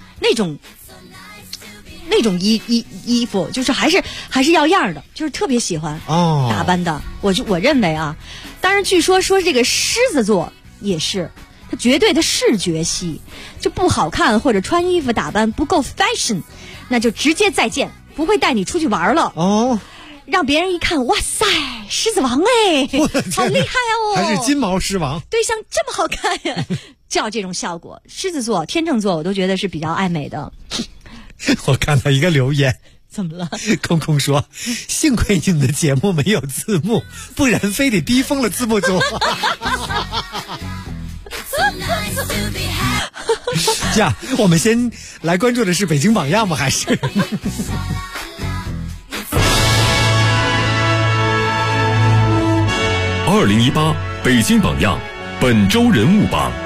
Speaker 6: 衣服，就是还是要样的，就是特别喜欢打扮的。我认为啊，当然据说这个狮子座也是，它绝对的视觉系，就不好看或者穿衣服打扮不够 fashion， 那就直接再见。不会带你出去玩了让别人一看，哇塞，狮子王哎，好厉害啊！
Speaker 4: 还是金毛狮王，
Speaker 6: 对象这么好看呀，就要这种效果。狮子座、天秤座，我都觉得是比较爱美的。
Speaker 4: 我看到一个留言，
Speaker 6: 怎么了？
Speaker 4: 空空说：“幸亏你们的节目没有字幕，不然非得逼疯了字幕组。”这样，我们先来关注的是北京榜样吗？还是
Speaker 10: 2018北京榜样本周人物榜。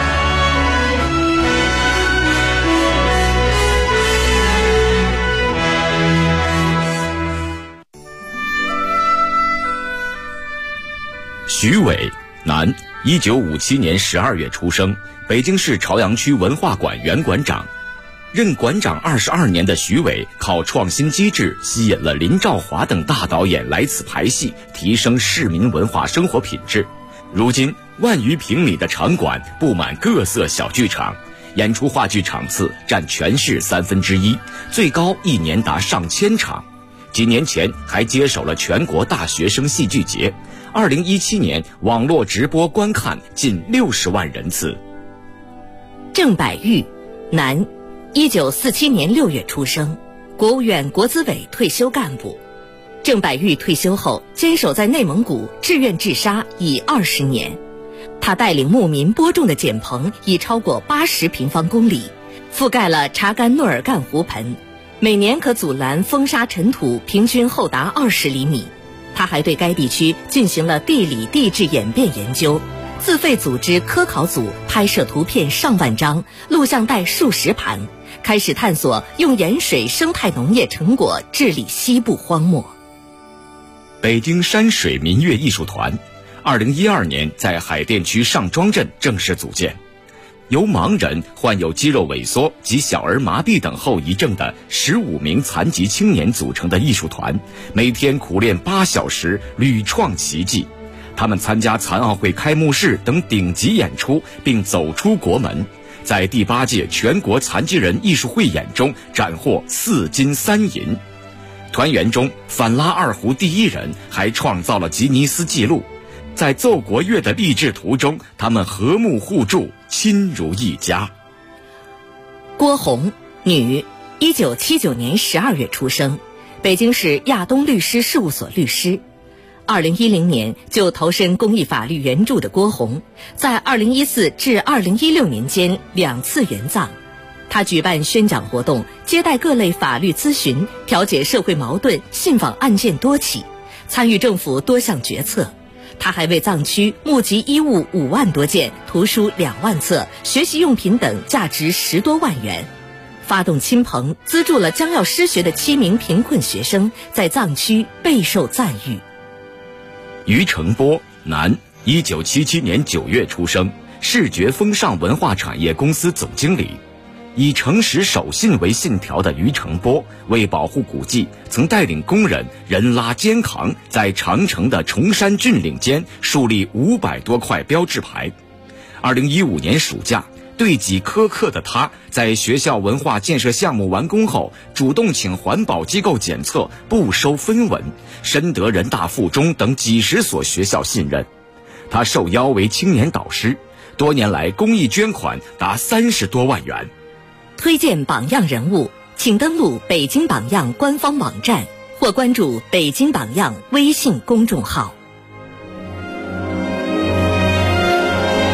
Speaker 15: 徐伟，男，1957年12月出生，北京市朝阳区文化馆原馆长。任馆长22年的徐伟，靠创新机制吸引了林兆华等大导演来此排戏，提升市民文化生活品质。如今10000余平米的场馆布满各色小剧场，演出话剧场次占全市1/3，最高一年达上千场。几年前还接手了全国大学生戏剧节，2017年网络直播观看近60万人次。
Speaker 18: 郑百玉，男，1947年6月出生，国务院国资委退休干部。郑百玉退休后，坚守在内蒙古志愿治沙已20年。他带领牧民播种的碱棚已超过80平方公里，覆盖了查干诺尔干湖盆，每年可阻拦风沙尘土平均厚达20厘米。他还对该地区进行了地理地质演变研究，自费组织科考组拍摄图片上万张，录像带数十盘，开始探索用盐水生态农业成果治理西部荒漠。
Speaker 15: 北京山水民乐艺术团2012年在海淀区上庄镇正式组建，由盲人、患有肌肉萎缩及小儿麻痹等后遗症的15名残疾青年组成的艺术团，每天苦练8小时，屡创奇迹。他们参加残奥会开幕式等顶级演出，并走出国门，在第8届全国残疾人艺术汇演中斩获4金3银。团员中反拉二胡第1人还创造了吉尼斯纪录。在奏国乐的励志途中，他们和睦互助，亲如一家。
Speaker 18: 郭红，女，1979年12月出生，北京市亚东律师事务所律师。2010年就投身公益法律援助的郭红，在2014至2016年间2次援藏。他举办宣讲活动，接待各类法律咨询，调解社会矛盾，信访案件多起，参与政府多项决策。他还为藏区募集衣物5万多件，图书2万册，学习用品等价值10多万元。发动亲朋，资助了将要失学的7名贫困学生，在藏区备受赞誉。
Speaker 15: 于成波，男，1977年9月出生，视觉风尚文化产业公司总经理。以诚实守信为信条的于成波，为保护古迹，曾带领工人人拉肩扛，在长城的崇山峻岭间树立500多块标志牌。2015年暑假，对己苛刻的他，在学校文化建设项目完工后，主动请环保机构检测，不收分文，深得人大附中等几10所学校信任。他受邀为青年导师，多年来公益捐款达30多万元。
Speaker 18: 推荐榜样人物，请登录北京榜样官方网站或关注北京榜样微信公众号。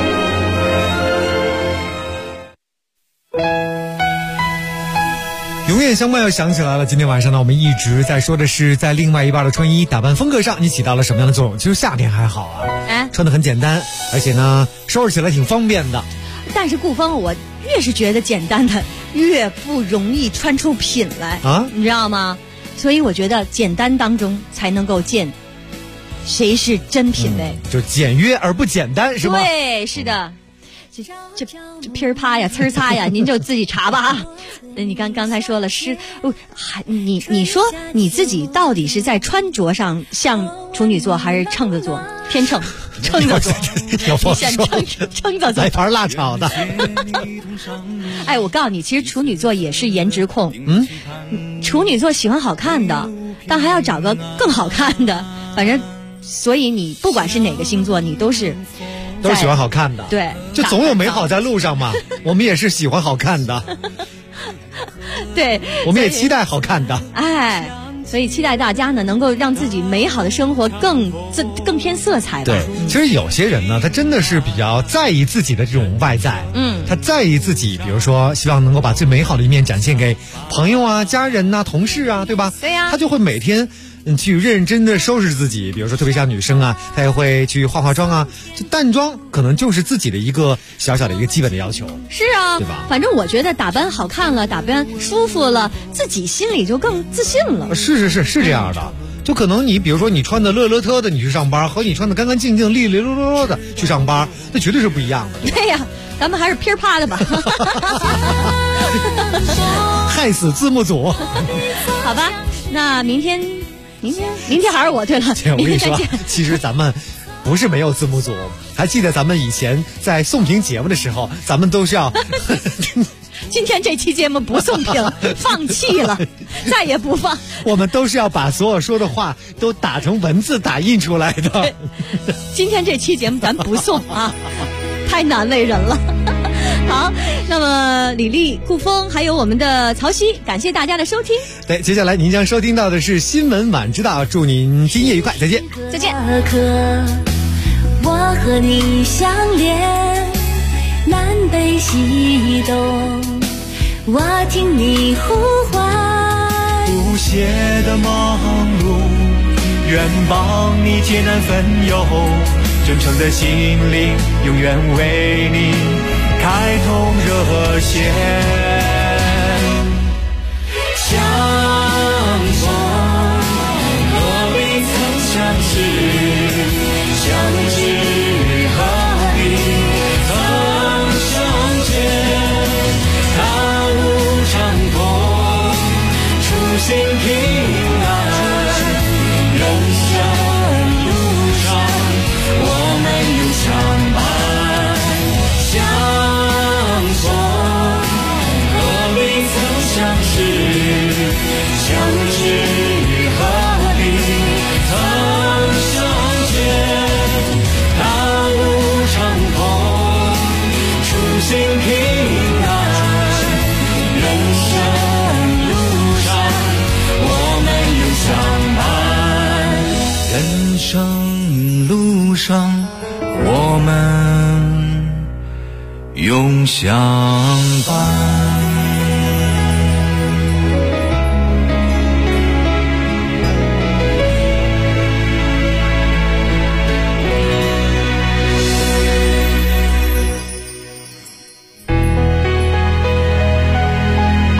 Speaker 4: 永远相伴又想起来了。今天晚上呢，我们一直在说的是在另外一半的穿衣打扮风格上，你起到了什么样的作用？其实夏天还好啊，穿得很简单，而且呢，收拾起来挺方便的。
Speaker 6: 但是顾风，我越是觉得简单的，越不容易穿出品来啊，你知道吗？所以我觉得简单当中才能够见谁是真品味，
Speaker 4: 就简约而不简单，是吗？
Speaker 6: 对，是的。这噼儿啪呀，呲儿擦呀，您就自己查吧啊。你刚才说了你说你自己到底是在穿着上像处女座还是秤子座？偏秤子座，你选秤子座，
Speaker 4: 来盘辣炒的。
Speaker 6: 哎，我告诉你，其实处女座也是颜值控。处女座喜欢好看的，但还要找个更好看的。反正，所以你不管是哪个星座，你都是
Speaker 4: 喜欢好看的。
Speaker 6: 对，
Speaker 4: 就总有美好在路上嘛。我们也是喜欢好看的。
Speaker 6: 对，
Speaker 4: 我们也期待好看的。
Speaker 6: 哎，所以期待大家呢能够让自己美好的生活更添色彩吧。
Speaker 4: 对，其实有些人呢，他真的是比较在意自己的这种外在。他在意自己，比如说希望能够把最美好的一面展现给朋友啊、家人啊、同事啊，对吧？
Speaker 6: 对呀。
Speaker 4: 他就会每天去认真的收拾自己，比如说特别像女生啊，她也会去化妆啊，就淡妆可能就是自己的一个小小的一个基本的要求。
Speaker 6: 是啊，
Speaker 4: 对吧？
Speaker 6: 反正我觉得打扮好看了，打扮舒服了，自己心里就更自信了。
Speaker 4: 是这样的。就可能你比如说你穿的乐乐特的你去上班，和你穿的干干净净利利落落的去上班，那绝对是不一样的。
Speaker 6: 对呀，咱们还是噼儿啪的吧。
Speaker 4: 害死字幕组。
Speaker 6: 好吧，那明天还是我。对了，
Speaker 4: 我跟你说，其实咱们不是没有字幕组，还记得咱们以前在送评节目的时候，咱们都是要
Speaker 6: 今天这期节目不送评，放弃了，再也不放。
Speaker 4: 我们都是要把所有说的话都打成文字打印出来的。
Speaker 6: 今天这期节目咱不送啊，太难为人了。好，那么李丽、顾风还有我们的曹曦，感谢大家的收听。
Speaker 4: 对，接下来您将收听到的是新闻晚知道，祝您今夜愉快，再见。
Speaker 6: 再见。
Speaker 11: 我和你相连，南北西东，我听你呼唤。
Speaker 13: 不懈的忙碌，愿帮你艰难分忧，真诚的心灵永远为你开通热线。相逢何必曾相识，相知何必曾相见。大路长空，初心平安，人生路上我们永相伴。相逢何必曾相识，相知何必曾相见。大路长空，初心平安，人生路上我们永相伴。人生路上我们永相伴。